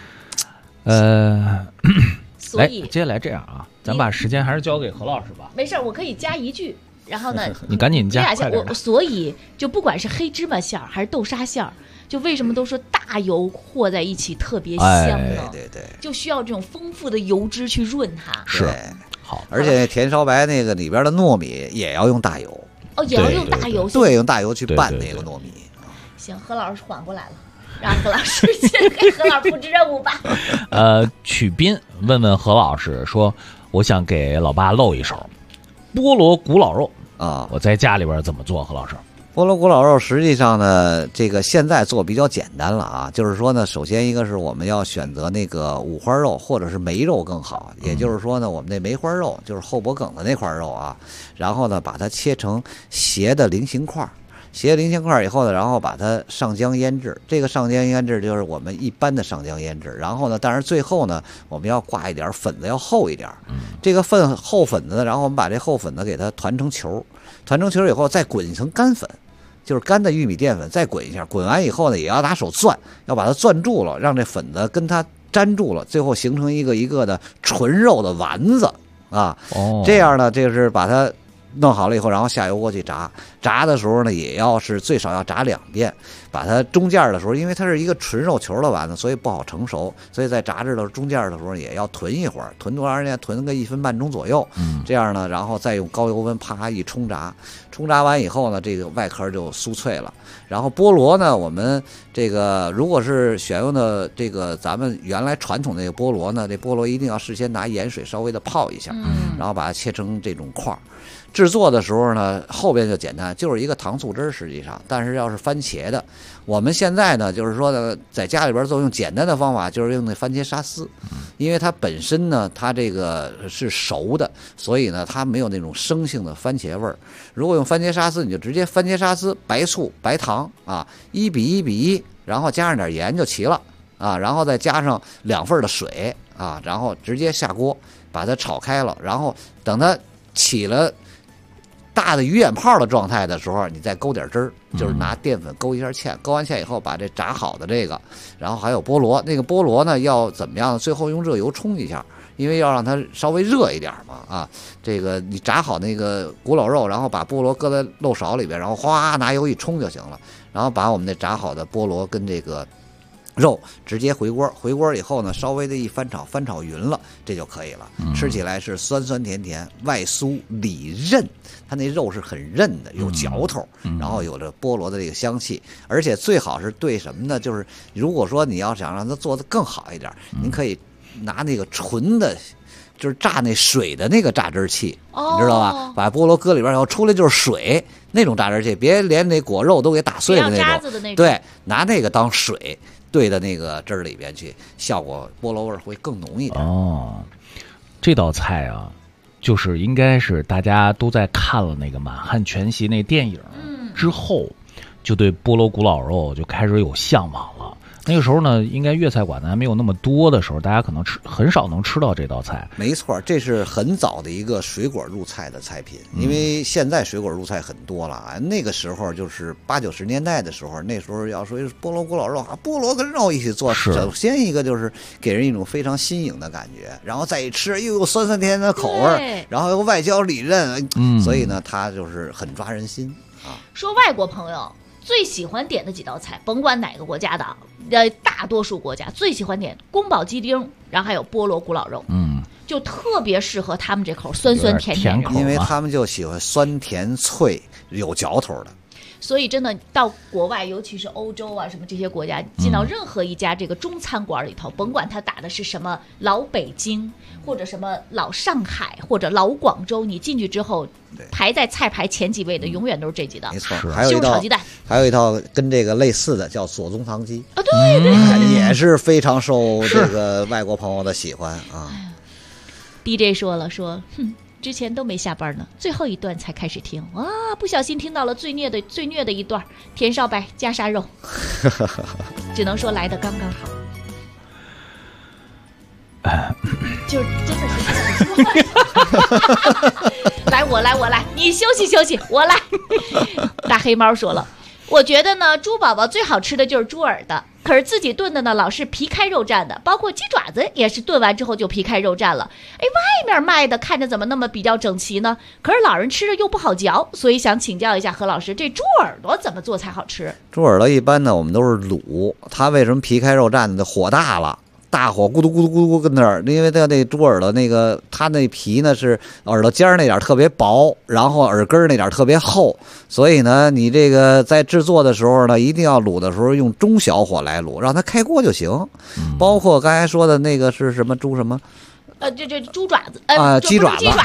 来，接下来这样啊，咱把时间还是交给何老师吧。 没事，我可以加一句。然后呢， 你赶紧加，快点。 所以就不管是黑芝麻馅儿还是豆沙馅儿，就为什么都说大油和在一起特别香呢？ 对， 就需要这种丰富的油脂去润它。 是，好。 而且甜烧白那个里边的糯米也要用大油。 也要用大油。 对，用大油去拌那个糯米。 行，何老师缓过来了，让何老师先给何老师布置任务吧。 曲斌问问何老师说，我想给老爸露一手。菠萝古老肉啊， 我在家里边怎么做？何老师， 菠萝古老肉实际上呢，这个现在做比较简单了啊，就是说呢，首先一个是我们要选择那个五花肉或者是梅肉更好，也就是说呢，我们那梅花肉就是后脖梗的那块肉啊，然后呢把它切成斜的菱形块。斜菱形块以后呢，然后把它上浆腌制。这个上浆腌制就是我们一般的上浆腌制。然后呢，但是最后呢，我们要挂一点粉子，要厚一点。这个厚粉子呢，然后我们把这厚粉子给它团成球，团成球以后再滚一层干粉，就是干的玉米淀粉，再滚一下。滚完以后呢，也要拿手攥，要把它攥住了，让这粉子跟它粘住了，最后形成一个一个的纯肉的丸子啊。这样呢，这是把它弄好了以后，然后下油锅去炸。炸的时候呢，也要是最少要炸2遍。把它中间的时候，因为它是一个纯肉球的丸子，所以不好成熟，所以在炸制的中间的时候也要囤一会儿，囤多长时间？囤个1分半钟左右。这样呢，然后再用高油温啪一冲炸，冲炸完以后呢，这个外壳就酥脆了。然后菠萝呢，我们这个如果是选用的这个咱们原来传统那个菠萝呢，这菠萝一定要事先拿盐水稍微的泡一下，然后把它切成这种块儿。制作的时候呢，后边就简单，就是一个糖醋汁实际上，但是要是番茄的，我们现在呢，就是说呢，在家里边做用简单的方法，就是用那番茄沙司，因为它本身呢，它这个是熟的，所以呢，它没有那种生性的番茄味儿。如果用番茄沙司，你就直接番茄沙司、白醋、白糖啊，1比1比1，然后加上点盐就齐了啊，然后再加上2份的水啊，然后直接下锅把它炒开了，然后等它起了大的鱼眼泡的状态的时候，你再勾点汁儿，就是拿淀粉勾一下芡，勾完芡以后，把这炸好的这个，然后还有菠萝，那个菠萝呢要怎么样？最后用热油冲一下，因为要让它稍微热一点嘛啊。这个你炸好那个古老肉，然后把菠萝搁在漏勺里边，然后哗拿油一冲就行了。然后把我们那炸好的菠萝跟这个肉直接回锅，回锅以后呢，稍微的一翻炒，翻炒匀了，这就可以了。吃起来是酸酸甜甜，外酥里韧，它那肉是很韧的，有嚼头，然后有着菠萝的这个香气，而且最好是对什么呢？就是如果说你要想让它做得更好一点，您可以拿那个纯的。就是榨那水的那个榨汁器，你知道吧？把菠萝搁里边，然后出来就是水那种榨汁器，别连那果肉都给打碎了那种。对，拿那个当水兑到那个汁儿里边去，效果菠萝味会更浓一点。 哦，这道菜啊，就是应该是大家都在看了那个《满汉全席》那电影之后，就对菠萝古老肉就开始有向往了。那个时候呢，应该粤菜馆子还没有那么多的时候，大家可能很少能吃到这道菜。 没错，这是很早的一个水果入菜的菜品，因为现在水果入菜很多了啊。那个时候就是80、90年代的时候，那时候要说菠萝古老肉啊，菠萝跟肉一起做，首先一个就是给人一种非常新颖的感觉，然后再一吃又有酸酸甜甜的口味，然后又外焦里韧，所以呢，它就是很抓人心啊。 说外国朋友最喜欢点的几道菜，甭管哪个国家的，大多数国家最喜欢点宫保鸡丁，然后还有菠萝古老肉，就特别适合他们这口酸酸甜甜的， 因为他们就喜欢酸甜脆有嚼头的。 所以真的到国外，尤其是欧洲啊什么这些国家，进到任何一家这个中餐馆里头，甭管他打的是什么老北京，或者什么老上海，或者老广州，你进去之后排在菜牌前几位的永远都是这几道。 没错，还有一道炒鸡蛋， 还有一道跟这个类似的叫左宗棠鸡啊，对对， 也是非常受这个外国朋友的喜欢啊。 DJ 说了说，之前都没下班呢，最后一段才开始听，哇，不小心听到了最虐的一段，甜烧白加沙肉，只能说来的刚刚好。就是真的是来我来，你休息，我来。大黑猫说了，我觉得呢，猪宝宝最好吃的就是猪耳的，可是自己炖的呢，老是皮开肉绽的，包括鸡爪子也是炖完之后就皮开肉绽了。哎，外面卖的看着怎么那么比较整齐呢？可是老人吃着又不好嚼，所以想请教一下何老师，这猪耳朵怎么做才好吃？ 猪耳朵一般呢，我们都是卤，它为什么皮开肉绽呢？火大了。大火咕嘟咕嘟咕嘟跟那儿，因为它那猪耳朵那个，它那皮呢是耳朵尖儿那点特别薄，然后耳根那点特别厚，所以呢，你这个在制作的时候呢，一定要卤的时候用中小火来卤，让它开锅就行。包括刚才说的那个是什么猪什么？ 这猪爪子鸡爪子，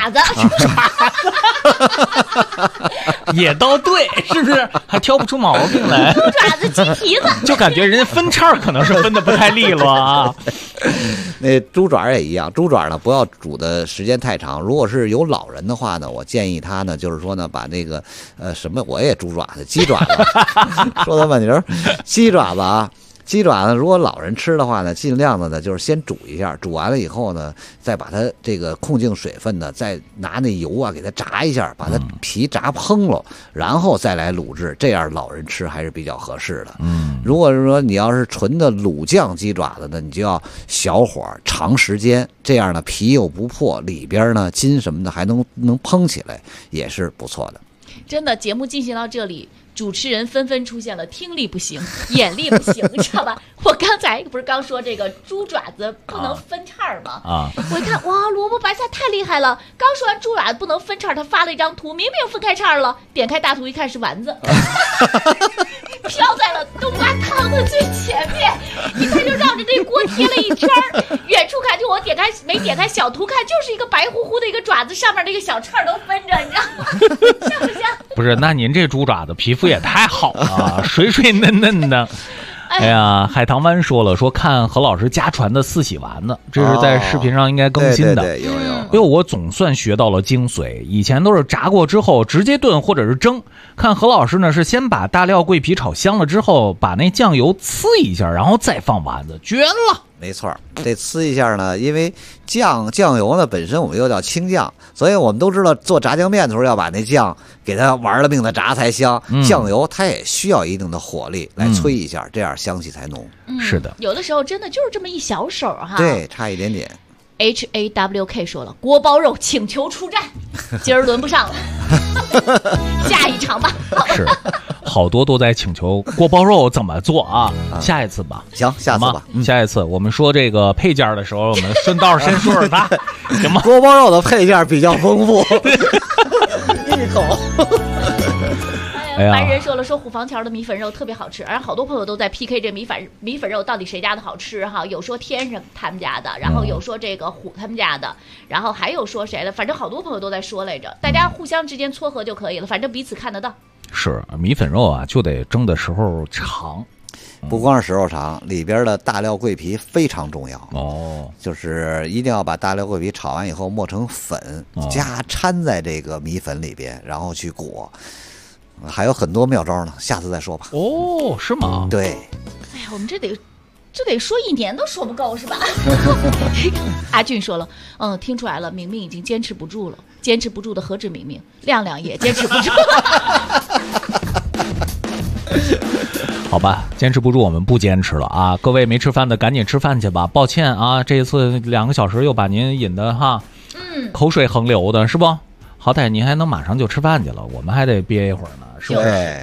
也都对，是不是？还挑不出毛病来。 猪爪子、鸡皮子， 就感觉人家分叉可能是分的不太利落啊。 那猪爪也一样，猪爪呢不要煮的时间太长。如果是有老人的话呢，我建议他呢，就是说呢，把那个什么，我也猪爪子、鸡爪子，说了半截鸡爪子啊。鸡爪呢，如果老人吃的话呢，尽量的呢就是先煮一下，煮完了以后呢，再把它这个控净水分呢，再拿那油啊给它炸一下，把它皮炸蓬了，然后再来卤制，这样老人吃还是比较合适的。如果是说你要是纯的卤酱鸡爪子呢，你就要小火长时间，这样呢皮又不破，里边呢筋什么的还能烹起来，也是不错的。 真的，节目进行到这里，主持人纷纷出现了听力不行、眼力不行，知道吧？我刚才不是刚说这个猪爪子不能分叉吗？我一看，哇，萝卜白菜太厉害了！刚说完猪爪子不能分叉，他发了一张图，明明分开叉了，点开大图一看是丸子，飘在了冬瓜汤的最前面，一看就绕着这锅贴了一圈儿。远处看，就我没点开小图看，就是一个白乎乎的一个爪子，上面那个小叉都分着，你知道吗？像不像？ 不是，那您这猪爪子皮肤也太好了，水水嫩嫩的。哎呀，海棠湾说了，说看何老师家传的四喜丸子，这是在视频上应该更新的。 对，有。 因为我总算学到了精髓，以前都是炸过之后直接炖或者是蒸，看何老师呢是先把大料桂皮炒香了之后，把那酱油呲一下，然后再放丸子，绝了。 没错，这呲一下呢，因为酱油呢本身我们又叫清酱，所以我们都知道做炸酱面的时候要把那酱给它玩了命的炸才香。酱油它也需要一定的火力来催一下，这样香气才浓。 是的， 有的时候真的就是这么一小手哈。 对，差一点点。 HAWK 说了，锅包肉请求出战，今儿轮不上了，下一场吧。 是，好好多都在请求锅包肉怎么做啊？下一次吧， 行，下次吧， 下一次我们说这个配件的时候，我们顺道先说说它，行吗？ 锅包肉的配件比较丰富，一口。 白人说了，说虎坊桥的米粉肉特别好吃，而好多朋友都在 PK 这米粉肉到底谁家的好吃哈，有说天上他们家的，然后有说这个虎他们家的，然后还有说谁的，反正好多朋友都在说来着，大家互相之间撮合就可以了，反正彼此看得到。 是米粉肉啊，就得蒸的时候长， 不光是时候长，里边的大料桂皮非常重要哦， 就是一定要把大料桂皮炒完以后磨成粉，掺在这个米粉里边，然后去裹。还有很多妙招呢，下次再说吧。 哦，是吗？ 对。 哎呀，我们这得说1年都说不够是吧？阿俊说了，听出来了，明明已经坚持不住了，坚持不住的何止明明，亮亮也坚持不住。 好吧，坚持不住我们不坚持了啊！各位没吃饭的赶紧吃饭去吧，抱歉啊，这一次2个小时又把您引得哈，口水横流的是不？好歹您还能马上就吃饭去了，我们还得憋一会儿呢，是不是？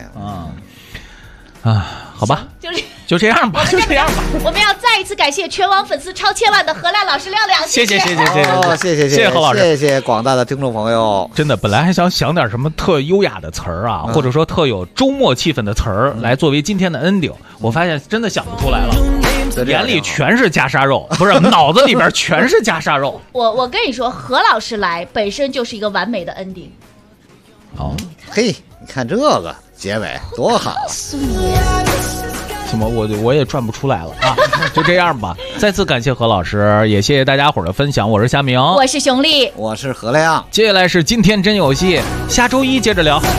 好吧，就这样吧，就这样吧。 我们要再一次感谢全网粉丝超千万的何亮老师亮亮， 谢谢谢谢何老师， 谢谢广大的听众朋友。 真的，本来还想点什么特优雅的词儿啊，或者说特有周末气氛的词儿来作为今天的 ending，我发现真的想不出来了。眼里全是袈裟肉，不是脑子里边全是袈裟肉。 我跟你说，何老师来本身就是一个完美的 ending。 哦， 嘿，你看这个结尾多好！ 什么？我也转不出来了啊！就这样吧。再次感谢何老师，也谢谢大家伙的分享。我是夏明， 我是熊丽， 我是何亮。 接下来是今天真有戏，下周一接着聊。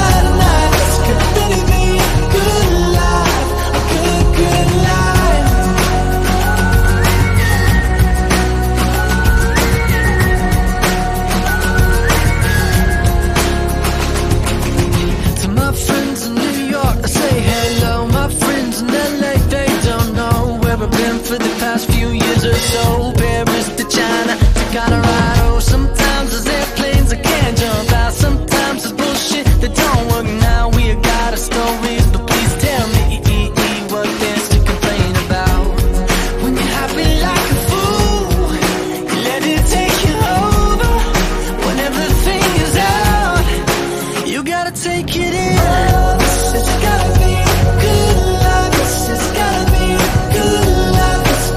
For the past few years or so, Paris to China to Colorado. Sometimes there's airplanes I can't jump out. Sometimes it's bullshit that don't work. Now we got our stories, but please tell me what there's to complain about. When you're happy like a fool, you let it take you over. When everything is out, you gotta take it in. This has gotta be good love. This has gotta be good love.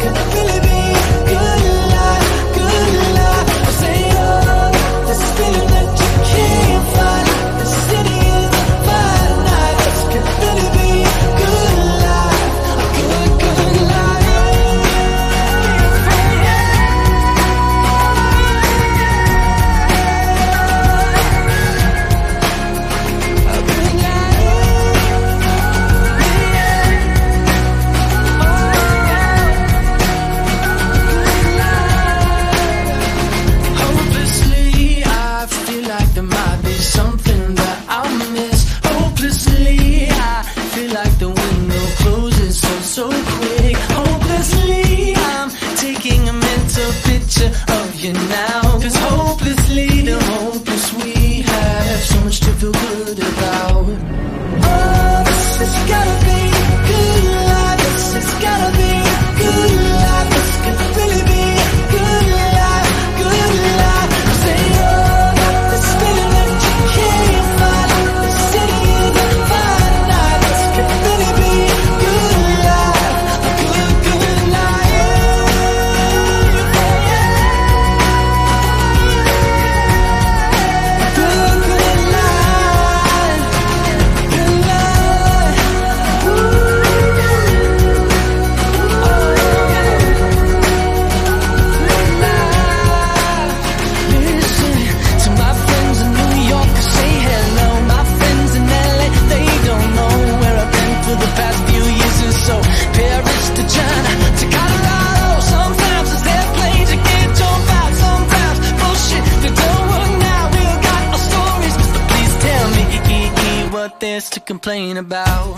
To complain about.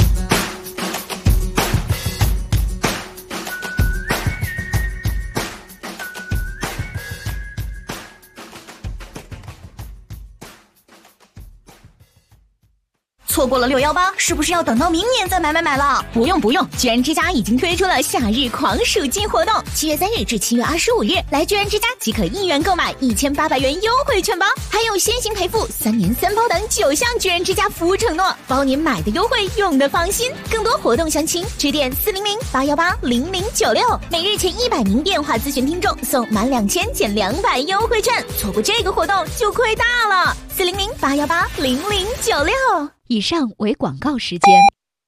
错过了618，是不是要等到明年再买了？不用，居然之家已经推出了夏日狂暑季活动，7月3日至7月25日，来居然之家即可1元购买1800元优惠券包，还有先行赔付、3年3包等9项居然之家服务承诺，包您买的优惠，用的放心。更多活动详情，致电400-818-0096，每日前100名电话咨询听众送满2000减200优惠券，错过这个活动就亏大了。400-818-0096。 以上为广告时间。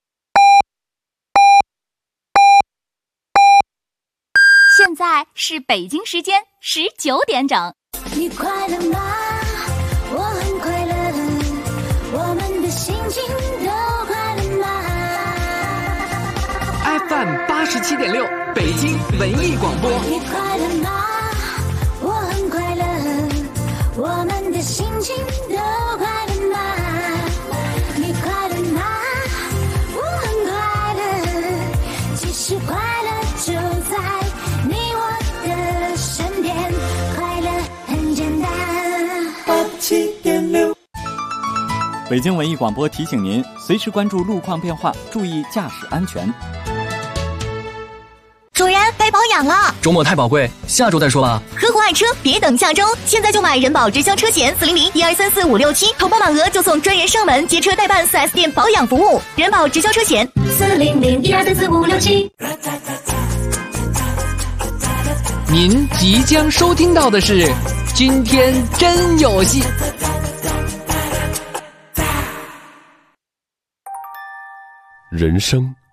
现在是北京时间19点整。 你快乐吗？我很快乐，我们的心情都快乐吗 ？FM 87.6，北京文艺广播。 你快乐吗？我很快乐，我们的心情都快乐吗？你快乐吗？我很快乐，其实快乐就在你我的身边，快乐很简单。87.6。 北京文艺广播提醒您，随时关注路况变化，注意驾驶安全。 主人，该保养了， 周末太宝贵，下周再说吧。 合伙爱车，别等下周，现在就买人保直销车险400-1234-567，投保满额就送专人上门接车代办 4S 店保养服务。人保直销车险400-1234-567。 您即将收听到的是今天真有戏。 人生